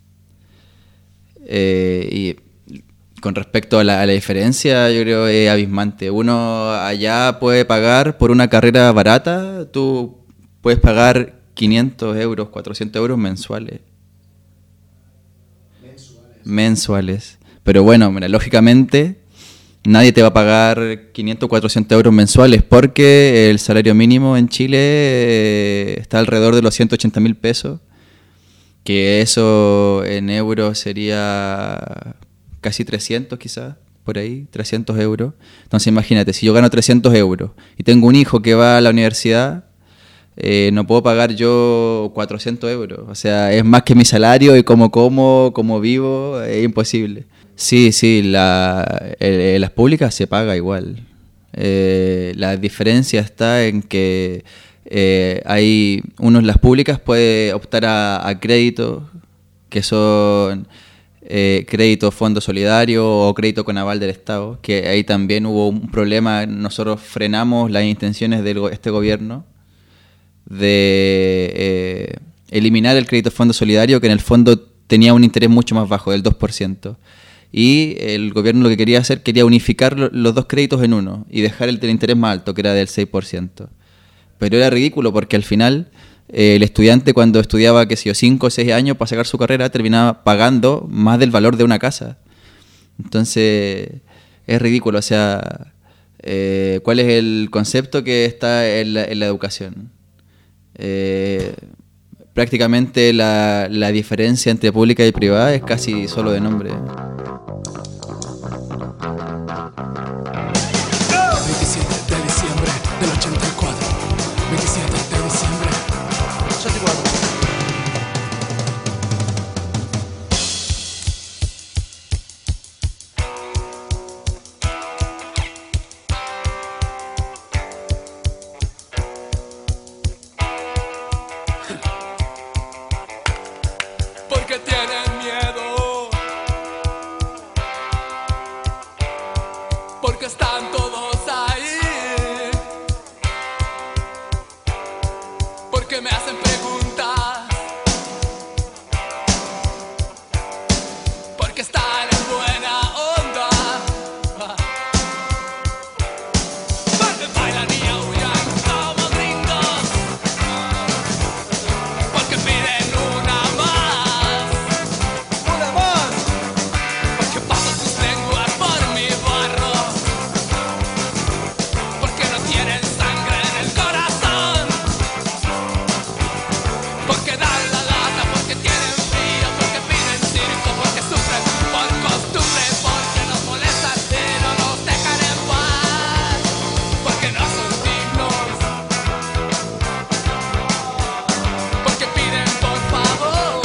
Eh, y con respecto a la, a la diferencia, yo creo que es abismante. Uno allá puede pagar por una carrera barata, tú puedes pagar quinientos euros, cuatrocientos euros mensuales. Mensuales. Mensuales. Pero bueno, mira, lógicamente... nadie te va a pagar quinientos, cuatrocientos euros mensuales, porque el salario mínimo en Chile está alrededor de los ciento ochenta mil pesos, que eso en euros sería casi trescientos quizás, por ahí, trescientos euros. Entonces imagínate, si yo gano trescientos euros y tengo un hijo que va a la universidad, eh, no puedo pagar yo cuatrocientos euros. O sea, es más que mi salario, y como como, como vivo, es imposible. Sí, sí, la, eh, las públicas se paga igual. Eh, la diferencia está en que eh, hay unos, las públicas puede optar a, a créditos, que son eh, créditos fondo solidario o crédito con aval del Estado, que ahí también hubo un problema. Nosotros frenamos las intenciones de este gobierno de eh, eliminar el crédito fondo solidario, que en el fondo tenía un interés mucho más bajo, del dos por ciento. Y el gobierno lo que quería hacer, quería unificar los dos créditos en uno y dejar el del interés más alto, que era del seis por ciento. Pero era ridículo, porque al final eh, el estudiante cuando estudiaba, qué sé yo, cinco o seis años para sacar su carrera, terminaba pagando más del valor de una casa. Entonces, es ridículo. O sea, eh, ¿cuál es el concepto que está en la, en la educación? Eh, prácticamente la, la diferencia entre pública y privada es casi solo de nombre. veintisiete de diciembre del ochenta y cuatro. veintisiete de diciembre. ochenta y cuatro. Porque tienen miedo, porque están todos ahí, porque me hacen preguntas, porque están en buena onda, porque bailan y aullan como gringos, porque piden una más, una más, porque pasan sus lenguas por mi barro, porque no tienen sangre en el corazón, porque dan la lata, porque tienen frío, porque piden circo, porque sufren por costumbre, porque nos molestan y no nos dejan en paz, porque no son dignos, porque piden por favor,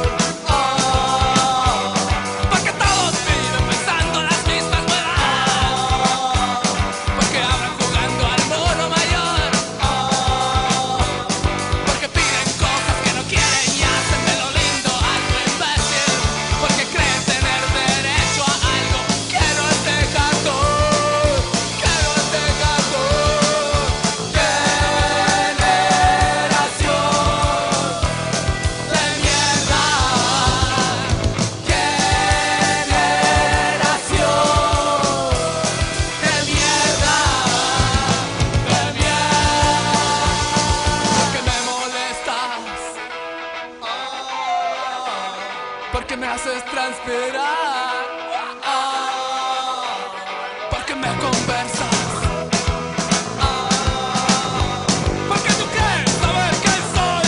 oh, porque todos viven pensando las mismas huevas, porque hablan jugando al mono mayor, oh, porque piden cosas que no quieren y hacen de lo lindo algo imbécil, porque creen tener derecho a algo que no es de gato, que no es de gato. Generación de mierda, generación de mierda, de mierda, porque me molestas, porque me haces transpirar, porque me conversas, porque tú crees saber quién soy,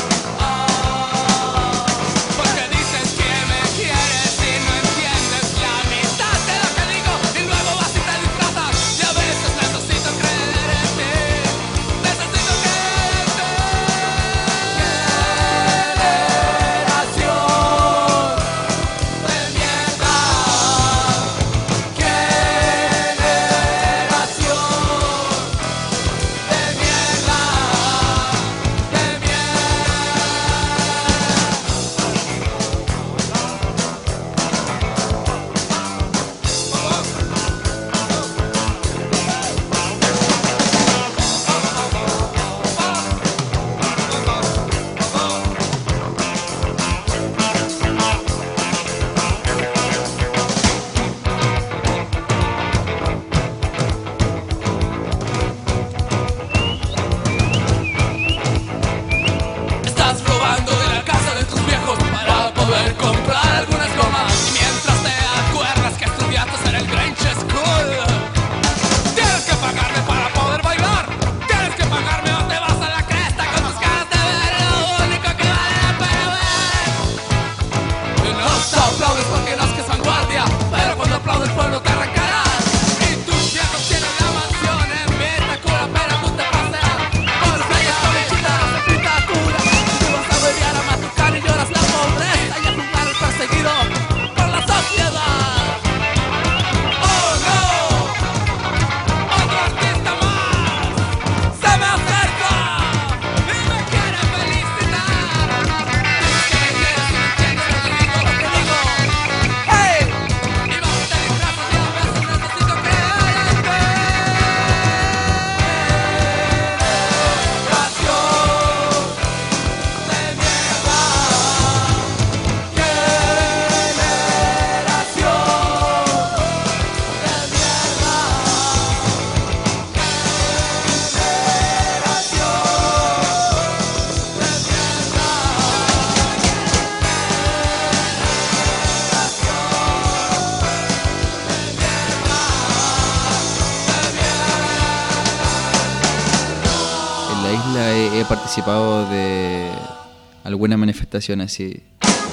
porque dices que me quieres y no entiendes la mitad de lo que digo y luego vas y te disfrazas y a veces necesito creer en ti, necesito creer en ti. Generación de mierda, generación participado de alguna manifestación así.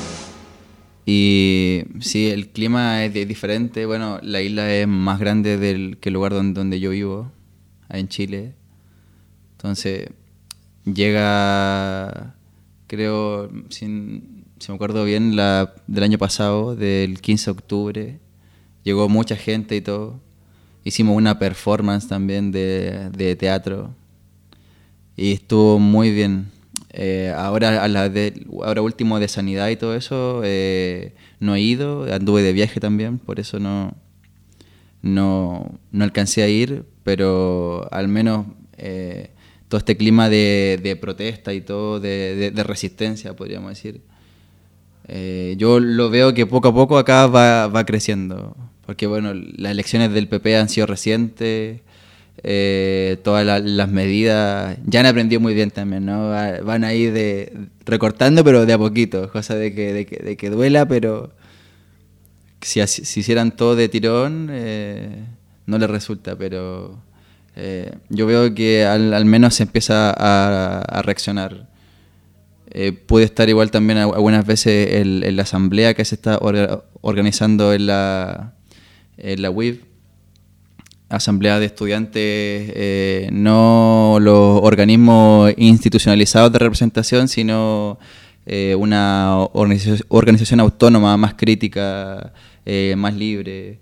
Y sí, el clima es diferente. Bueno, la isla es más grande del, que el lugar donde, donde yo vivo, en Chile. Entonces, llega, creo, sin, si me acuerdo bien, la, del año pasado, del quince de octubre, llegó mucha gente y todo. Hicimos una performance también de, de teatro y estuvo muy bien. Eh, ahora, a la de, ahora último de sanidad y todo eso, eh, no he ido, anduve de viaje también, por eso no, no, no alcancé a ir, pero al menos eh, todo este clima de, de protesta y todo, de, de, de resistencia, podríamos decir, eh, yo lo veo que poco a poco acá va, va creciendo, porque bueno, las elecciones del P P han sido recientes. Eh, todas la, las medidas ya han aprendido muy bien también, ¿no? Van ahí de, recortando, pero de a poquito, cosa de que, de que, de que duela, pero si, si hicieran todo de tirón, eh, no les resulta, pero eh, yo veo que al, al menos se empieza a, a reaccionar. Eh, pude estar igual también algunas veces en, en la asamblea que se está or, organizando en la, en la U I B, Asamblea de Estudiantes, eh, no los organismos institucionalizados de representación, sino eh, una organización, organización autónoma más crítica, eh, más libre.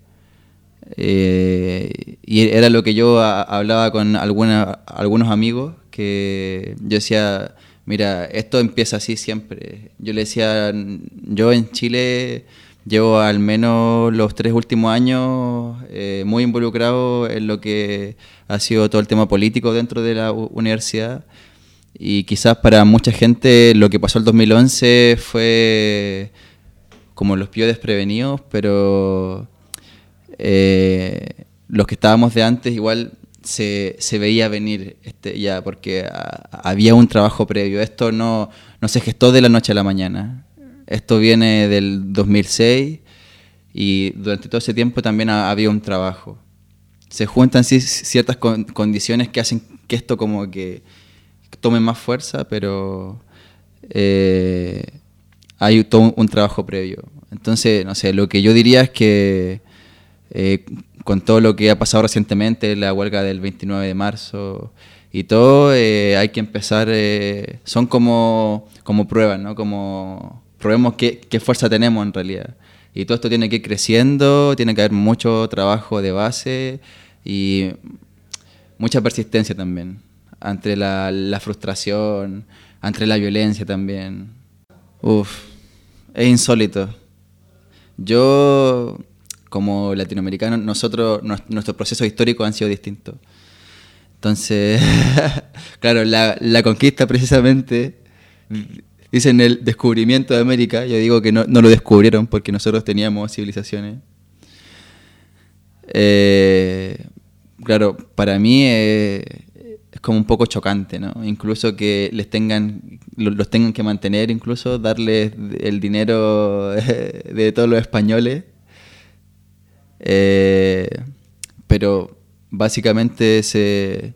Eh, y era lo que yo a, hablaba con alguna, algunos amigos, que yo decía, mira, esto empieza así siempre. Yo le decía, yo en Chile llevo al menos los tres últimos años eh, muy involucrado en lo que ha sido todo el tema político dentro de la universidad, y quizás para mucha gente lo que pasó el dos mil once fue como los pilló desprevenidos, pero eh, los que estábamos de antes igual se, se veía venir este, ya, porque a, había un trabajo previo. Esto no, no se gestó de la noche a la mañana. Esto viene del dos mil seis y durante todo ese tiempo también ha, había un trabajo. Se juntan sí, ciertas con, condiciones que hacen que esto como que tome más fuerza, pero eh, hay todo un, un trabajo previo. Entonces, no sé, lo que yo diría es que eh, con todo lo que ha pasado recientemente, la huelga del veintinueve de marzo y todo, eh, hay que empezar, eh, son como, como pruebas, ¿no? Como probemos qué, qué fuerza tenemos en realidad. Y todo esto tiene que ir creciendo, tiene que haber mucho trabajo de base y mucha persistencia también, ante la, la frustración, ante la violencia también. Uf, es insólito. Yo, como latinoamericano, nosotros, nuestros procesos históricos han sido distintos. Entonces, claro, la, la conquista precisamente, dicen el descubrimiento de América, yo digo que no, no lo descubrieron porque nosotros teníamos civilizaciones. Eh, claro, para mí eh, es como un poco chocante, ¿no? Incluso que les tengan, los tengan que mantener, incluso darles el dinero de, de todos los españoles. Eh, pero básicamente se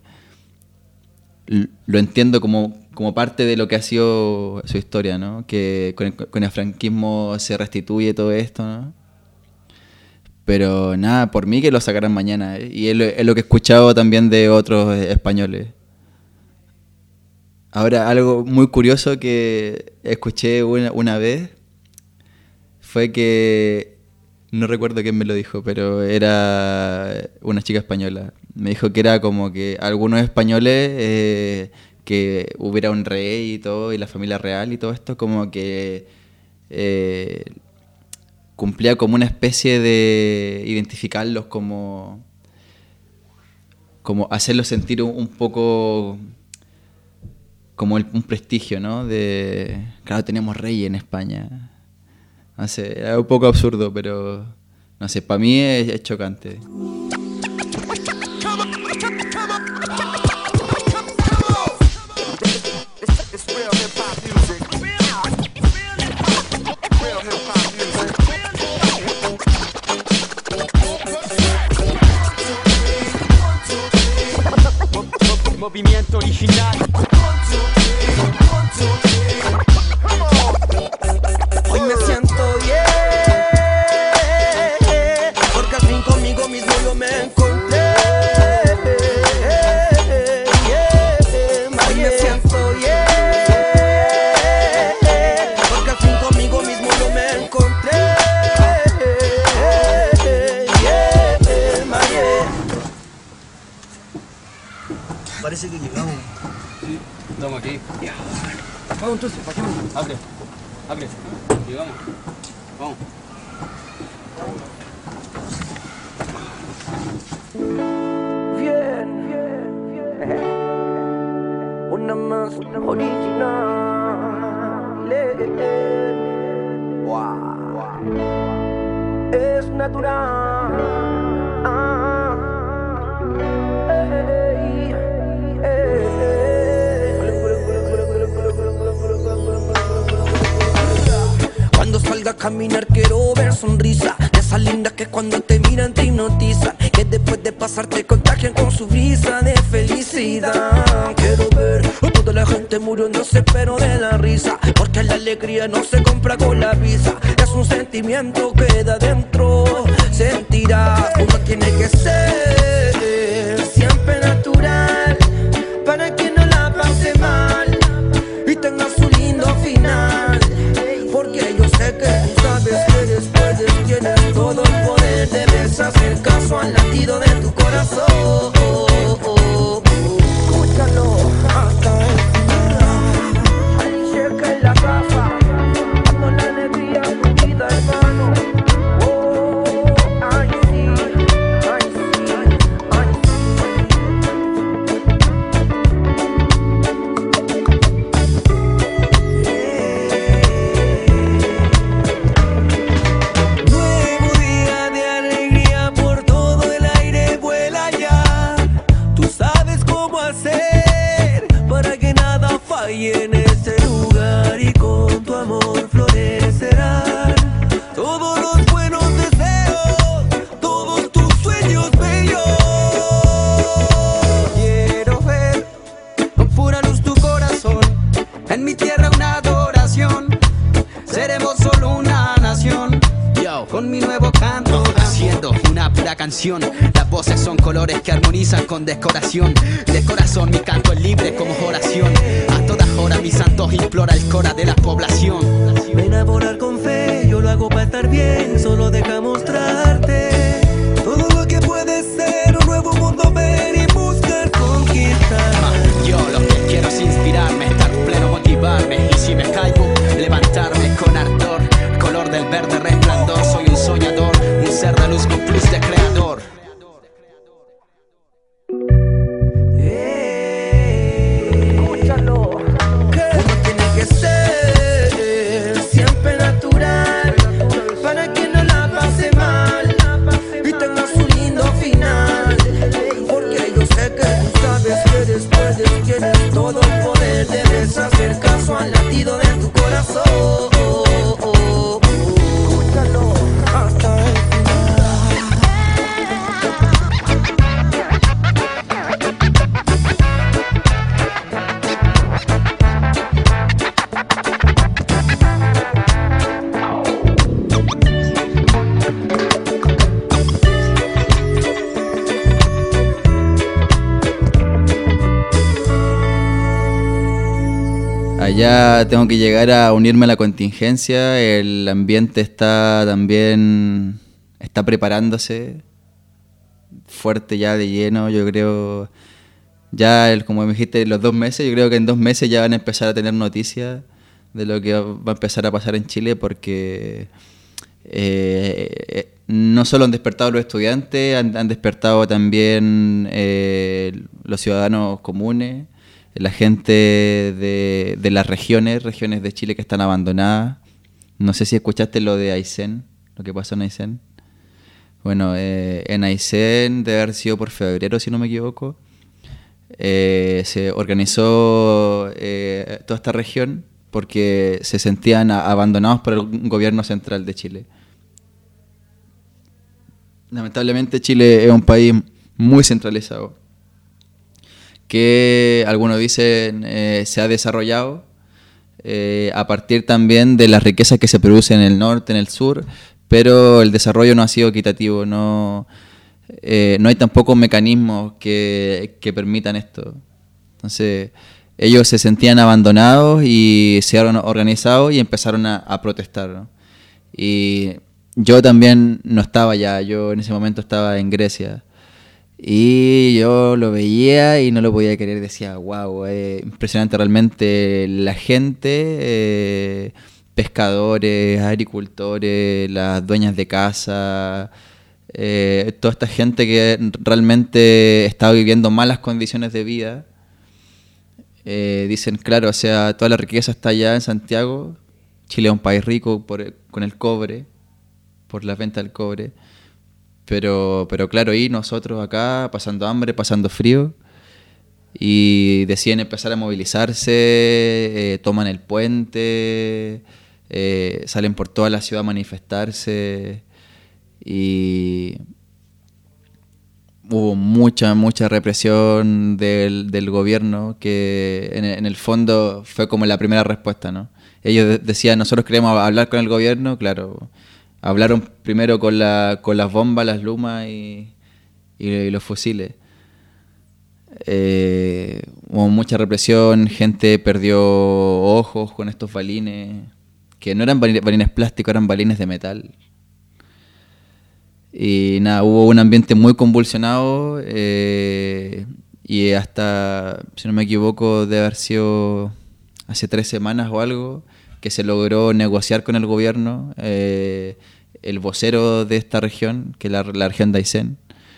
lo entiendo como como parte de lo que ha sido su historia, ¿no? Que con el, con el franquismo se restituye todo esto, ¿no? Pero nada, por mí que lo sacaran mañana, ¿eh? Y es lo, es lo que he escuchado también de otros españoles. Ahora, algo muy curioso que escuché una, una vez fue que, no recuerdo quién me lo dijo, pero era una chica española. Me dijo que era como que algunos españoles... Eh, que hubiera un rey y todo, y la familia real y todo esto, como que eh, cumplía como una especie de identificarlos como, como hacerlos sentir un, un poco como el, un prestigio, ¿no? De, claro, tenemos rey en España. No sé, era un poco absurdo, pero no sé, para mí es, es chocante. Movimiento original. mismo yo me encontré. Yeah, hoy me siento yeah, porque al fin conmigo mismo yo me encontré. Yeah, yeah. Parece que llegamos. Sí, estamos aquí. Vamos entonces, ¿para qué vamos? Abre, abre. Llegamos. Vamos. Bien, bien, bien. Una más original. Wow. Es natural. Ey, ey. Cuando salga a caminar quiero ver sonrisa de esas lindas que cuando te miran te hipnotizan, que después de pasar te contagian con su brisa de felicidad. Quiero ver a toda la gente muriéndose pero de la risa, porque la alegría no se compra con la visa, es un sentimiento que da dentro. Sentirás, uno tiene que ser siempre natural para que no la pase mal y tenga su lindo final. Porque yo sé que tú sabes que después de tienes todo el poder, debes hacer caso al latido de tu corazón. Escúchalo hasta el final. Ahí cerca en la casa, dando la alegría a tu vida, hermano. Oh, ay sí, ay sí, ay y en ese lugar y con tu amor florecerán todos los buenos deseos, todos tus sueños bellos. Quiero ver con pura luz tu corazón, en mi tierra una adoración, seremos solo una nación. Yo, con mi nuevo canto, haciendo una pura canción. Las voces son colores que armonizan con decoración. De corazón mi canto es libre como oración. A todas horas mis santos implora el cora de la población. Ven a volar con fe, yo lo hago para estar bien. Solo deja mostrarte todo lo que puede ser un nuevo mundo, ver y buscar conquistar. Ah, yo lo que quiero es inspirarme, estar pleno, motivarme. Y si me caigo, levantarme con ardor. Color del verde resplandor, soy un soñador, un ser de luz con plus de creador. Escúchalo, uno tiene que ser siempre natural para que no la pase mal y tenga su lindo final. Porque yo sé que tú sabes que después de que tienes todo el poder, debes hacer caso al latido de tu corazón. Hasta el Allá tengo que llegar a unirme a la contingencia, el ambiente está también, está preparándose fuerte ya de lleno, yo creo, ya el, como me dijiste, los dos meses, yo creo que en dos meses ya van a empezar a tener noticias de lo que va a empezar a pasar en Chile, porque eh, no solo han despertado los estudiantes, han, han despertado también eh, los ciudadanos comunes, la gente de, de las regiones, regiones de Chile que están abandonadas. No sé si escuchaste lo de Aysén, lo que pasó en Aysén. Bueno, eh, en Aysén debe haber sido por febrero, si no me equivoco. Eh, se organizó eh, toda esta región porque se sentían a, abandonados por el gobierno central de Chile. Lamentablemente Chile es un país muy centralizado, que algunos dicen eh, se ha desarrollado eh, a partir también de las riquezas que se producen en el norte, en el sur, pero el desarrollo no ha sido equitativo. No, eh, no hay tampoco mecanismos que, que permitan esto. Entonces, ellos se sentían abandonados y se han organizado y empezaron a, a protestar, ¿no? Y yo también no estaba allá, yo en ese momento estaba en Grecia. Y yo lo veía y no lo podía creer, decía, wow, eh, impresionante realmente la gente, eh, pescadores, agricultores, las dueñas de casa, eh, toda esta gente que realmente estaba viviendo malas condiciones de vida. Eh, dicen, claro, o sea, toda la riqueza está allá en Santiago. Chile es un país rico por, con el cobre, por la venta del cobre. Pero, pero claro, y nosotros acá pasando hambre, pasando frío, y deciden empezar a movilizarse, eh, toman el puente, eh, salen por toda la ciudad a manifestarse, y hubo mucha, mucha represión del, del gobierno, que en, en el fondo fue como la primera respuesta, ¿no? Ellos de- decían, nosotros queremos hablar con el gobierno, claro. Hablaron primero con, la, con las bombas, las lumas y, y, y los fusiles. Eh, hubo mucha represión, gente perdió ojos con estos balines, que no eran balines, balines plásticos, eran balines de metal. Y nada, hubo un ambiente muy convulsionado, eh, y hasta, si no me equivoco, debe haber sido hace tres semanas o algo, que se logró negociar con el gobierno, eh, el vocero de esta región, que es la, la región de Aysén,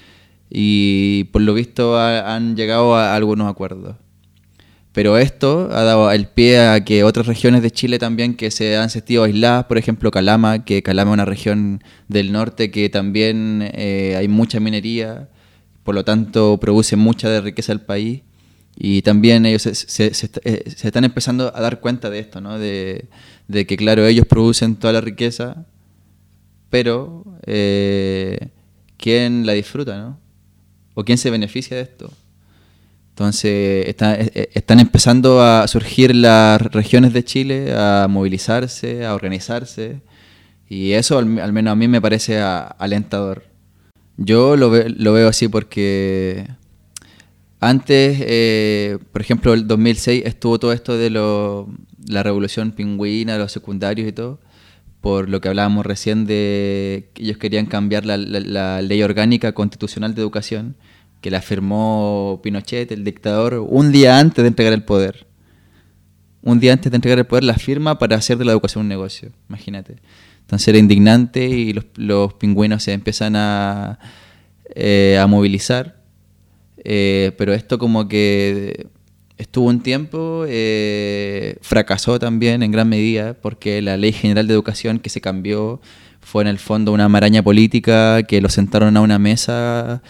y por lo visto ha, han llegado a algunos acuerdos. Pero esto ha dado el pie a que otras regiones de Chile también que se han sentido aisladas, por ejemplo Calama, que Calama es una región del norte que también eh, hay mucha minería, por lo tanto produce mucha de riqueza del país. Y también ellos se, se, se, se están empezando a dar cuenta de esto, ¿no? De, de que, claro, ellos producen toda la riqueza, pero eh, ¿quién la disfruta, no? ¿O quién se beneficia de esto? Entonces está, están empezando a surgir las regiones de Chile a movilizarse, a organizarse, y eso al, al menos a mí me parece a, alentador. Yo lo, ve, lo veo así porque... Antes, eh, por ejemplo, el dos mil seis estuvo todo esto de lo, la revolución pingüina, los secundarios y todo, por lo que hablábamos recién de que ellos querían cambiar la, la, la ley orgánica constitucional de educación, que la firmó Pinochet, el dictador, un día antes de entregar el poder. Un día antes de entregar el poder la firma para hacer de la educación un negocio, imagínate. Entonces era indignante y los, los pingüinos se empiezan a, eh, a movilizar. Eh, pero esto como que estuvo un tiempo, eh, fracasó también en gran medida porque la Ley General de Educación que se cambió fue en el fondo una maraña política que lo sentaron a una mesa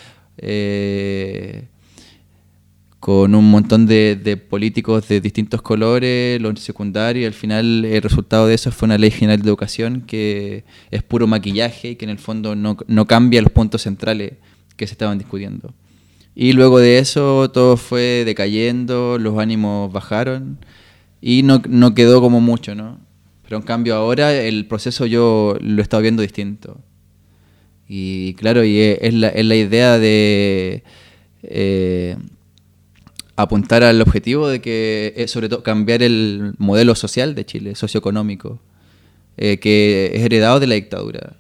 eh, con un montón de, de políticos de distintos colores, los secundarios, y al final el resultado de eso fue una Ley General de Educación que es puro maquillaje y que en el fondo no, no cambia los puntos centrales que se estaban discutiendo. Y luego de eso todo fue decayendo, los ánimos bajaron y no, no quedó como mucho, ¿no? Pero en cambio ahora el proceso yo lo he estado viendo distinto. Y claro, y es la, es la idea de eh, apuntar al objetivo de que es sobre todo cambiar el modelo social de Chile, socioeconómico, eh, que es heredado de la dictadura.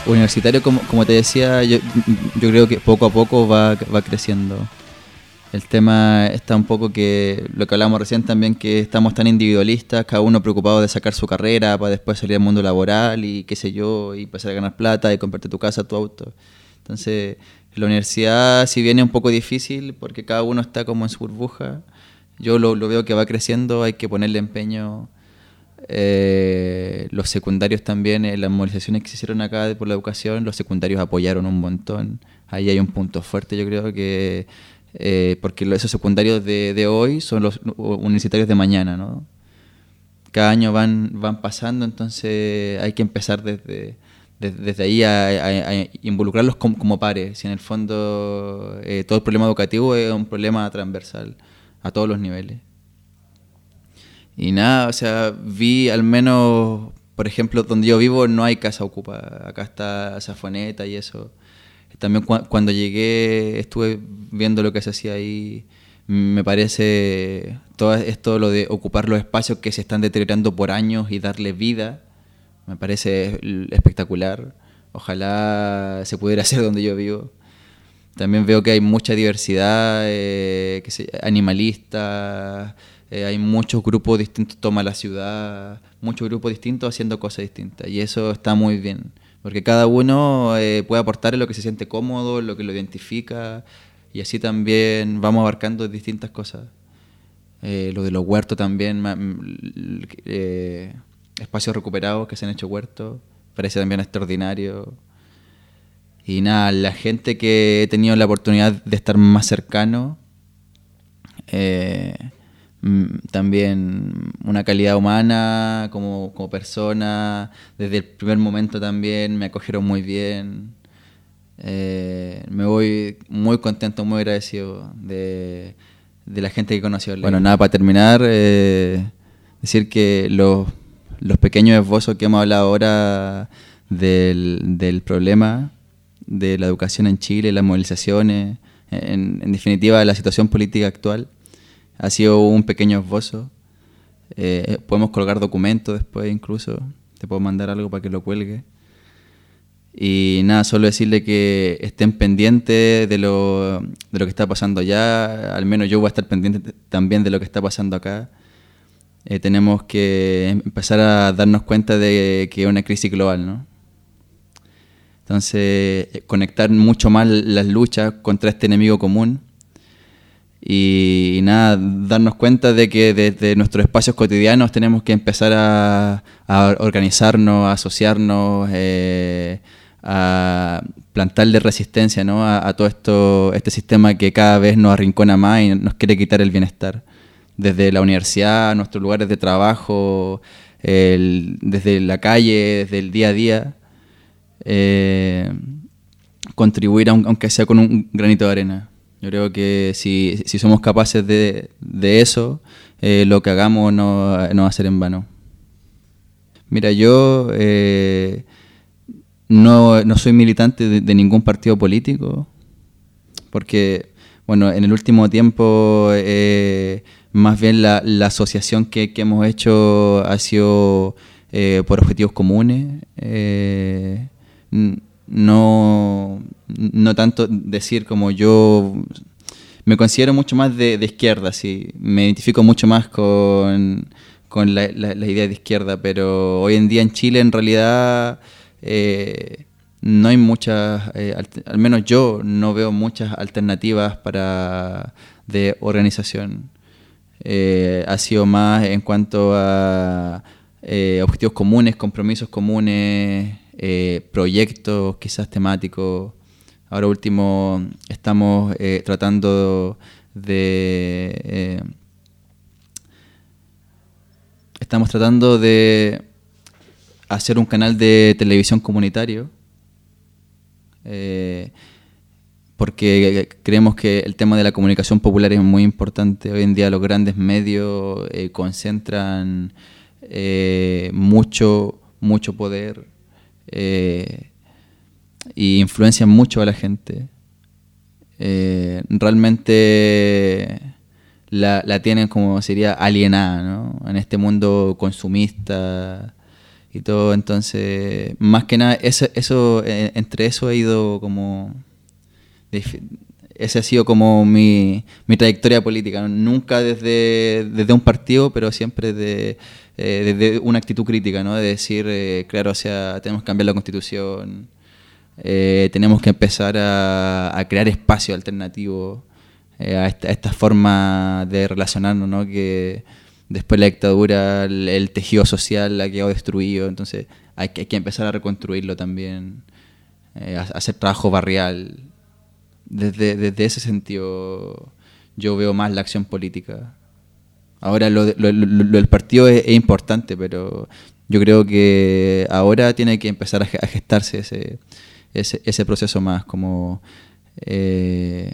universitario, como, como te decía, yo, yo creo que poco a poco va, va creciendo. El tema está un poco que, lo que hablamos recién también, que estamos tan individualistas, cada uno preocupado de sacar su carrera para después salir al mundo laboral y qué sé yo, y empezar a ganar plata y comprarte tu casa, tu auto. Entonces, la universidad, si bien es un poco difícil, porque cada uno está como en su burbuja, yo lo, lo veo que va creciendo, hay que ponerle empeño. Eh, los secundarios también, en las movilizaciones que se hicieron acá por la educación, los secundarios apoyaron un montón. Ahí hay un punto fuerte, yo creo que eh, porque esos secundarios de, de hoy son los universitarios de mañana, ¿no? Cada año van, van pasando, entonces hay que empezar desde, desde, desde ahí a, a, a involucrarlos como, como pares. Si en el fondo eh, todo el problema educativo es un problema transversal a todos los niveles. Y nada, o sea, vi al menos, por ejemplo, donde yo vivo no hay casa ocupada. Acá está Safoneta y eso. También cu cuando llegué estuve viendo lo que se hacía ahí. Me parece todo esto, lo de ocupar los espacios que se están deteriorando por años y darle vida, me parece espectacular. Ojalá se pudiera hacer donde yo vivo. También veo que hay mucha diversidad eh, que se, animalista. Eh, hay muchos grupos distintos, toma la ciudad, muchos grupos distintos haciendo cosas distintas, y eso está muy bien, porque cada uno eh, puede aportar en lo que se siente cómodo, en lo que lo identifica, y así también vamos abarcando distintas cosas. Eh, lo de los huertos también, eh, espacios recuperados que se han hecho huertos, parece también extraordinario. Y nada, la gente que he tenido la oportunidad de estar más cercano, eh, también una calidad humana como, como persona, desde el primer momento también me acogieron muy bien. Eh, me voy muy contento, muy agradecido de, de la gente que conoció. Bueno, nada, para terminar, eh, decir que los, los pequeños esbozos que hemos hablado ahora del, del problema de la educación en Chile, las movilizaciones, en, en definitiva la situación política actual, ha sido un pequeño esbozo. Eh, podemos colgar documentos después incluso. Te puedo mandar algo para que lo cuelgue. Y nada, solo decirle que estén pendientes de lo, de lo que está pasando allá. Al menos yo voy a estar pendiente también de lo que está pasando acá. Eh, tenemos que empezar a darnos cuenta de que es una crisis global, ¿no? Entonces, conectar mucho más las luchas contra este enemigo común. Y, y nada, darnos cuenta de que desde nuestros espacios cotidianos tenemos que empezar a, a organizarnos, a asociarnos, eh, a plantarle resistencia, ¿no? a, a todo esto, este sistema que cada vez nos arrincona más y nos quiere quitar el bienestar. Desde la universidad, nuestros lugares de trabajo, el, desde la calle, desde el día a día, eh, contribuir, aunque sea con un granito de arena. Yo creo que si, si somos capaces de, de eso, eh, lo que hagamos no, no va a ser en vano. Mira, yo eh, no, no soy militante de, de ningún partido político, porque, bueno, en el último tiempo, eh, más bien la, la asociación que, que hemos hecho ha sido eh, por objetivos comunes. Eh, No, no tanto decir como yo me considero mucho más de, de izquierda, sí. Me identifico mucho más con, con la, la, la idea de izquierda, pero hoy en día en Chile en realidad eh, no hay muchas, eh, al, al menos yo no veo muchas alternativas para de organización. Eh, ha sido más en cuanto a eh, objetivos comunes, compromisos comunes, Eh, proyectos quizás temáticos. Ahora último estamos eh, tratando de eh, estamos tratando de hacer un canal de televisión comunitario, eh, porque creemos que el tema de la comunicación popular es muy importante. Hoy en día los grandes medios eh, concentran eh, mucho mucho poder Eh, y influencian mucho a la gente. Eh, realmente la, la tienen, como sería, alienada, ¿no? En este mundo consumista y todo, entonces más que nada eso, eso eh, entre eso he ido como ese ha sido como mi, mi trayectoria política, ¿no? Nunca desde, desde un partido, pero siempre de, eh, desde una actitud crítica, ¿no? De decir, eh, claro, o sea, tenemos que cambiar la Constitución, eh, tenemos que empezar a, a crear espacio alternativo eh, a, esta, a esta forma de relacionarnos, ¿no? Que después de la dictadura el, el tejido social ha quedado destruido, entonces hay que, hay que empezar a reconstruirlo también, eh, a, a hacer trabajo barrial. Desde, desde ese sentido yo veo más la acción política. Ahora lo, lo, lo, lo del partido es, es importante, pero yo creo que ahora tiene que empezar a gestarse ese, ese, ese proceso más, como eh,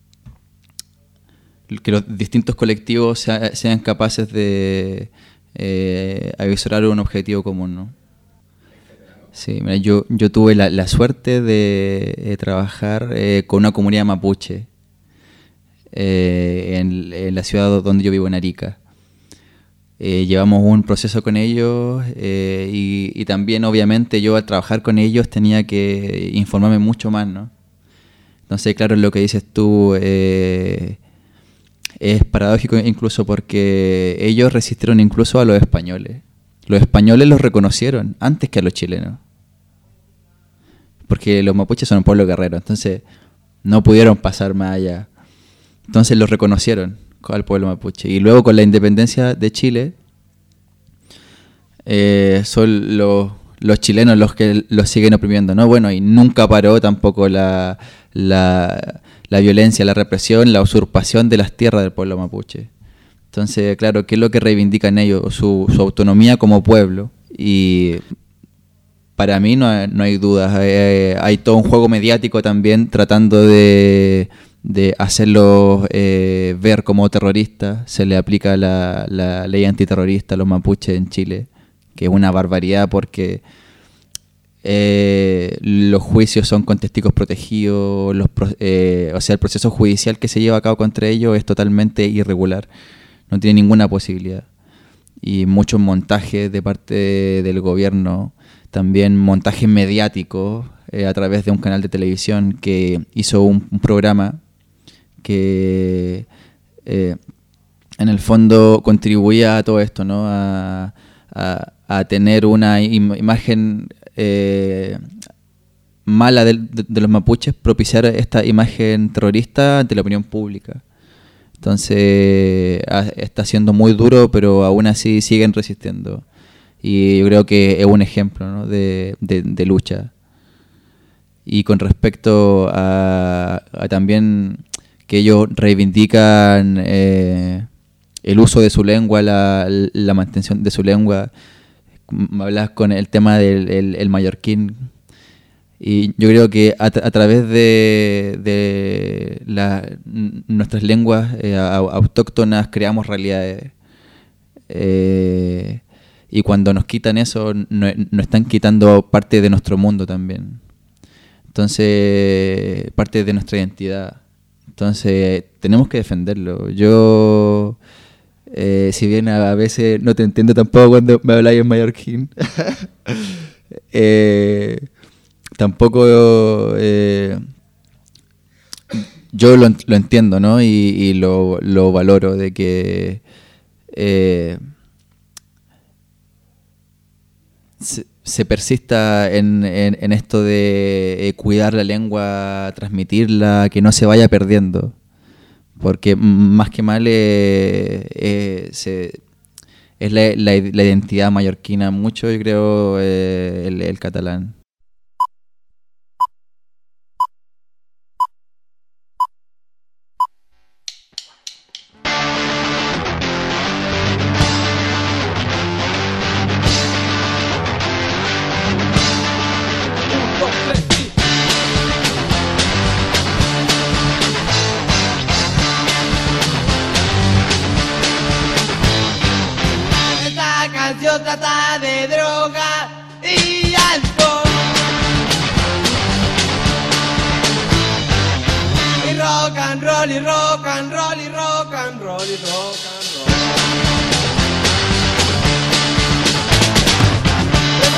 que los distintos colectivos sea, sean capaces de eh, avisorar un objetivo común, ¿no? Sí, mira, yo, yo tuve la, la suerte de eh, trabajar eh, con una comunidad mapuche eh, en, en la ciudad donde yo vivo, en Arica. Eh, llevamos un proceso con ellos eh, y, y también obviamente yo al trabajar con ellos tenía que informarme mucho más, ¿no? Entonces, claro, lo que dices tú eh, es paradójico incluso porque ellos resistieron incluso a los españoles. Los españoles los reconocieron antes que a los chilenos. Porque los mapuches son un pueblo guerrero, entonces no pudieron pasar más allá. Entonces los reconocieron al pueblo mapuche. Y luego con la independencia de Chile, eh, son los, los chilenos los que los siguen oprimiendo, ¿no? Bueno, y nunca paró tampoco la, la, la violencia, la represión, la usurpación de las tierras del pueblo mapuche. Entonces, claro, ¿qué es lo que reivindican ellos? Su, su autonomía como pueblo. Y para mí no hay, no hay dudas. Hay, hay todo un juego mediático también tratando de, de hacerlos eh, ver como terroristas. Se le aplica la, la ley antiterrorista a los mapuches en Chile, que es una barbaridad porque eh, los juicios son con testigos protegidos, los, eh, o sea, el proceso judicial que se lleva a cabo contra ellos es totalmente irregular. No tiene ninguna posibilidad. Y muchos montajes de parte del gobierno, también montajes mediáticos eh, a través de un canal de televisión que hizo un, un programa que eh, en el fondo contribuía a todo esto, ¿no? A, a, a tener una im- imagen eh, mala de, de, de los mapuches, propiciar esta imagen terrorista ante la opinión pública. Entonces está siendo muy duro, pero aún así siguen resistiendo. Y yo creo que es un ejemplo, ¿no? de, de, de lucha. Y con respecto a, a también que ellos reivindican eh, el uso de su lengua, la, la mantención de su lengua, me hablas con el tema del el, el mallorquín. Y yo creo que a, tra- a través de, de la, n- nuestras lenguas eh, autóctonas creamos realidades. Eh, y cuando nos quitan eso, no, nos están quitando parte de nuestro mundo también. Entonces, parte de nuestra identidad. Entonces, tenemos que defenderlo. Yo, eh, si bien a, a veces no te entiendo tampoco cuando me habláis en mallorquín, eh... Tampoco eh, yo lo, lo entiendo, ¿no? Y, y lo, lo valoro de que eh, se, se persista en, en, en esto de eh, cuidar la lengua, transmitirla, que no se vaya perdiendo. Porque más que mal eh, eh, se, es la, la, la identidad mallorquina mucho, yo creo, eh, el, el catalán. Trata de droga y alcohol y rock and roll y rock and roll y rock and roll y rock and roll.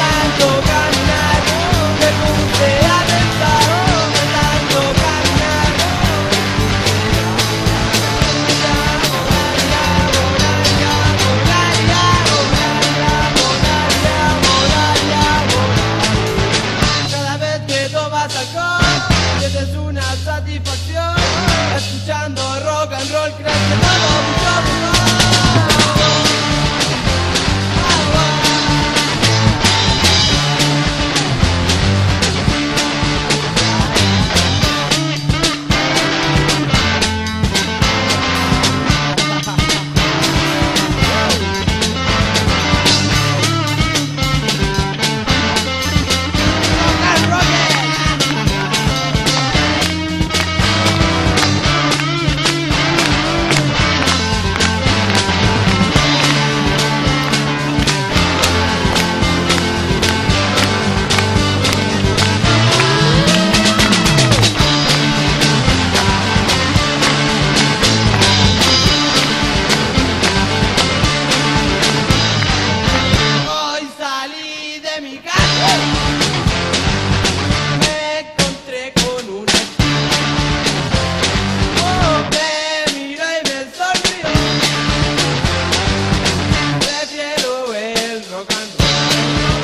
roll, crees que todo mucho mejor. Hoy salí de mi casa, me encontré con una chica. Oh, me miró y me sonrió. Prefiero el rock and roll.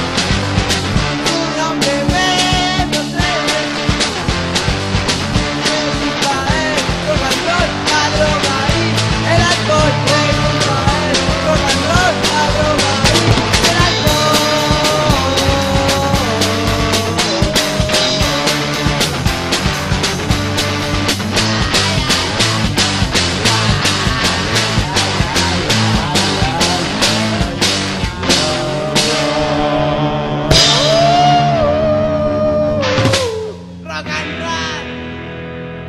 Un hombre me protege. Me gusta el rock and roll, la droga y el alcohol. Me gusta el rock and roll, la droga y el alcohol. Rock and roll.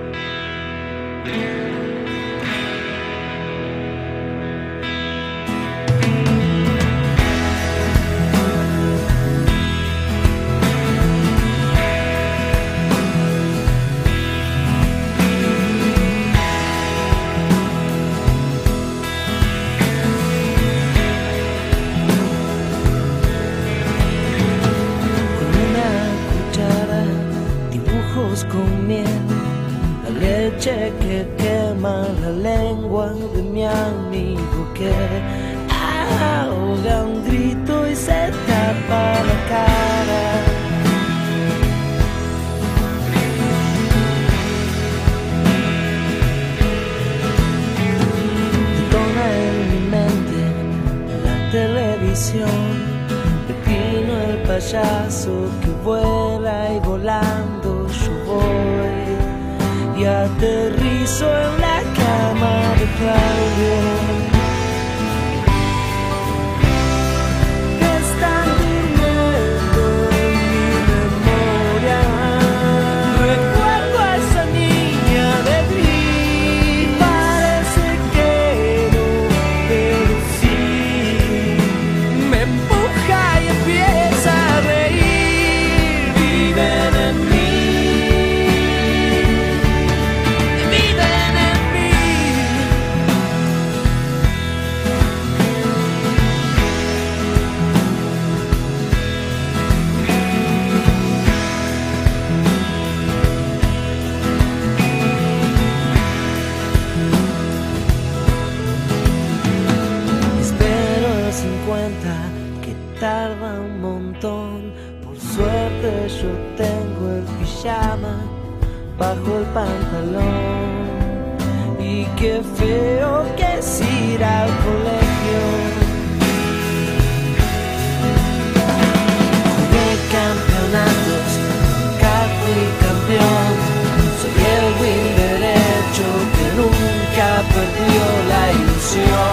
Con una cuchara, dibujos con miel, la leche que quema la lengua de mi amigo que ahoga un grito y se tapa la cara. Detona en mi mente la televisión. Pepino el payaso que vuela y volando yo voy y aterrizo en la cama de Claudio. Que están durmiendo en mi memoria. Recuerdo a esa niña de gris. Parece que no, pero sí. Me empuja y empieza a reír. Viven en mí. Viven en mí. Espero el cincuenta que tarda un montón. Por suerte yo tengo el pijama bajo el pantalón. Y qué feo que es ir al colegio. Jugué campeonatos, nunca fui campeón. Soy el win derecho que nunca perdió la ilusión.